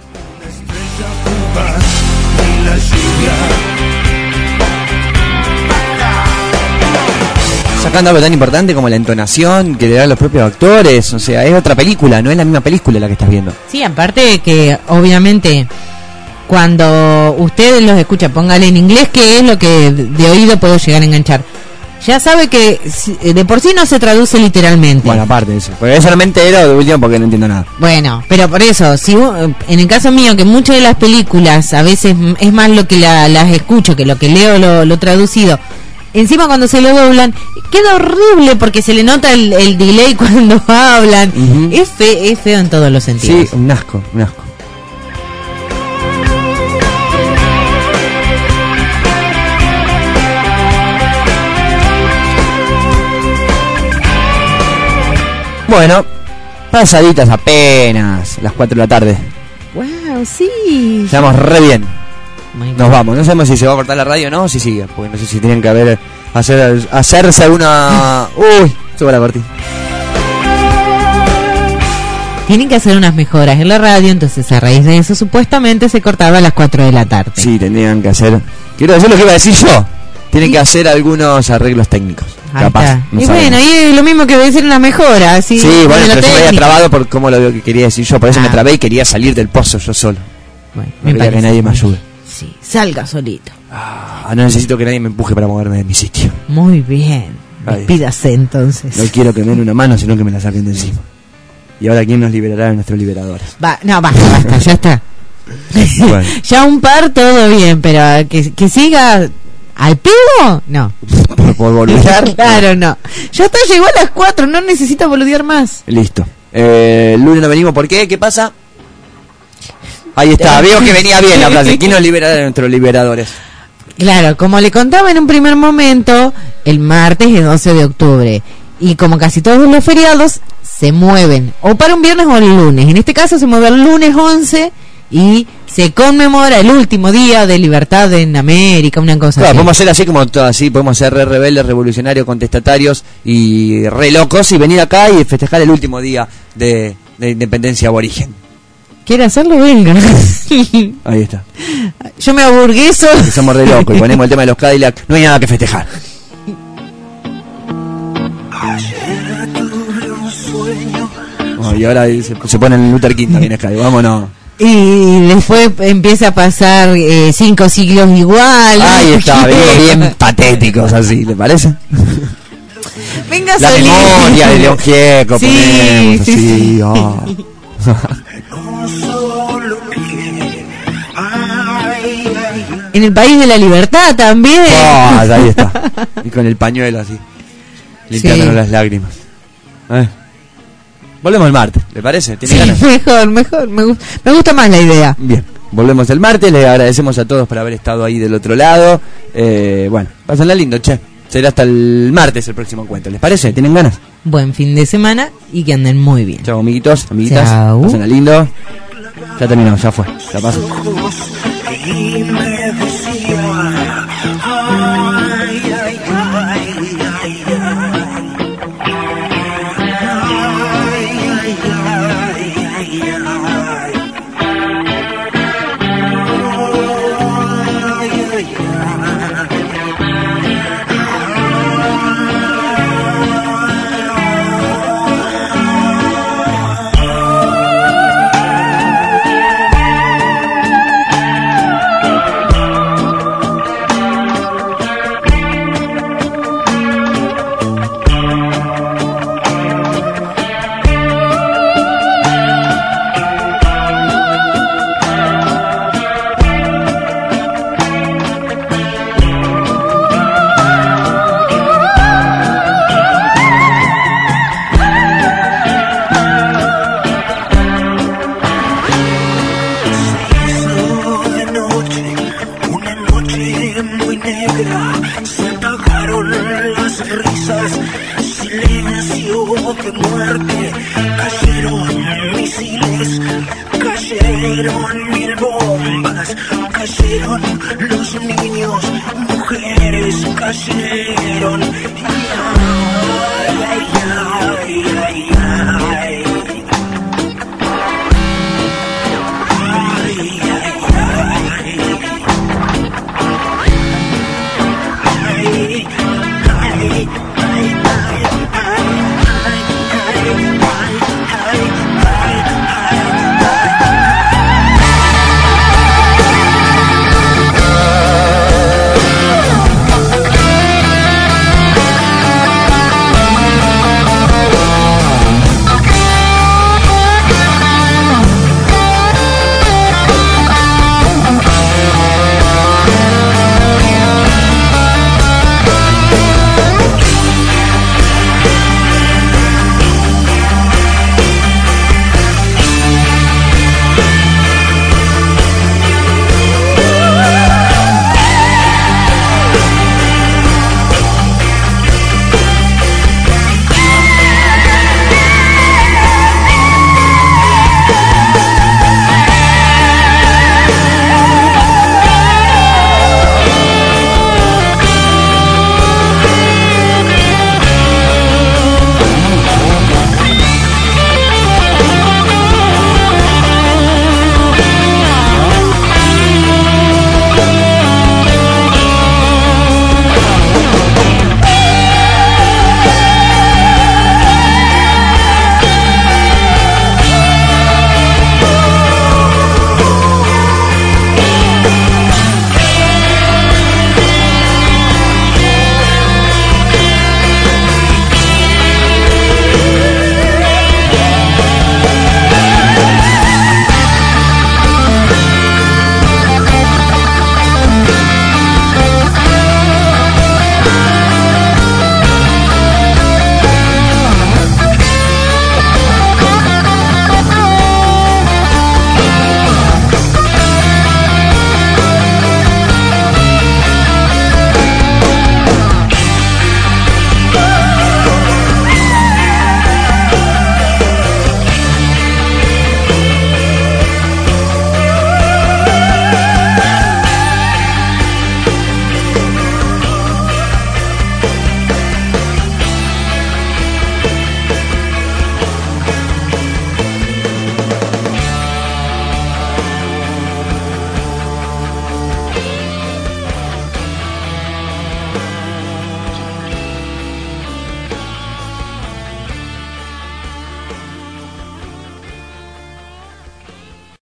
Sacando algo tan importante como la entonación que le dan los propios actores, o sea, es otra película, no es la misma película la que estás viendo. Sí, aparte de que obviamente cuando ustedes los escucha, póngale en inglés, que es lo que de oído puedo llegar a enganchar. Ya sabe que de por sí no se traduce literalmente. Bueno, aparte de eso, porque es solamente era de último porque no entiendo nada. Bueno, pero por eso, si en el caso mío, que muchas de las películas a veces es más lo que las escucho que lo que leo lo traducido. Encima cuando se lo doblan, queda horrible porque se le nota el delay cuando hablan. Es feo en todos los sentidos. Sí, un asco, un asco. Bueno, pasaditas apenas, las 4 de la tarde. Wow, sí. Estamos re bien. Nos vamos, no sabemos si se va a cortar la radio o no, o si sigue, porque no sé si tienen que hacerse alguna... Uy, suba la cortina. Tienen que hacer unas mejoras en la radio, entonces a raíz de eso supuestamente se cortaba a las 4 de la tarde. Sí, tendrían que hacer... Quiero decir lo que iba a decir yo. Tienen que hacer algunos arreglos técnicos. Ahí Capaz. está. No Y sabemos. bueno, y es lo mismo que decir una mejora. Sí, bueno, de lo pero yo me había técnico. trabado por cómo lo que quería decir yo. Por eso me trabé y quería salir del pozo yo solo. Bueno, no quería que nadie me ayude. Sí, salga solito. No necesito que nadie me empuje para moverme de mi sitio. Muy bien. Ahí. Despídase entonces. No quiero que me den una mano, sino que me la saquen de encima. Y ahora, ¿quién nos liberará de nuestros liberadores? No, basta, ya está. Bueno. Ya un par todo bien, pero que siga al pedo, no. ¿Por boludear? Claro, no. Ya está, llegó a las 4, no necesita boludear más. Listo. El lunes no venimos, ¿por qué? ¿Qué pasa? Ahí está, veo que venía bien la frase. ¿Quién nos libera de nuestros liberadores? Claro, como le contaba en un primer momento, el martes es 12 de octubre. Y como casi todos los feriados, se mueven o para un viernes o el lunes. En este caso se mueve el lunes 11 y se conmemora el último día de libertad en América, una cosa Claro, así. podemos ser así como todo así, podemos ser re rebeldes, revolucionarios, contestatarios y re locos y venir acá y festejar el último día de independencia aborigen. ¿Quiere hacerlo? Venga. Ahí está. Yo me aburgueso. Que somos re locos y ponemos el tema de los Cadillac, no hay nada que festejar. Oh, y ahora se pone en Luther King también acá, y vámonos. Y después empieza a pasar 5 siglos igual. Ahí está, venimos bien patéticos así, ¿le parece? Venga, La solito. memoria de León Gieco, Sí, ponemos sí, así, sí. oh. En el país de la libertad también. Oh, ahí está. Y con el pañuelo así, limpiándonos las lágrimas. Volvemos el martes, ¿le parece? ¿Tiene ganas? Mejor. Me gusta más la idea. Bien, volvemos el martes. Les agradecemos a todos por haber estado ahí del otro lado. Bueno, pásenla lindo, che. Será hasta el martes el próximo encuentro. ¿Les parece? ¿Tienen ganas? Buen fin de semana y que anden muy bien. Chao, amiguitos, amiguitas. Chao. Pásenla lindo. Ya terminó, ya fue. La paso. Y me decía, ay, ay, ay, ay, muy negra, Santa ahogaron las risas, silencio de muerte. Cayeron misiles, cayeron 1000 bombas, cayeron los niños, mujeres cayeron.